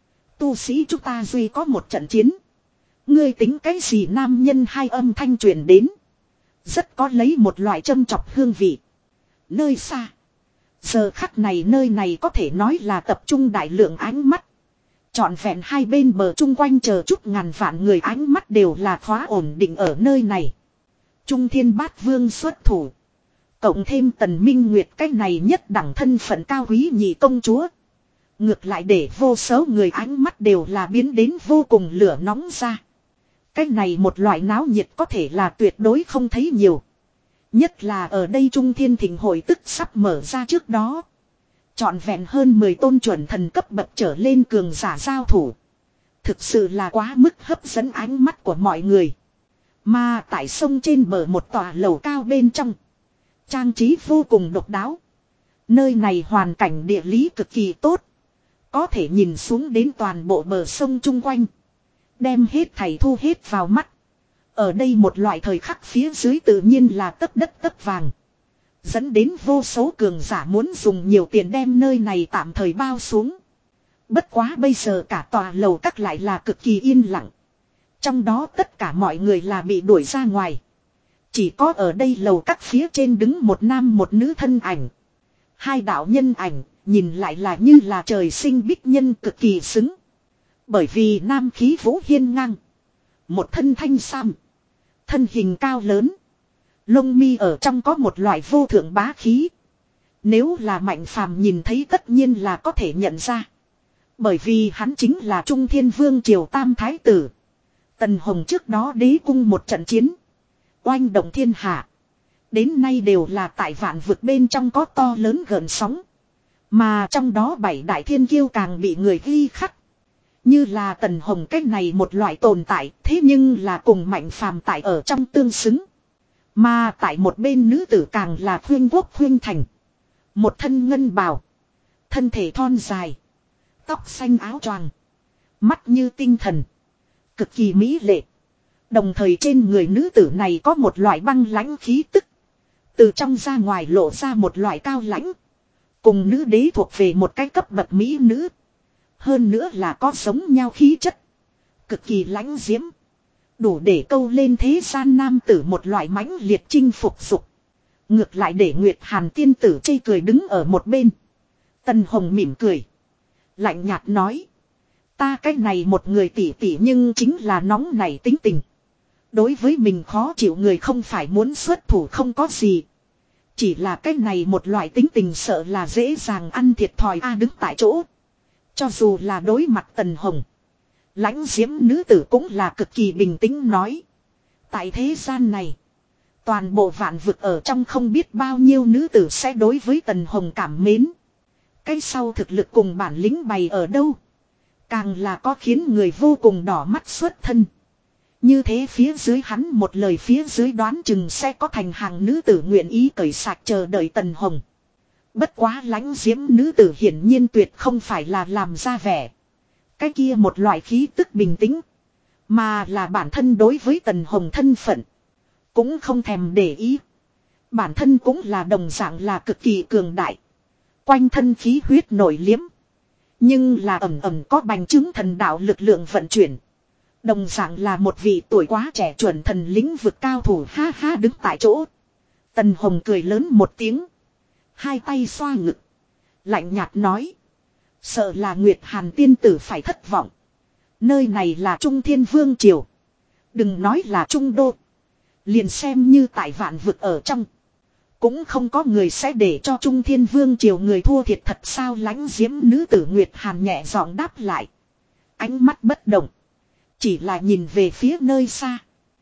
Tu sĩ chúng ta duy có một trận chiến. Ngươi tính cái gì nam nhân hai âm thanh truyền đến. Rất có lấy một loại châm chọc hương vị. Nơi xa. Giờ khắc này nơi này có thể nói là tập trung đại lượng ánh mắt. Trọn vẹn hai bên bờ chung quanh chờ chút ngàn vạn người ánh mắt đều là khóa ổn định ở nơi này. Trung Thiên Bát Vương xuất thủ. Cộng thêm Tần Minh Nguyệt cái này nhất đẳng thân phận cao quý nhị công chúa. Ngược lại để vô số người ánh mắt đều là biến đến vô cùng lửa nóng ra. Cái này một loại náo nhiệt có thể là tuyệt đối không thấy nhiều. Nhất là ở đây Trung Thiên Thịnh hội tức sắp mở ra trước đó. Trọn vẹn hơn mười tôn chuẩn thần cấp bậc trở lên cường giả giao thủ. Thực sự là quá mức hấp dẫn ánh mắt của mọi người. Mà tại sông trên bờ một tòa lầu cao bên trong. Trang trí vô cùng độc đáo. Nơi này hoàn cảnh địa lý cực kỳ tốt. Có thể nhìn xuống đến toàn bộ bờ sông chung quanh. Đem hết thảy thu hết vào mắt. Ở đây một loại thời khắc phía dưới tự nhiên là tấp đất tấp vàng. Dẫn đến vô số cường giả muốn dùng nhiều tiền đem nơi này tạm thời bao xuống. Bất quá bây giờ cả tòa lầu các lại là cực kỳ yên lặng. Trong đó tất cả mọi người là bị đuổi ra ngoài. Chỉ có ở đây lầu các phía trên đứng một nam một nữ thân ảnh. Hai đạo nhân ảnh nhìn lại là như là trời sinh bích nhân cực kỳ xứng. Bởi vì nam khí vũ hiên ngang. Một thân thanh sam. Thân hình cao lớn. Lông mi ở trong có một loại vô thượng bá khí. Nếu là Mạnh Phàm nhìn thấy tất nhiên là có thể nhận ra. Bởi vì hắn chính là Trung Thiên Vương Triều Tam Thái Tử. Tần Hồng trước đó đế cung một trận chiến. Oanh động thiên hạ. Đến nay đều là tại vạn vực bên trong có to lớn gợn sóng. Mà trong đó bảy đại thiên kiêu càng bị người ghi khắc. Như là Tần Hồng cách này một loại tồn tại, thế nhưng là cùng Mạnh Phàm tại ở trong tương xứng. Mà tại một bên nữ tử càng là khuyên quốc khuyên thành. Một thân ngân bào. Thân thể thon dài. Tóc xanh áo choàng. Mắt như tinh thần. Cực kỳ mỹ lệ. Đồng thời trên người nữ tử này có một loại băng lãnh khí tức. Từ trong ra ngoài lộ ra một loại cao lãnh. Cùng nữ đế thuộc về một cái cấp bậc mỹ nữ. Hơn nữa là có giống nhau khí chất. Cực kỳ lãnh diễm. Đủ để câu lên thế gian nam tử một loại mãnh liệt chinh phục dục. Ngược lại để Nguyệt Hàn tiên tử chây cười đứng ở một bên. Tần Hồng mỉm cười. Lạnh nhạt nói. Ta cái này một người tỉ tỉ nhưng chính là nóng nảy tính tình. Đối với mình khó chịu người không phải muốn xuất thủ không có gì. Chỉ là cái này một loại tính tình sợ là dễ dàng ăn thiệt thòi a đứng tại chỗ. Cho dù là đối mặt Tần Hồng. Lãnh diễm nữ tử cũng là cực kỳ bình tĩnh nói. Tại thế gian này. Toàn bộ vạn vực ở trong không biết bao nhiêu nữ tử sẽ đối với Tần Hồng cảm mến. Cái sau thực lực cùng bản lĩnh bày ở đâu. Càng là có khiến người vô cùng đỏ mắt xuất thân. Như thế phía dưới hắn một lời phía dưới đoán chừng sẽ có thành hàng nữ tử nguyện ý cởi sạc chờ đợi Tần Hồng. Bất quá lãnh diễm nữ tử hiển nhiên tuyệt không phải là làm ra vẻ. Cái kia một loại khí tức bình tĩnh. Mà là bản thân đối với Tần Hồng thân phận. Cũng không thèm để ý. Bản thân cũng là đồng dạng là cực kỳ cường đại. Quanh thân khí huyết nổi liếm. Nhưng là ẩm ẩm có bành chứng thần đạo lực lượng vận chuyển. Đồng dạng là một vị tuổi quá trẻ chuẩn thần lĩnh vực cao thủ ha ha đứng tại chỗ. Tần Hồng cười lớn một tiếng. Hai tay xoa ngực. Lạnh nhạt nói. Sợ là Nguyệt Hàn tiên tử phải thất vọng. Nơi này là Trung Thiên Vương Triều. Đừng nói là Trung Đô. Liền xem như tại vạn vực ở trong. Cũng không có người sẽ để cho Trung Thiên Vương Triều người thua thiệt thật sao lãnh diễm nữ tử Nguyệt Hàn nhẹ giọng đáp lại. Ánh mắt bất động. Chỉ là nhìn về phía nơi xa.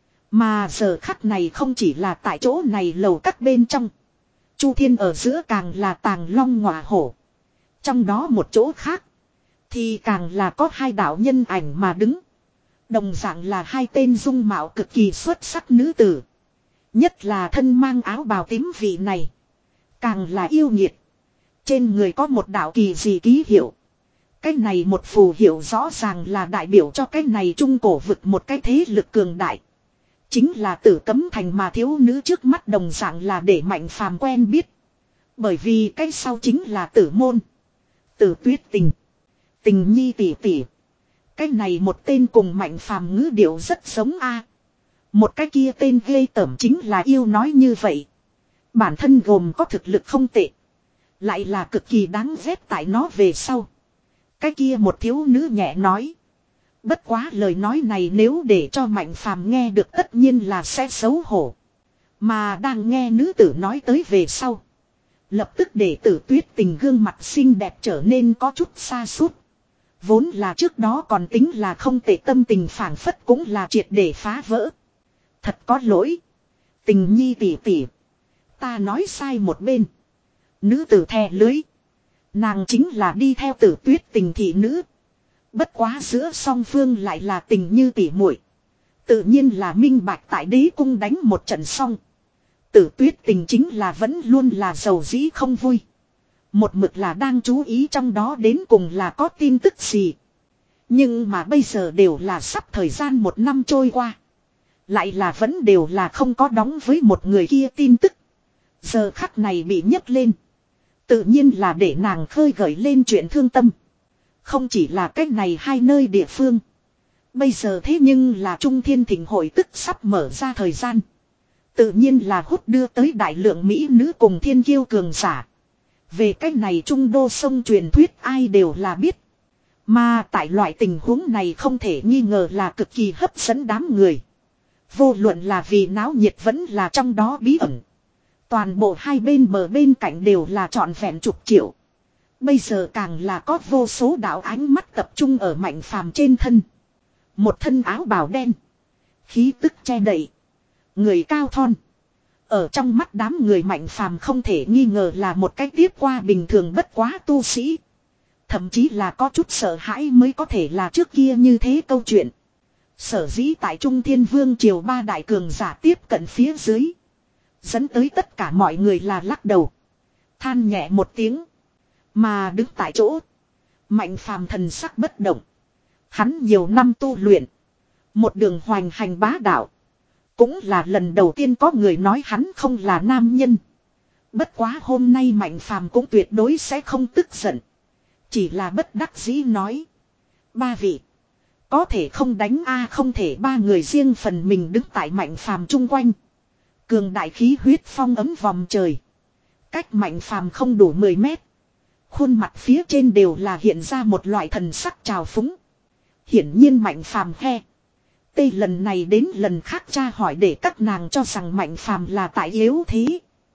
Mà giờ khắc này không chỉ là tại chỗ này lầu các bên trong. Chu Thiên ở giữa càng là tàng long ngọa hổ. Trong đó một chỗ khác. Thì càng là có hai đạo nhân ảnh mà đứng. Đồng dạng là hai tên dung mạo cực kỳ xuất sắc nữ tử. Nhất là thân mang áo bào tím vị này. Càng là yêu nghiệt. Trên người có một đạo kỳ dị ký hiệu. Cái này một phù hiệu rõ ràng là đại biểu cho cái này trung cổ vực một cái thế lực cường đại. Chính là Tử Cấm Thành mà thiếu nữ trước mắt đồng dạng là để Mạnh Phàm quen biết. Bởi vì cái sau chính là Tử Môn. Tử Tuyết Tình. Tình nhi tỷ tỷ. Cái này một tên cùng Mạnh Phàm ngữ điệu rất giống a. Một cái kia tên ghê tởm chính là yêu nói như vậy. Bản thân gồm có thực lực không tệ. Lại là cực kỳ đáng ghét tại nó về sau. Cái kia một thiếu nữ nhẹ nói. Bất quá lời nói này nếu để cho Mạnh Phàm nghe được tất nhiên là sẽ xấu hổ. Mà đang nghe nữ tử nói tới về sau. Lập tức để Tử Tuyết Tình gương mặt xinh đẹp trở nên có chút xa sút. Vốn là trước đó còn tính là không tệ tâm tình phảng phất cũng là triệt để phá vỡ. Thật có lỗi. Tình nhi tỷ tỷ. Ta nói sai một bên. Nữ tử thè lưới. Nàng chính là đi theo Tử Tuyết Tình thị nữ. Bất quá giữa song phương lại là tình như tỷ muội. Tự nhiên là minh bạch tại đế cung đánh một trận xong. Tử Tuyết Tình chính là vẫn luôn là giàu dĩ không vui. Một mực là đang chú ý trong đó đến cùng là có tin tức gì. Nhưng mà bây giờ đều là sắp thời gian một năm trôi qua. Lại là vẫn đều là không có đóng với một người kia tin tức. Giờ khắc này bị nhấc lên. Tự nhiên là để nàng khơi gợi lên chuyện thương tâm. Không chỉ là cách này hai nơi địa phương. Bây giờ thế nhưng là Trung Thiên Thịnh hội tức sắp mở ra thời gian. Tự nhiên là hút đưa tới đại lượng Mỹ nữ cùng thiên kiêu cường giả. Về cách này Trung Đô sông truyền thuyết ai đều là biết. Mà tại loại tình huống này không thể nghi ngờ là cực kỳ hấp dẫn đám người. Vô luận là vì náo nhiệt vẫn là trong đó bí ẩn. Toàn bộ hai bên bờ bên cạnh đều là trọn vẹn chục triệu. Bây giờ càng là có vô số đạo ánh mắt tập trung ở Mạnh Phàm trên thân. Một thân áo bào đen. Khí tức che đậy. Người cao thon. Ở trong mắt đám người Mạnh Phàm không thể nghi ngờ là một cách tiếp qua bình thường bất quá tu sĩ. Thậm chí là có chút sợ hãi mới có thể là trước kia như thế câu chuyện. Sở dĩ tại Trung Thiên Vương triều ba đại cường giả tiếp cận phía dưới. Dẫn tới tất cả mọi người là lắc đầu. Than nhẹ một tiếng. Mà đứng tại chỗ. Mạnh Phàm thần sắc bất động. Hắn nhiều năm tu luyện. Một đường hoành hành bá đạo. Cũng là lần đầu tiên có người nói hắn không là nam nhân. Bất quá hôm nay Mạnh Phàm cũng tuyệt đối sẽ không tức giận. Chỉ là bất đắc dĩ nói. Ba vị. Có thể không đánh a không thể ba người riêng phần mình đứng tại Mạnh Phàm chung quanh. Cường đại khí huyết phong ấm vòng trời. Cách Mạnh Phàm không đủ mười mét. Khuôn mặt phía trên đều là hiện ra một loại thần sắc trào phúng. Hiển nhiên Mạnh Phàm he. Tây lần này đến lần khác tra hỏi để các nàng cho rằng Mạnh Phàm là tại yếu thế.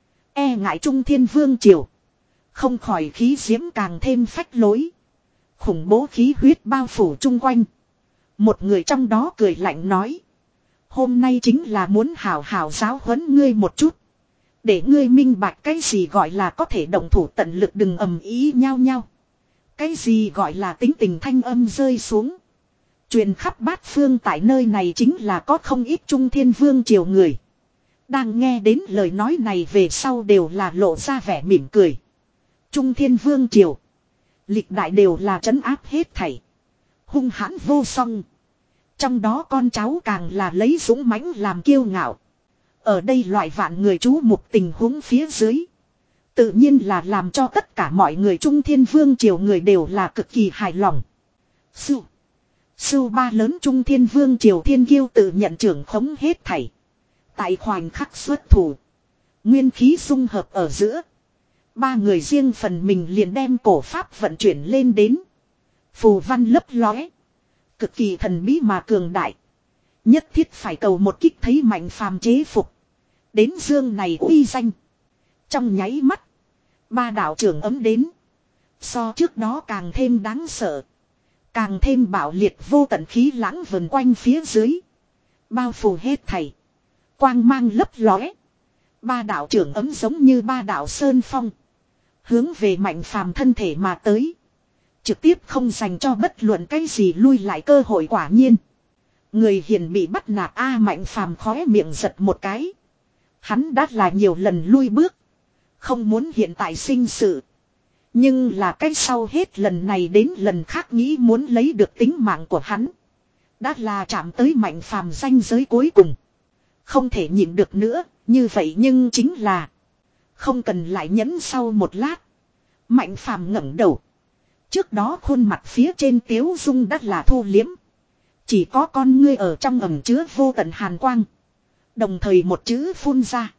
E ngại Trung Thiên Vương triều. Không khỏi khí diễm càng thêm phách lối. Khủng bố khí huyết bao phủ chung quanh. Một người trong đó cười lạnh nói. Hôm nay chính là muốn hào hào giáo huấn ngươi một chút. Để ngươi minh bạch cái gì gọi là có thể động thủ tận lực đừng ầm ý nhau nhau. Cái gì gọi là tính tình thanh âm rơi xuống. Truyền khắp bát phương tại nơi này chính là có không ít Trung Thiên Vương triều người. Đang nghe đến lời nói này về sau đều là lộ ra vẻ mỉm cười. Trung Thiên Vương triều. Lịch đại đều là trấn áp hết thảy. Hung hãn vô song. Trong đó con cháu càng là lấy dũng mãnh làm kiêu ngạo. Ở đây loại vạn người chú mục tình huống phía dưới. Tự nhiên là làm cho tất cả mọi người Trung Thiên Vương triều người đều là cực kỳ hài lòng. Sư. Sư ba lớn Trung Thiên Vương triều thiên kiêu tự nhận trưởng khống hết thảy. Tại khoảnh khắc xuất thủ. Nguyên khí dung hợp ở giữa. Ba người riêng phần mình liền đem cổ pháp vận chuyển lên đến. Phù văn lấp lóe. Cực kỳ thần bí mà cường đại. Nhất thiết phải cầu một kích thấy Mạnh Phàm chế phục. Đến dương này uy danh. Trong nháy mắt. Ba đạo trưởng ấm đến. So trước đó càng thêm đáng sợ. Càng thêm bạo liệt vô tận khí lãng vần quanh phía dưới. Bao phủ hết thảy. Quang mang lấp lóe. Ba đạo trưởng ấm giống như ba đạo sơn phong. Hướng về Mạnh Phàm thân thể mà tới. Trực tiếp không dành cho bất luận cái gì lui lại cơ hội quả nhiên. Người hiền bị bắt nạt A Mạnh Phàm khóe miệng giật một cái. Hắn đã là nhiều lần lui bước. Không muốn hiện tại sinh sự. Nhưng là cách sau hết lần này đến lần khác nghĩ muốn lấy được tính mạng của hắn. Đã là chạm tới Mạnh Phàm ranh giới cuối cùng. Không thể nhịn được nữa, như vậy nhưng chính là. Không cần lại nhẫn sau một lát. Mạnh Phàm ngẩng đầu. Trước đó khuôn mặt phía trên tiếu dung đã là thu liếm. Chỉ có con ngươi ở trong ẩm chứa vô tận hàn quang. Đồng thời một chữ phun ra.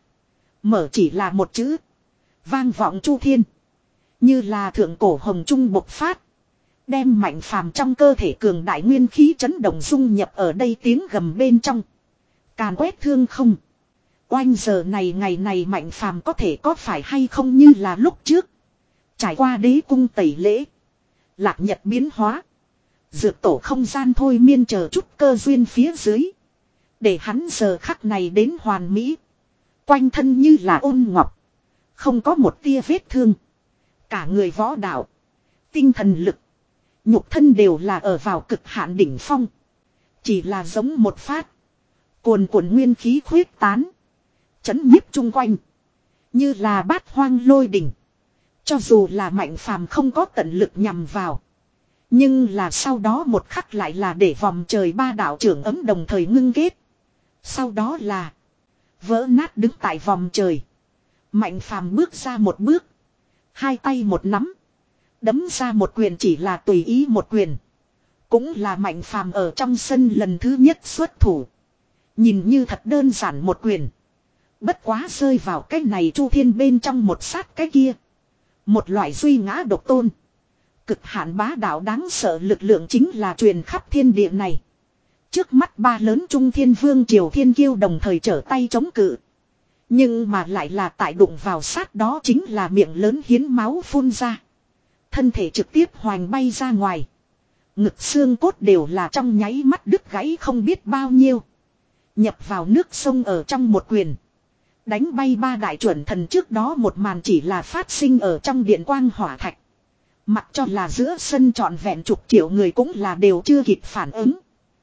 Mở chỉ là một chữ. Vang vọng chu thiên. Như là thượng cổ hồng trung bộc phát. Đem Mạnh Phàm trong cơ thể cường đại nguyên khí chấn động dung nhập ở đây tiếng gầm bên trong. Càn quét thương không. Oanh giờ này ngày này Mạnh Phàm có thể có phải hay không như là lúc trước. Trải qua đế cung tẩy lễ. Lạc nhật biến hóa. Dược tổ không gian thôi miên chờ chút cơ duyên phía dưới. Để hắn giờ khắc này đến hoàn mỹ. Quanh thân như là ôn ngọc. Không có một tia vết thương. Cả người võ đạo. Tinh thần lực. Nhục thân đều là ở vào cực hạn đỉnh phong. Chỉ là giống một phát. Cuồn cuộn nguyên khí khuyết tán. Chấn nhiếp chung quanh. Như là bát hoang lôi đỉnh. Cho dù là Mạnh Phàm không có tận lực nhằm vào. Nhưng là sau đó một khắc lại là để vòng trời ba đạo trưởng ấm đồng thời ngưng kết. Sau đó là. Vỡ nát đứng tại vòng trời. Mạnh Phàm bước ra một bước. Hai tay một nắm. Đấm ra một quyền chỉ là tùy ý một quyền. Cũng là Mạnh Phàm ở trong sân lần thứ nhất xuất thủ. Nhìn như thật đơn giản một quyền. Bất quá rơi vào cái này chu thiên bên trong một sát cái kia. Một loại duy ngã độc tôn. Cực hạn bá đạo đáng sợ lực lượng chính là truyền khắp thiên địa này. Trước mắt ba lớn Trung Thiên Vương triều thiên kiêu đồng thời trở tay chống cự. Nhưng mà lại là tại đụng vào sát đó chính là miệng lớn hiến máu phun ra. Thân thể trực tiếp hoành bay ra ngoài. Ngực xương cốt đều là trong nháy mắt đứt gãy không biết bao nhiêu. Nhập vào nước sông ở trong một quyền. Đánh bay ba đại chuẩn thần trước đó một màn chỉ là phát sinh ở trong điện quang hỏa thạch. Mặc cho là giữa sân trọn vẹn chục triệu người cũng là đều chưa kịp phản ứng.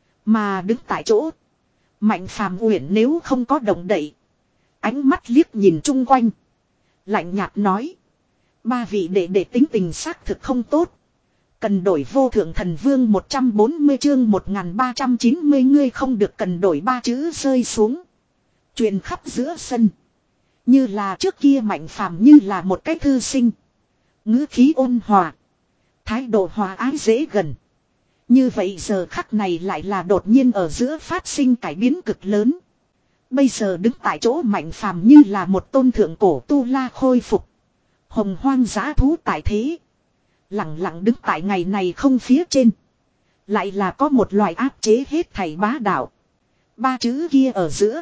Mà đứng tại chỗ. Mạnh Phàm Uyển nếu không có động đậy. Ánh mắt liếc nhìn chung quanh. Lạnh nhạt nói. Ba vị đệ đệ tính tình xác thực không tốt. Cần đổi vô thượng thần vương một trăm bốn mươi chương một nghìn ba trăm chín mươi ngươi không được cần đổi ba chữ rơi xuống. Truyền khắp giữa sân. Như là trước kia Mạnh Phàm như là một cái thư sinh. Ngữ khí ôn hòa. Thái độ hòa ái dễ gần. Như vậy giờ khắc này lại là đột nhiên ở giữa phát sinh cải biến cực lớn. Bây giờ đứng tại chỗ Mạnh Phàm như là một tôn thượng cổ tu la khôi phục. Hồng hoang dã thú tại thế. Lặng lặng đứng tại ngày này không phía trên. Lại là có một loại áp chế hết thảy bá đạo. Ba chữ kia ở giữa.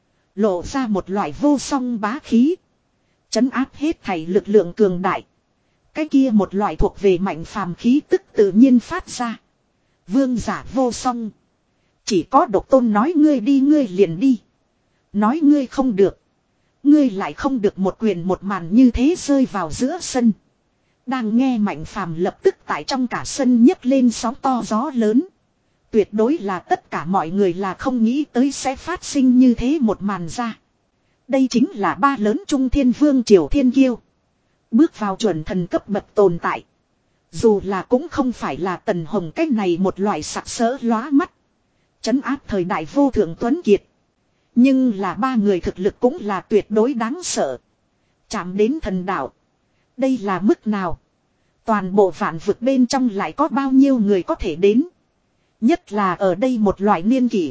Lộ ra một loại vô song bá khí. Trấn áp hết thảy lực lượng cường đại. Cái kia một loại thuộc về Mạnh Phàm khí tức tự nhiên phát ra. Vương giả vô song. Chỉ có độc tôn nói ngươi đi ngươi liền đi. Nói ngươi không được. Ngươi lại không được một quyền một màn như thế rơi vào giữa sân. Đang nghe Mạnh Phàm lập tức tại trong cả sân nhấc lên sóng to gió lớn. Tuyệt đối là tất cả mọi người là không nghĩ tới sẽ phát sinh như thế một màn ra. Đây chính là ba lớn trung thiên vương triều thiên kiêu. Bước vào chuẩn thần cấp bậc tồn tại. Dù là cũng không phải là Tần Hồng cách này một loại sặc sỡ lóa mắt. Trấn áp thời đại vô thượng tuấn kiệt. Nhưng là ba người thực lực cũng là tuyệt đối đáng sợ. Chạm đến thần đạo. Đây là mức nào? Toàn bộ vạn vực bên trong lại có bao nhiêu người có thể đến? Nhất là ở đây một loại niên kỷ.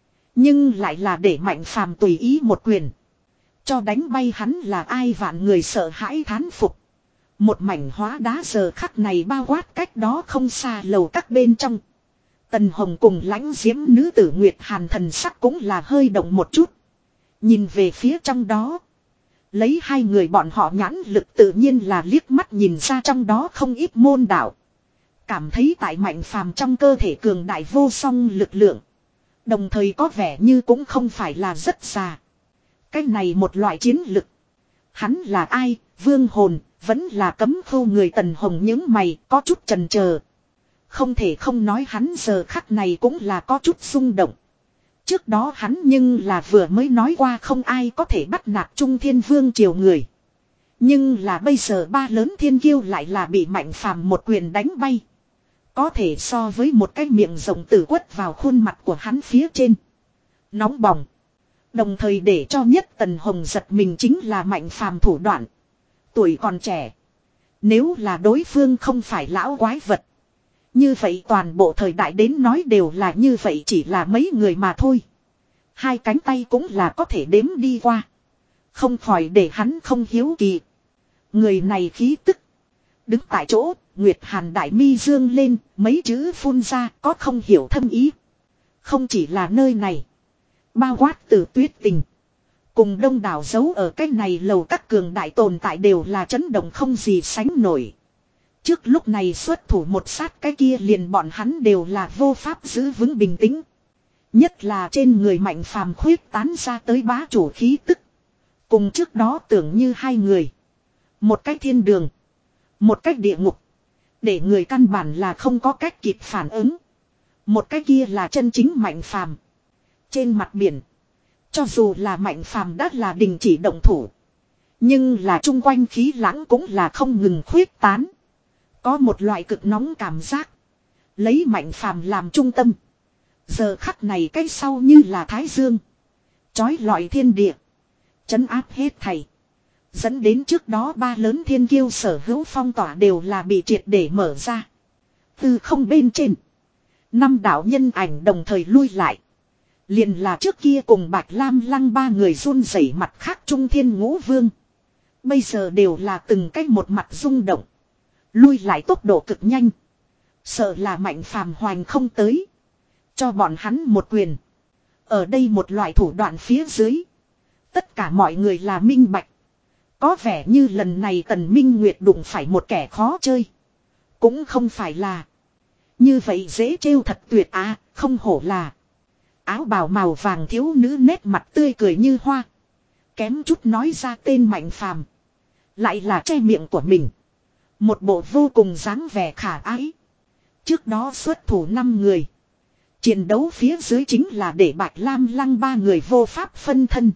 Nhưng lại là để Mạnh Phàm tùy ý một quyền. Cho đánh bay hắn là ai vạn người sợ hãi thán phục. Một mảnh hóa đá giờ khắc này bao quát cách đó không xa lầu các bên trong. Tần Hồng cùng lãnh diễm nữ tử Nguyệt Hàn thần sắc cũng là hơi động một chút. Nhìn về phía trong đó. Lấy hai người bọn họ nhãn lực tự nhiên là liếc mắt nhìn ra trong đó không ít môn đạo. Cảm thấy tại Mạnh Phàm trong cơ thể cường đại vô song lực lượng. Đồng thời có vẻ như cũng không phải là rất già. Cái này một loại chiến lực. Hắn là ai, vương hồn, vẫn là cấm khu người Tần Hồng những mày có chút chần chờ. Không thể không nói hắn giờ khắc này cũng là có chút xung động. Trước đó hắn nhưng là vừa mới nói qua không ai có thể bắt nạt Trung Thiên Vương triều người. Nhưng là bây giờ ba lớn thiên kiêu lại là bị Mạnh Phàm một quyền đánh bay. Có thể so với một cái miệng rộng tử quất vào khuôn mặt của hắn phía trên. Nóng bỏng. Đồng thời để cho nhất Tần Hồng giật mình chính là Mạnh Phàm thủ đoạn. Tuổi còn trẻ. Nếu là đối phương không phải lão quái vật. Như vậy toàn bộ thời đại đến nói đều là như vậy chỉ là mấy người mà thôi. Hai cánh tay cũng là có thể đếm đi qua. Không khỏi để hắn không hiếu kỳ. Người này khí tức. Đứng tại chỗ, Nguyệt Hàn đại mi dương lên, mấy chữ phun ra có không hiểu thâm ý. Không chỉ là nơi này. Bao quát từ Tuyết Tình. Cùng đông đảo giấu ở cái này lầu các cường đại tồn tại đều là chấn động không gì sánh nổi. Trước lúc này xuất thủ một sát cái kia liền bọn hắn đều là vô pháp giữ vững bình tĩnh. Nhất là trên người Mạnh Phàm khuyết tán ra tới bá chủ khí tức. Cùng trước đó tưởng như hai người. Một cách thiên đường. Một cách địa ngục. Để người căn bản là không có cách kịp phản ứng. Một cái kia là chân chính Mạnh Phàm. Trên mặt biển. Cho dù là Mạnh Phàm đã là đình chỉ động thủ. Nhưng là chung quanh khí lãng cũng là không ngừng khuyết tán. Có một loại cực nóng cảm giác. Lấy Mạnh Phàm làm trung tâm. Giờ khắc này cái sau như là thái dương. Chói lọi thiên địa. Trấn áp hết thảy. Dẫn đến trước đó ba lớn thiên kiêu sở hữu phong tỏa đều là bị triệt để mở ra. Từ không bên trên. Năm đạo nhân ảnh đồng thời lui lại. Liền là trước kia cùng Bạch Lam Lăng ba người run rẩy mặt khác Trung Thiên Ngũ Vương. Bây giờ đều là từng cách một mặt rung động. Lui lại tốc độ cực nhanh. Sợ là Mạnh Phàm hoành không tới. Cho bọn hắn một quyền. Ở đây một loại thủ đoạn phía dưới. Tất cả mọi người là minh bạch. Có vẻ như lần này Tần Minh Nguyệt đụng phải một kẻ khó chơi. Cũng không phải là. Như vậy dễ trêu thật tuyệt à, không hổ là. Áo bào màu vàng thiếu nữ nét mặt tươi cười như hoa. Kém chút nói ra tên Mạnh Phàm. Lại là che miệng của mình. Một bộ vô cùng dáng vẻ khả ái. Trước đó xuất thủ năm người. Chiến đấu phía dưới chính là để Bạch Lam Lăng ba người vô pháp phân thân.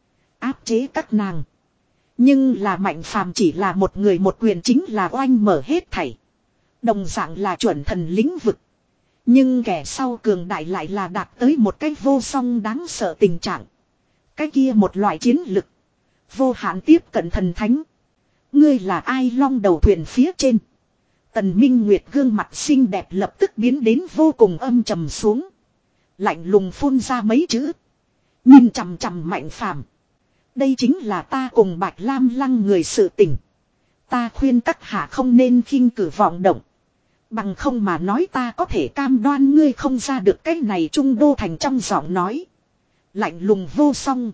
Áp chế các nàng. Nhưng là Mạnh Phàm chỉ là một người một quyền chính là oanh mở hết thảy. Đồng dạng là chuẩn thần lĩnh vực. Nhưng kẻ sau cường đại lại là đạt tới một cái vô song đáng sợ tình trạng. Cái kia một loại chiến lực. Vô hạn tiếp cận thần thánh. Ngươi là ai long đầu thuyền phía trên. Tần Minh Nguyệt gương mặt xinh đẹp lập tức biến đến vô cùng âm trầm xuống. Lạnh lùng phun ra mấy chữ. Nhìn chằm chằm Mạnh Phàm. Đây chính là ta cùng Bạch Lam Lăng người sự tình. Ta khuyên các hạ không nên khinh cử vọng động. Bằng không mà nói ta có thể cam đoan ngươi không ra được cái này trung đô thành trong giọng nói. Lạnh lùng vô song.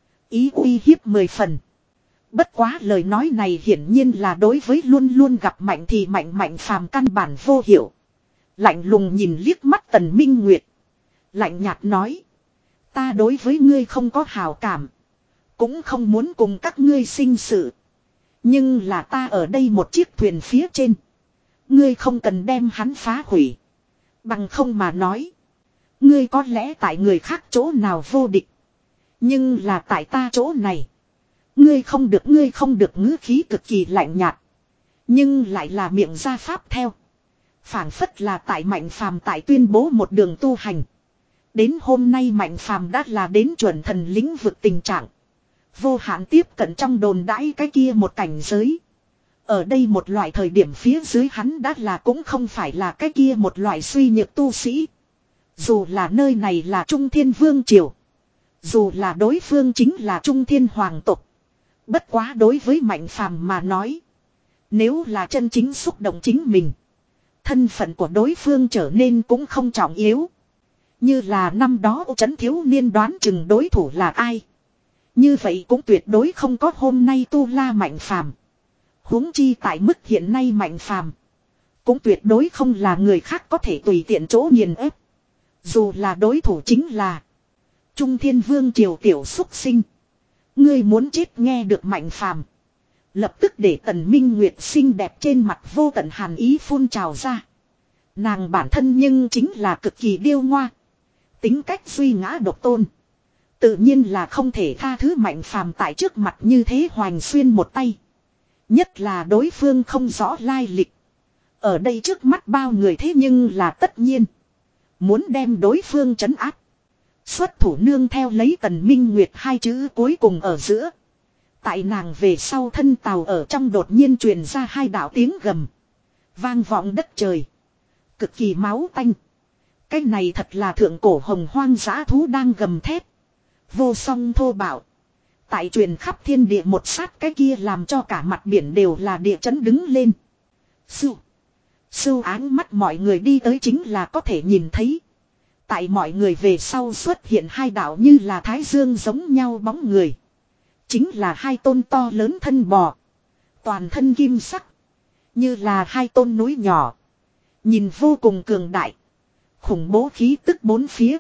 Ý uy hiếp mười phần. Bất quá lời nói này hiển nhiên là đối với luôn luôn gặp mạnh thì mạnh Mạnh Phàm căn bản vô hiểu. Lạnh lùng nhìn liếc mắt Tần Minh Nguyệt. Lạnh nhạt nói. Ta đối với ngươi không có hào cảm. Cũng không muốn cùng các ngươi sinh sự. Nhưng là ta ở đây một chiếc thuyền phía trên. Ngươi không cần đem hắn phá hủy. Bằng không mà nói. Ngươi có lẽ tại người khác chỗ nào vô địch. Nhưng là tại ta chỗ này. Ngươi không được ngươi không được ngữ khí cực kỳ lạnh nhạt. Nhưng lại là miệng ra pháp theo. Phảng phất là tại Mạnh Phàm tại tuyên bố một đường tu hành. Đến hôm nay Mạnh Phàm đã là đến chuẩn thần lĩnh vực tình trạng. Vô hạn tiếp cận trong đồn đãi cái kia một cảnh giới. Ở đây một loại thời điểm phía dưới hắn đã là cũng không phải là cái kia một loại suy nhược tu sĩ. Dù là nơi này là Trung Thiên Vương Triều. Dù là đối phương chính là Trung Thiên Hoàng tộc. Bất quá đối với Mạnh Phàm mà nói. Nếu là chân chính xúc động chính mình. Thân phận của đối phương trở nên cũng không trọng yếu. Như là năm đó Trấn thiếu niên đoán chừng đối thủ là ai. Như vậy cũng tuyệt đối không có hôm nay tu la Mạnh Phàm. Huống chi tại mức hiện nay Mạnh Phàm. Cũng tuyệt đối không là người khác có thể tùy tiện chỗ nghiền ép. Dù là đối thủ chính là Trung Thiên Vương Triều tiểu xúc sinh. Ngươi muốn chết nghe được Mạnh Phàm. Lập tức để Tần Minh Nguyệt xinh đẹp trên mặt vô tận hàn ý phun trào ra. Nàng bản thân nhưng chính là cực kỳ điêu ngoa. Tính cách suy ngã độc tôn. Tự nhiên là không thể tha thứ Mạnh Phàm tại trước mặt như thế hoành xuyên một tay. Nhất là đối phương không rõ lai lịch. Ở đây trước mắt bao người thế nhưng là tất nhiên. Muốn đem đối phương trấn áp. Xuất thủ nương theo lấy Tần Minh Nguyệt hai chữ cuối cùng ở giữa. Tại nàng về sau thân tàu ở trong đột nhiên truyền ra hai đạo tiếng gầm. Vang vọng đất trời. Cực kỳ máu tanh. Cái này thật là thượng cổ hồng hoang dã thú đang gầm thét. Vô song thô bạo. Tại truyền khắp thiên địa một sát cái kia làm cho cả mặt biển đều là địa chấn đứng lên. Sưu. Sưu áng mắt mọi người đi tới chính là có thể nhìn thấy. Tại mọi người về sau xuất hiện hai đạo như là thái dương giống nhau bóng người. Chính là hai tôn to lớn thân bò. Toàn thân kim sắc. Như là hai tôn núi nhỏ. Nhìn vô cùng cường đại. Khủng bố khí tức bốn phía.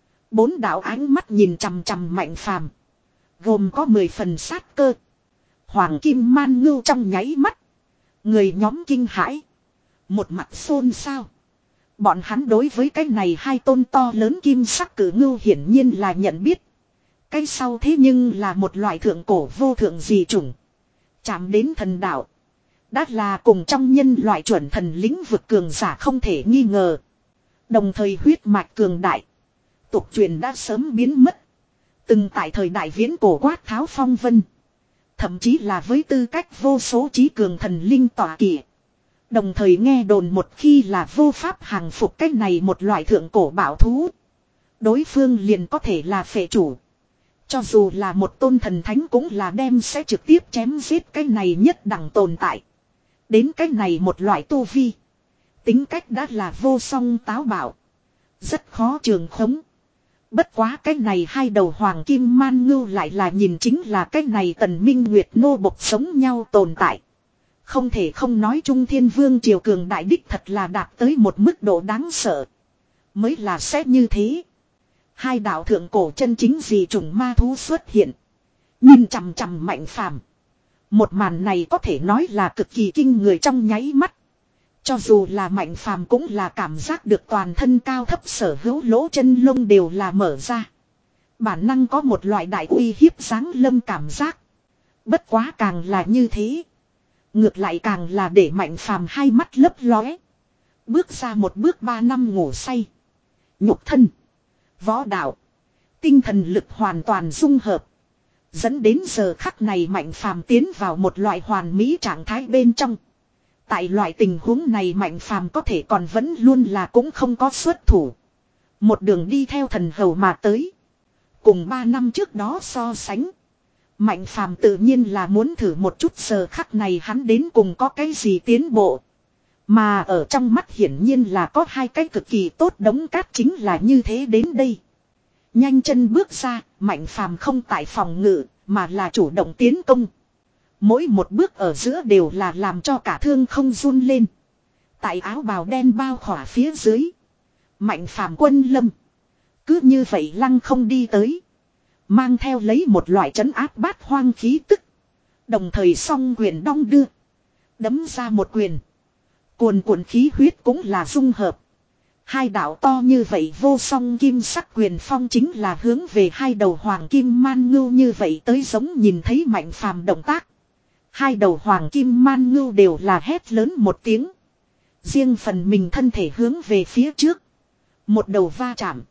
Bốn đạo ánh mắt nhìn chằm chằm Mạnh Phàm. Gồm có mười phần sát cơ. Hoàng kim man ngưu trong nháy mắt. Người nhóm kinh hãi. Một mặt xôn xao. Bọn hắn đối với cái này hai tôn to lớn kim sắc cử ngưu hiển nhiên là nhận biết. Cái sau thế nhưng là một loại thượng cổ vô thượng dị chủng. Chạm đến thần đạo. Đã là cùng trong nhân loại chuẩn thần lĩnh vực cường giả không thể nghi ngờ. Đồng thời huyết mạch cường đại. Tục truyền đã sớm biến mất. Từng tại thời đại viễn cổ quát tháo phong vân. Thậm chí là với tư cách vô số trí cường thần linh tỏa kỵ. Đồng thời nghe đồn một khi là vô pháp hàng phục cái này một loại thượng cổ bảo thú. Đối phương liền có thể là phệ chủ. Cho dù là một tôn thần thánh cũng là đem sẽ trực tiếp chém giết cái này nhất đẳng tồn tại. Đến cái này một loại tu vi. Tính cách đã là vô song táo bạo. Rất khó trường khống. Bất quá cái này hai đầu hoàng kim man ngưu lại là nhìn chính là cái này Tần Minh Nguyệt nô bộc sống nhau tồn tại. Không thể không nói Trung Thiên Vương triều cường đại đích thật là đạt tới một mức độ đáng sợ. Mới là sẽ như thế. Hai đạo thượng cổ chân chính dị chủng ma thú xuất hiện. Nhìn chằm chằm Mạnh Phàm. Một màn này có thể nói là cực kỳ kinh người trong nháy mắt. Cho dù là Mạnh Phàm cũng là cảm giác được toàn thân cao thấp sở hữu lỗ chân lông đều là mở ra. Bản năng có một loại đại uy hiếp giáng lâm cảm giác. Bất quá càng là như thế. Ngược lại càng là để Mạnh Phàm hai mắt lấp lóe. Bước ra một bước ba năm ngủ say. Nhục thân. Võ đạo. Tinh thần lực hoàn toàn dung hợp. Dẫn đến giờ khắc này Mạnh Phàm tiến vào một loại hoàn mỹ trạng thái bên trong. Tại loại tình huống này Mạnh Phàm có thể còn vẫn luôn là cũng không có xuất thủ. Một đường đi theo thần hầu mà tới. Cùng ba năm trước đó so sánh. Mạnh Phàm tự nhiên là muốn thử một chút giờ khắc này hắn đến cùng có cái gì tiến bộ. Mà ở trong mắt hiển nhiên là có hai cái cực kỳ tốt đống cát chính là như thế đến đây. Nhanh chân bước ra, Mạnh Phàm không tại phòng ngự, mà là chủ động tiến công. Mỗi một bước ở giữa đều là làm cho cả thương không run lên. Tại áo bào đen bao khỏa phía dưới. Mạnh Phàm quân lâm. Cứ như vậy lăng không đi tới. Mang theo lấy một loại trấn áp bát hoang khí tức. Đồng thời song quyền đong đưa. Đấm ra một quyền. Cuồn cuộn khí huyết cũng là dung hợp. Hai đạo to như vậy vô song kim sắc quyền phong chính là hướng về hai đầu hoàng kim man ngưu như vậy tới giống nhìn thấy Mạnh Phàm động tác. Hai đầu hoàng kim man ngưu đều là hét lớn một tiếng. Riêng phần mình thân thể hướng về phía trước. Một đầu va chạm.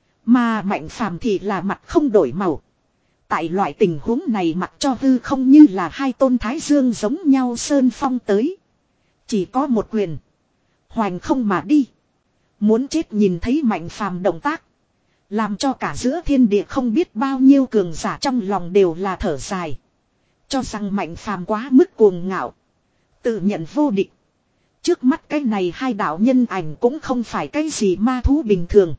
Mà Mạnh Phàm thì là mặt không đổi màu. Tại loại tình huống này mặt cho hư không như là hai tôn thái dương giống nhau sơn phong tới. Chỉ có một quyền. Hoành không mà đi. Muốn chết nhìn thấy Mạnh Phàm động tác. Làm cho cả giữa thiên địa không biết bao nhiêu cường giả trong lòng đều là thở dài. Cho rằng Mạnh Phàm quá mức cuồng ngạo. Tự nhận vô địch. Trước mắt cái này hai đạo nhân ảnh cũng không phải cái gì ma thú bình thường.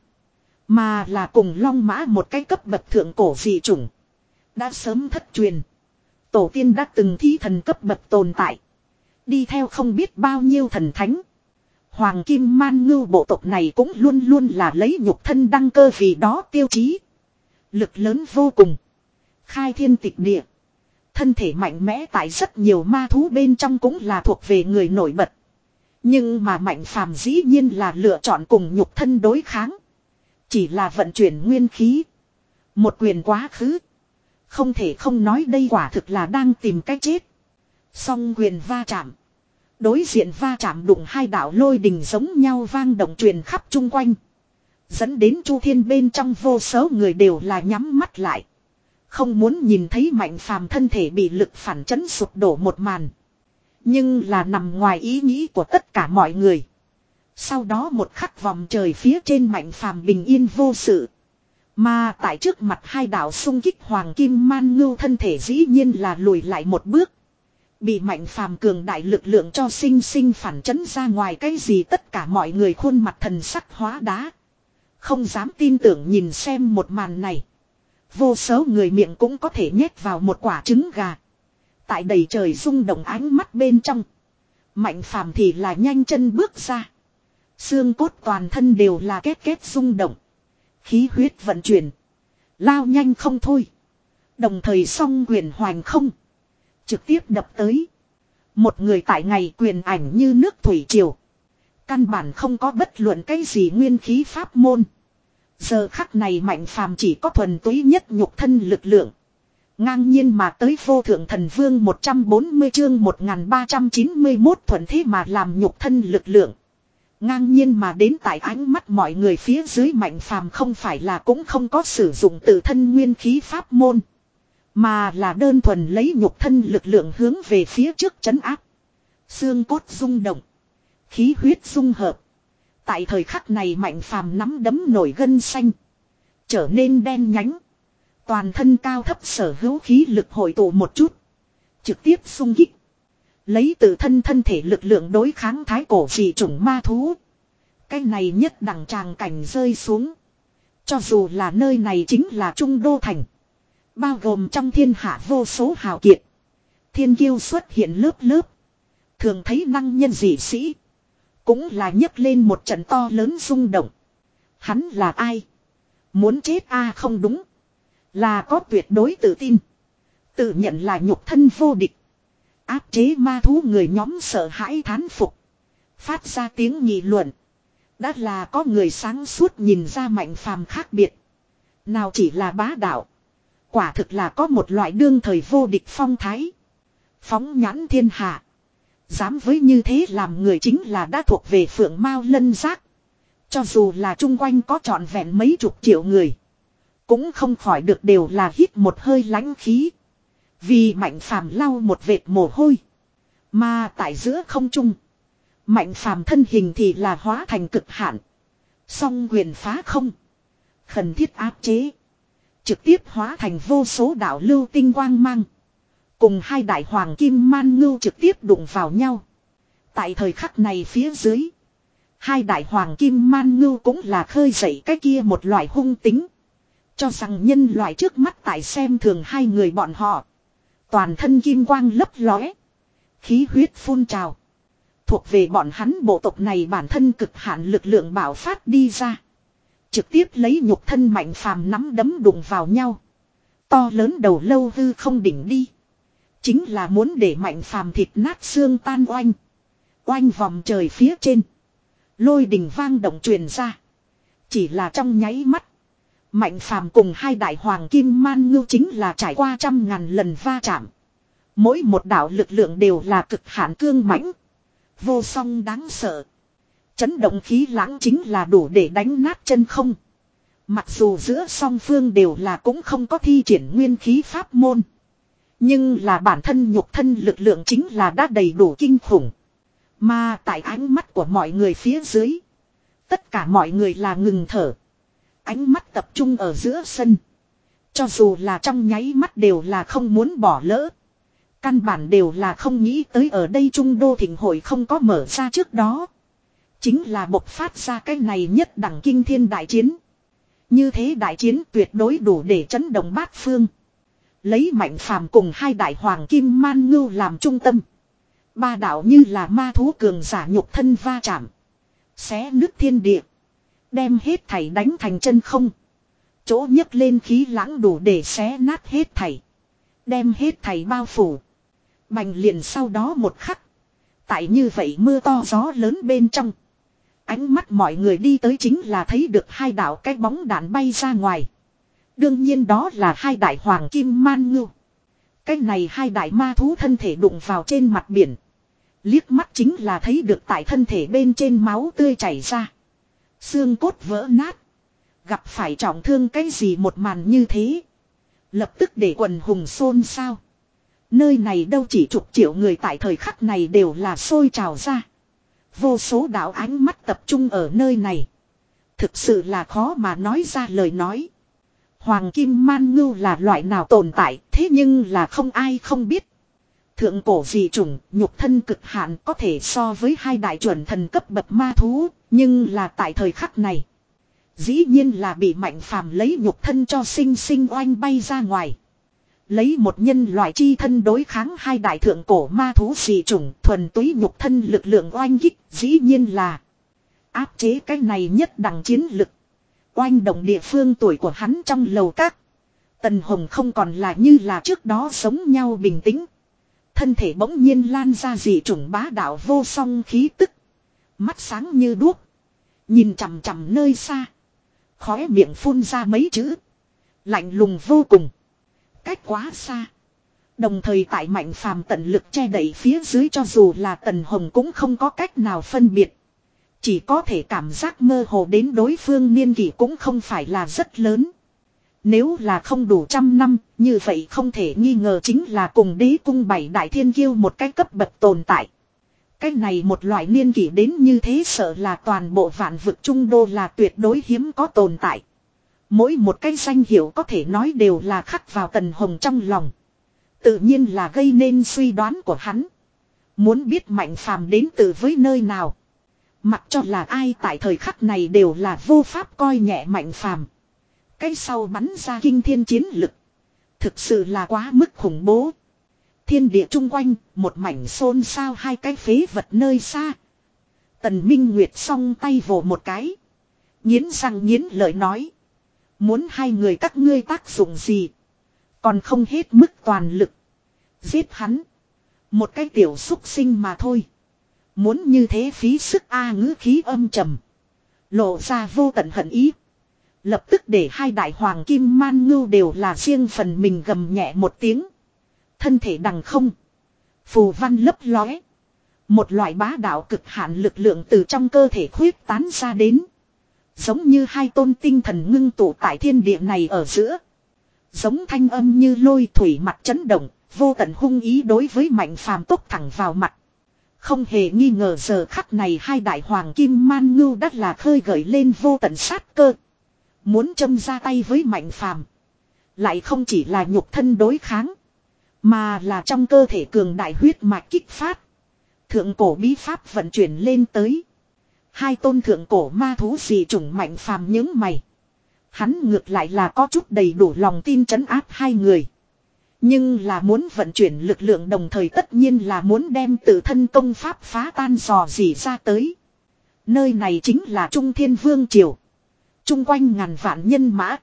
Mà là cùng long mã một cái cấp bậc thượng cổ dị chủng. Đã sớm thất truyền. Tổ tiên đã từng thí thần cấp bậc tồn tại. Đi theo không biết bao nhiêu thần thánh. Hoàng kim man ngưu bộ tộc này cũng luôn luôn là lấy nhục thân đăng cơ vì đó tiêu chí. Lực lớn vô cùng. Khai thiên tịch địa. Thân thể mạnh mẽ tại rất nhiều ma thú bên trong cũng là thuộc về người nổi bật. Nhưng mà Mạnh Phàm dĩ nhiên là lựa chọn cùng nhục thân đối kháng. Chỉ là vận chuyển nguyên khí. Một quyền quá khứ. Không thể không nói đây quả thực là đang tìm cách chết. Song quyền va chạm. Đối diện va chạm đụng hai đạo lôi đình giống nhau vang động truyền khắp chung quanh. Dẫn đến Chu Thiên bên trong vô số người đều là nhắm mắt lại. Không muốn nhìn thấy Mạnh Phàm thân thể bị lực phản chấn sụp đổ một màn. Nhưng là nằm ngoài ý nghĩ của tất cả mọi người. Sau đó một khắc vòng trời phía trên Mạnh Phàm bình yên vô sự. Mà tại trước mặt hai đạo xung kích hoàng kim man ngưu thân thể dĩ nhiên là lùi lại một bước. Bị Mạnh Phàm cường đại lực lượng cho sinh sinh phản chấn ra ngoài cái gì tất cả mọi người khuôn mặt thần sắc hóa đá. Không dám tin tưởng nhìn xem một màn này. Vô số người miệng cũng có thể nhét vào một quả trứng gà. Tại đầy trời rung động ánh mắt bên trong. Mạnh Phàm thì là nhanh chân bước ra. Xương cốt toàn thân đều là két két rung động. Khí huyết vận chuyển. Lao nhanh không thôi. Đồng thời song quyền hoành không. Trực tiếp đập tới. Một người tại ngày quyền ảnh như nước thủy triều. Căn bản không có bất luận cái gì nguyên khí pháp môn. Giờ khắc này Mạnh Phàm chỉ có thuần túy nhất nhục thân lực lượng. Ngang nhiên mà tới vô thượng thần vương một trăm bốn mươi chương một nghìn ba trăm chín mươi mốt thuận thế mà làm nhục thân lực lượng. Ngang nhiên mà đến tại ánh mắt mọi người phía dưới Mạnh Phàm không phải là cũng không có sử dụng tự thân nguyên khí pháp môn. Mà là đơn thuần lấy nhục thân lực lượng hướng về phía trước trấn áp. Xương cốt rung động. Khí huyết dung hợp. Tại thời khắc này Mạnh Phàm nắm đấm nổi gân xanh. Trở nên đen nhánh. Toàn thân cao thấp sở hữu khí lực hội tụ một chút. Trực tiếp xung kích. Lấy tự thân thân thể lực lượng đối kháng thái cổ dị chủng ma thú. Cái này nhất đẳng tràng cảnh rơi xuống. Cho dù là nơi này chính là Trung Đô Thành. Bao gồm trong thiên hạ vô số hào kiệt. Thiên kiêu xuất hiện lớp lớp. Thường thấy năng nhân dị sĩ. Cũng là nhấc lên một trận to lớn rung động. Hắn là ai? Muốn chết a không đúng. Là có tuyệt đối tự tin. Tự nhận là nhục thân vô địch. Áp chế ma thú người nhóm sợ hãi thán phục. Phát ra tiếng nghị luận. Đã là có người sáng suốt nhìn ra Mạnh Phàm khác biệt. Nào chỉ là bá đạo. Quả thực là có một loại đương thời vô địch phong thái. Phóng nhãn thiên hạ. Dám với như thế làm người chính là đã thuộc về phượng mao lân giác. Cho dù là chung quanh có trọn vẹn mấy chục triệu người. Cũng không khỏi được đều là hít một hơi lãnh khí. Vì Mạnh Phàm lau một vệt mồ hôi. Mà tại giữa không trung. Mạnh Phàm thân hình thì là hóa thành cực hạn. Song quyền phá không. Khẩn thiết áp chế. Trực tiếp hóa thành vô số đạo lưu tinh quang mang. Cùng hai đại hoàng kim man ngưu trực tiếp đụng vào nhau. Tại thời khắc này phía dưới. Hai đại hoàng kim man ngưu cũng là khơi dậy cái kia một loại hung tính. Cho rằng nhân loại trước mắt tại xem thường hai người bọn họ. Toàn thân kim quang lấp lóe. Khí huyết phun trào. Thuộc về bọn hắn bộ tộc này bản thân cực hạn lực lượng bạo phát đi ra. Trực tiếp lấy nhục thân Mạnh Phàm nắm đấm đụng vào nhau. To lớn đầu lâu hư không đỉnh đi. Chính là muốn để Mạnh Phàm thịt nát xương tan oanh. Oanh vòng trời phía trên. Lôi đình vang động truyền ra. Chỉ là trong nháy mắt. Mạnh Phàm cùng hai đại hoàng kim man ngưu chính là trải qua trăm ngàn lần va chạm. Mỗi một đạo lực lượng đều là cực hạn cương mãnh. Vô song đáng sợ. Chấn động khí lãng chính là đủ để đánh nát chân không. Mặc dù giữa song phương đều là cũng không có thi triển nguyên khí pháp môn. Nhưng là bản thân nhục thân lực lượng chính là đã đầy đủ kinh khủng. Mà tại ánh mắt của mọi người phía dưới. Tất cả mọi người là ngừng thở. Ánh mắt tập trung ở giữa sân. Cho dù là trong nháy mắt đều là không muốn bỏ lỡ. Căn bản đều là không nghĩ tới ở đây Trung Đô Thịnh Hội không có mở ra trước đó. Chính là bộc phát ra cái này nhất đẳng kinh thiên đại chiến. Như thế đại chiến tuyệt đối đủ để chấn động bát phương. Lấy Mạnh Phàm cùng hai đại hoàng kim man ngưu làm trung tâm. Ba đạo như là ma thú cường giả nhục thân va chạm. Xé nứt thiên địa. Đem hết thảy đánh thành chân không. Chỗ nhấc lên khí lãng đủ để xé nát hết thảy. Đem hết thảy bao phủ. Bành liền sau đó một khắc. Tại như vậy mưa to gió lớn bên trong. Ánh mắt mọi người đi tới chính là thấy được hai đạo cái bóng đạn bay ra ngoài. Đương nhiên đó là hai đại hoàng kim man ngưu. Cái này hai đại ma thú thân thể đụng vào trên mặt biển. Liếc mắt chính là thấy được tại thân thể bên trên máu tươi chảy ra. Xương cốt vỡ nát. Gặp phải trọng thương cái gì một màn như thế. Lập tức để quần hùng xôn xao. Nơi này đâu chỉ chục triệu người tại thời khắc này đều là sôi trào ra. Vô số đạo ánh mắt tập trung ở nơi này. Thực sự là khó mà nói ra lời nói. Hoàng kim man ngưu là loại nào tồn tại, thế nhưng là không ai không biết. Thượng cổ dị chủng, nhục thân cực hạn có thể so với hai đại chuẩn thần cấp bậc ma thú, nhưng là tại thời khắc này. Dĩ nhiên là bị Mạnh Phàm lấy nhục thân cho sinh sinh oanh bay ra ngoài. Lấy một nhân loại chi thân đối kháng hai đại thượng cổ ma thú dị chủng, thuần túy nhục thân lực lượng oanh kích, dĩ nhiên là áp chế cái này nhất đẳng chiến lực. Oanh động địa phương tuổi của hắn trong lầu các. Tần Hồng không còn là như là trước đó sống nhau bình tĩnh. Thân thể bỗng nhiên lan ra dị chủng bá đạo vô song khí tức. Mắt sáng như đuốc. Nhìn chằm chằm nơi xa. Khóe miệng phun ra mấy chữ. Lạnh lùng vô cùng. Cách quá xa. Đồng thời tại Mạnh Phàm tận lực che đậy phía dưới cho dù là Tần Hồng cũng không có cách nào phân biệt. Chỉ có thể cảm giác mơ hồ đến đối phương niên kỷ cũng không phải là rất lớn. Nếu là không đủ trăm năm, như vậy không thể nghi ngờ chính là cùng đế cung bảy đại thiên kiêu một cái cấp bậc tồn tại. Cái này một loại niên kỷ đến như thế sợ là toàn bộ vạn vực Trung Đô là tuyệt đối hiếm có tồn tại. Mỗi một cái danh hiệu có thể nói đều là khắc vào Tần Hồng trong lòng. Tự nhiên là gây nên suy đoán của hắn. Muốn biết Mạnh Phàm đến từ với nơi nào. Mặc cho là ai tại thời khắc này đều là vô pháp coi nhẹ Mạnh Phàm. Cái sau bắn ra kinh thiên chiến lực. Thực sự là quá mức khủng bố. Thiên địa chung quanh, một mảnh xôn xao hai cái phế vật nơi xa. Tần Minh Nguyệt song tay vồ một cái. Nghiến răng nghiến lợi nói. Muốn hai người các ngươi tác dụng gì? Còn không hết mức toàn lực. Giết hắn. Một cái tiểu xúc sinh mà thôi. Muốn như thế phí sức a ngữ khí âm trầm. Lộ ra vô tận hận ý. Lập tức để hai đại hoàng kim man ngưu đều là riêng phần mình gầm nhẹ một tiếng. Thân thể đằng không. Phù văn lấp lóe. Một loại bá đạo cực hạn lực lượng từ trong cơ thể khuyết tán ra đến. Giống như hai tôn tinh thần ngưng tụ tại thiên địa này ở giữa. Giống thanh âm như lôi thủy mặt chấn động. Vô tận hung ý đối với Mạnh Phàm tốc thẳng vào mặt. Không hề nghi ngờ giờ khắc này hai đại hoàng kim man ngưu đắt là khơi gợi lên vô tận sát cơ. Muốn châm ra tay với Mạnh Phàm, lại không chỉ là nhục thân đối kháng, mà là trong cơ thể cường đại huyết mạch kích phát. Thượng cổ bí pháp vận chuyển lên tới. Hai tôn thượng cổ ma thú dị chủng Mạnh Phàm nhướng mày. Hắn ngược lại là có chút đầy đủ lòng tin trấn áp hai người. Nhưng là muốn vận chuyển lực lượng đồng thời tất nhiên là muốn đem tự thân công pháp phá tan dò dỉ ra tới. Nơi này chính là Trung Thiên Vương Triều. Trung quanh ngàn vạn nhân mã.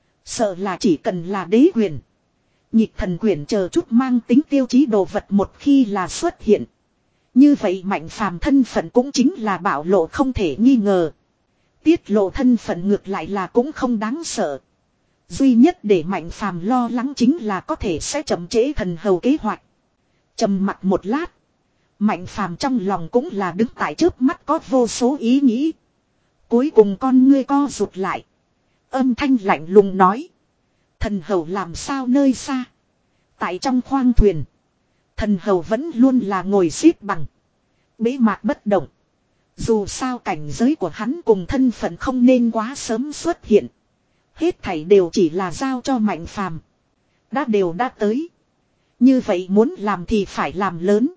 Sợ là chỉ cần là đế quyền, nhịp thần quyền chờ chút mang tính tiêu chí đồ vật một khi là xuất hiện. Như vậy Mạnh Phàm thân phận cũng chính là bạo lộ không thể nghi ngờ. Tiết lộ thân phận ngược lại là cũng không đáng sợ. Duy nhất để Mạnh Phàm lo lắng chính là có thể sẽ chậm trễ thần hầu kế hoạch. Trầm mặt một lát, Mạnh Phàm trong lòng cũng là đứng tại trước mắt có vô số ý nghĩ. Cuối cùng con ngươi co rụt lại. Âm thanh lạnh lùng nói. Thần hầu làm sao nơi xa? Tại trong khoang thuyền, thần hầu vẫn luôn là ngồi xếp bằng, bế mạc bất động. Dù sao cảnh giới của hắn cùng thân phận không nên quá sớm xuất hiện. Hết thảy đều chỉ là giao cho Mạnh Phàm. Đã đều đã tới. Như vậy muốn làm thì phải làm lớn.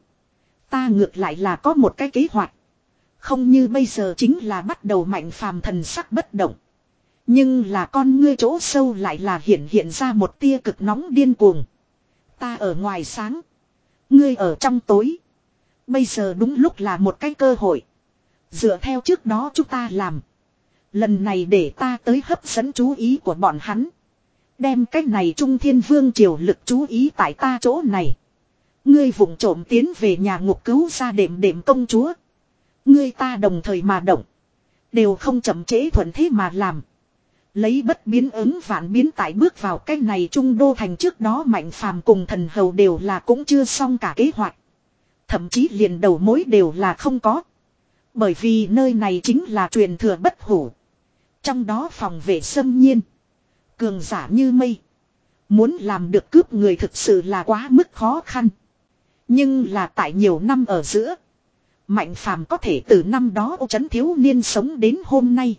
Ta ngược lại là có một cái kế hoạch. Không như bây giờ chính là bắt đầu Mạnh Phàm thần sắc bất động. Nhưng là con ngươi chỗ sâu lại là hiện hiện ra một tia cực nóng điên cuồng. Ta ở ngoài sáng, ngươi ở trong tối. Bây giờ đúng lúc là một cái cơ hội. Dựa theo trước đó chúng ta làm. Lần này để ta tới hấp dẫn chú ý của bọn hắn. Đem cái này Trung Thiên Vương triều lực chú ý tại ta chỗ này. Ngươi vụng trộm tiến về nhà ngục cứu ra đệm đệm công chúa. Ngươi ta đồng thời mà động. Đều không chậm trễ thuận thế mà làm. Lấy bất biến ứng vạn biến tại bước vào cái này Trung Đô thành trước đó Mạnh Phàm cùng thần hầu đều là cũng chưa xong cả kế hoạch. Thậm chí liền đầu mối đều là không có. Bởi vì nơi này chính là truyền thừa bất hủ. Trong đó phòng vệ xâm nhiên. Cường giả như mây. Muốn làm được cướp người thực sự là quá mức khó khăn. Nhưng là tại nhiều năm ở giữa, Mạnh Phàm có thể từ năm đó ô trấn thiếu niên sống đến hôm nay.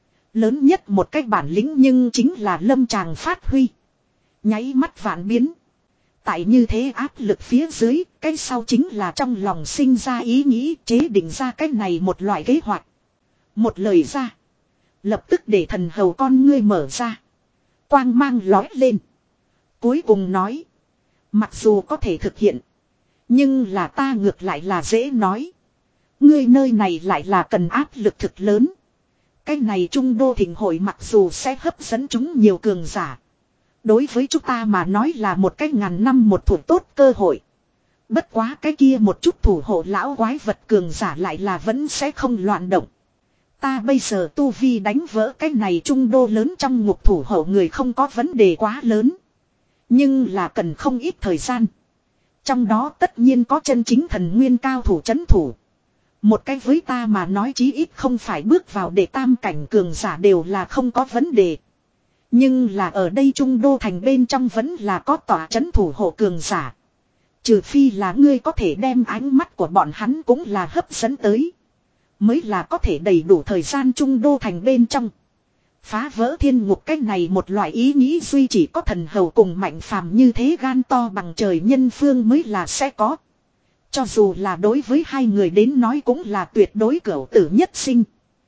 Lớn nhất một cách bản lĩnh nhưng chính là lâm tràng phát huy. Nháy mắt vạn biến. Tại như thế áp lực phía dưới, cái sau chính là trong lòng sinh ra ý nghĩ chế định ra cái này một loại kế hoạch. Một lời ra, lập tức để thần hầu con ngươi mở ra. Quang mang lói lên. Cuối cùng nói, mặc dù có thể thực hiện, nhưng là ta ngược lại là dễ nói. Ngươi nơi này lại là cần áp lực thực lớn. Cái này Trung Đô thịnh hội mặc dù sẽ hấp dẫn chúng nhiều cường giả, đối với chúng ta mà nói là một cái ngàn năm một thủ tốt cơ hội. Bất quá cái kia một chút thủ hộ lão quái vật cường giả lại là vẫn sẽ không loạn động. Ta bây giờ tu vi đánh vỡ cái này Trung Đô lớn trong ngục thủ hộ người không có vấn đề quá lớn. Nhưng là cần không ít thời gian. Trong đó tất nhiên có chân chính thần nguyên cao thủ chấn thủ. Một cái với ta mà nói chí ít không phải bước vào để tam cảnh cường giả đều là không có vấn đề. Nhưng là ở đây Trung Đô thành bên trong vẫn là có tòa chấn thủ hộ cường giả. Trừ phi là ngươi có thể đem ánh mắt của bọn hắn cũng là hấp dẫn tới. Mới là có thể đầy đủ thời gian Trung Đô thành bên trong. Phá vỡ thiên ngục cái này một loại ý nghĩ duy chỉ có thần hầu cùng Mạnh Phàm như thế gan to bằng trời nhân phương mới là sẽ có. Cho dù là đối với hai người đến nói cũng là tuyệt đối cửu tử nhất sinh.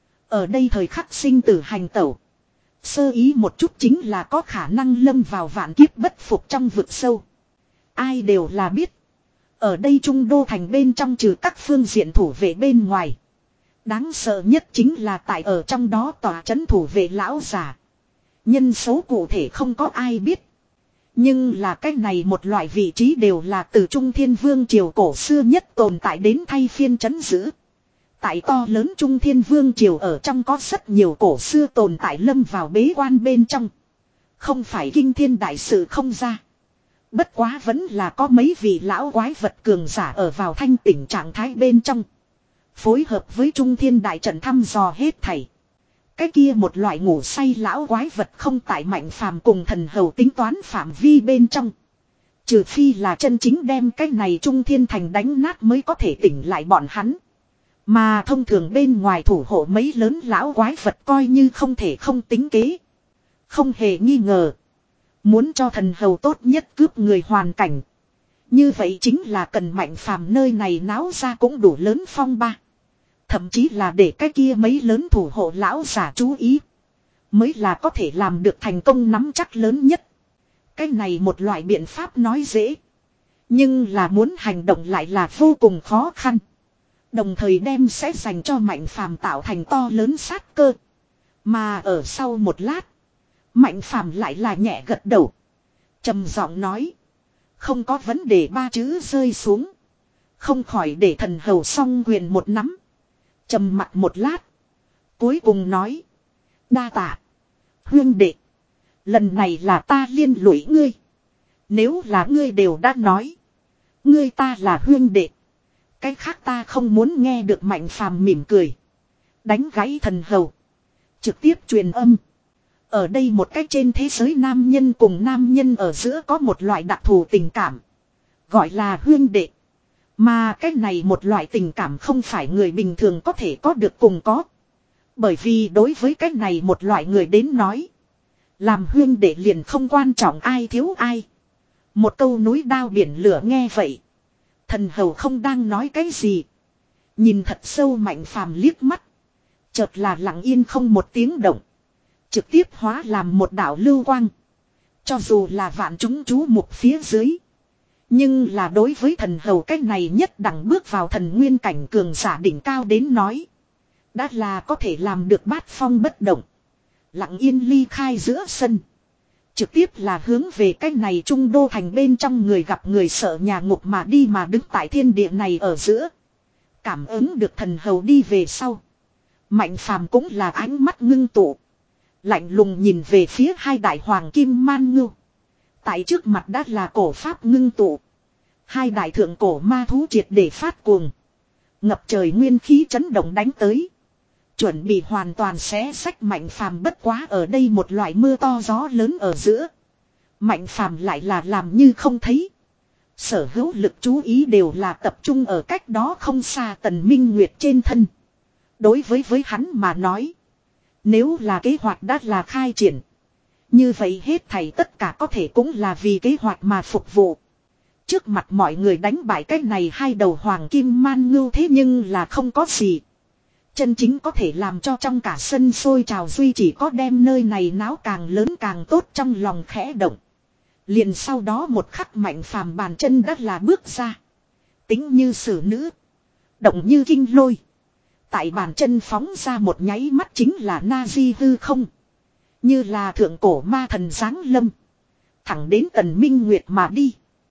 Ở đây thời khắc sinh tử hành tẩu. Sơ ý một chút chính là có khả năng lâm vào vạn kiếp bất phục trong vực sâu. Ai đều là biết. Ở đây Trung Đô thành bên trong trừ các phương diện thủ vệ bên ngoài. Đáng sợ nhất chính là tại ở trong đó tòa trấn thủ vệ lão giả. Nhân số cụ thể không có ai biết. Nhưng là cái này một loại vị trí đều là từ Trung Thiên Vương triều cổ xưa nhất tồn tại đến thay phiên trấn giữ. Tại to lớn Trung Thiên Vương triều ở trong có rất nhiều cổ xưa tồn tại lâm vào bế quan bên trong. Không phải kinh thiên đại sự không ra. Bất quá vẫn là có mấy vị lão quái vật cường giả ở vào thanh tỉnh trạng thái bên trong. Phối hợp với Trung Thiên đại trận thăm dò hết thảy. Cái kia một loại ngủ say lão quái vật không tại Mạnh Phàm cùng thần hầu tính toán phạm vi bên trong. Trừ phi là chân chính đem cái này Trung Thiên thành đánh nát mới có thể tỉnh lại bọn hắn. Mà thông thường bên ngoài thủ hộ mấy lớn lão quái vật coi như không thể không tính kế. Không hề nghi ngờ. Muốn cho thần hầu tốt nhất cướp người hoàn cảnh. Như vậy chính là cần Mạnh Phàm nơi này náo ra cũng đủ lớn phong ba. Thậm chí là để cái kia mấy lớn thủ hộ lão giả chú ý. Mới là có thể làm được thành công nắm chắc lớn nhất. Cái này một loại biện pháp nói dễ. Nhưng là muốn hành động lại là vô cùng khó khăn. Đồng thời đem sẽ dành cho Mạnh Phàm tạo thành to lớn sát cơ. Mà ở sau một lát. Mạnh Phàm lại là nhẹ gật đầu. Trầm giọng nói. Không có vấn đề ba chữ rơi xuống. Không khỏi để thần hầu song quyền một nắm. Trầm mặt một lát. Cuối cùng nói. Đa tạ. Huyên đệ. Lần này là ta liên lụy ngươi. Nếu là ngươi đều đã nói. Ngươi ta là huyên đệ. Cái khác ta không muốn nghe được Mạnh Phàm mỉm cười. Đánh gãy thần hầu. Trực tiếp truyền âm. Ở đây một cách trên thế giới nam nhân cùng nam nhân ở giữa có một loại đặc thù tình cảm. Gọi là huyên đệ. Mà cái này một loại tình cảm không phải người bình thường có thể có được cùng có. Bởi vì đối với cái này một loại người đến nói. Làm huyên đệ liền không quan trọng ai thiếu ai. Một câu núi đao biển lửa nghe vậy. Thần hầu không đang nói cái gì. Nhìn thật sâu Mạnh Phàm liếc mắt. Chợt là lặng yên không một tiếng động. Trực tiếp hóa làm một đạo lưu quang. Cho dù là vạn chúng chú mục phía dưới. Nhưng là đối với thần hầu cách này nhất đẳng bước vào thần nguyên cảnh cường giả đỉnh cao đến nói. Đã là có thể làm được bát phong bất động. Lặng yên ly khai giữa sân. Trực tiếp là hướng về cách này Trung Đô thành bên trong người gặp người sợ nhà ngục mà đi mà đứng tại thiên địa này ở giữa. Cảm ứng được thần hầu đi về sau. Mạnh Phàm cũng là ánh mắt ngưng tụ. Lạnh lùng nhìn về phía hai đại hoàng kim man ngưu. Tại trước mặt đã là cổ pháp ngưng tụ. Hai đại thượng cổ ma thú triệt để phát cuồng. Ngập trời nguyên khí chấn động đánh tới. Chuẩn bị hoàn toàn xé sách Mạnh Phàm bất quá ở đây một loại mưa to gió lớn ở giữa. Mạnh Phàm lại là làm như không thấy. Sở hữu lực chú ý đều là tập trung ở cách đó không xa Tần Minh Nguyệt trên thân. Đối với với hắn mà nói. Nếu là kế hoạch đã là khai triển. Như vậy hết thảy tất cả có thể cũng là vì kế hoạch mà phục vụ. Trước mặt mọi người đánh bại cái này hai đầu hoàng kim man ngưu thế nhưng là không có gì. Chân chính có thể làm cho trong cả sân sôi trào duy chỉ có đem nơi này náo càng lớn càng tốt trong lòng khẽ động. Liền sau đó một khắc Mạnh Phàm bàn chân đất là bước ra. Tính như sử nữ. Động như kinh lôi. Tại bàn chân phóng ra một nháy mắt chính là na di hư không. Như là thượng cổ ma thần giáng lâm. Thẳng đến Tần Minh Nguyệt mà đi.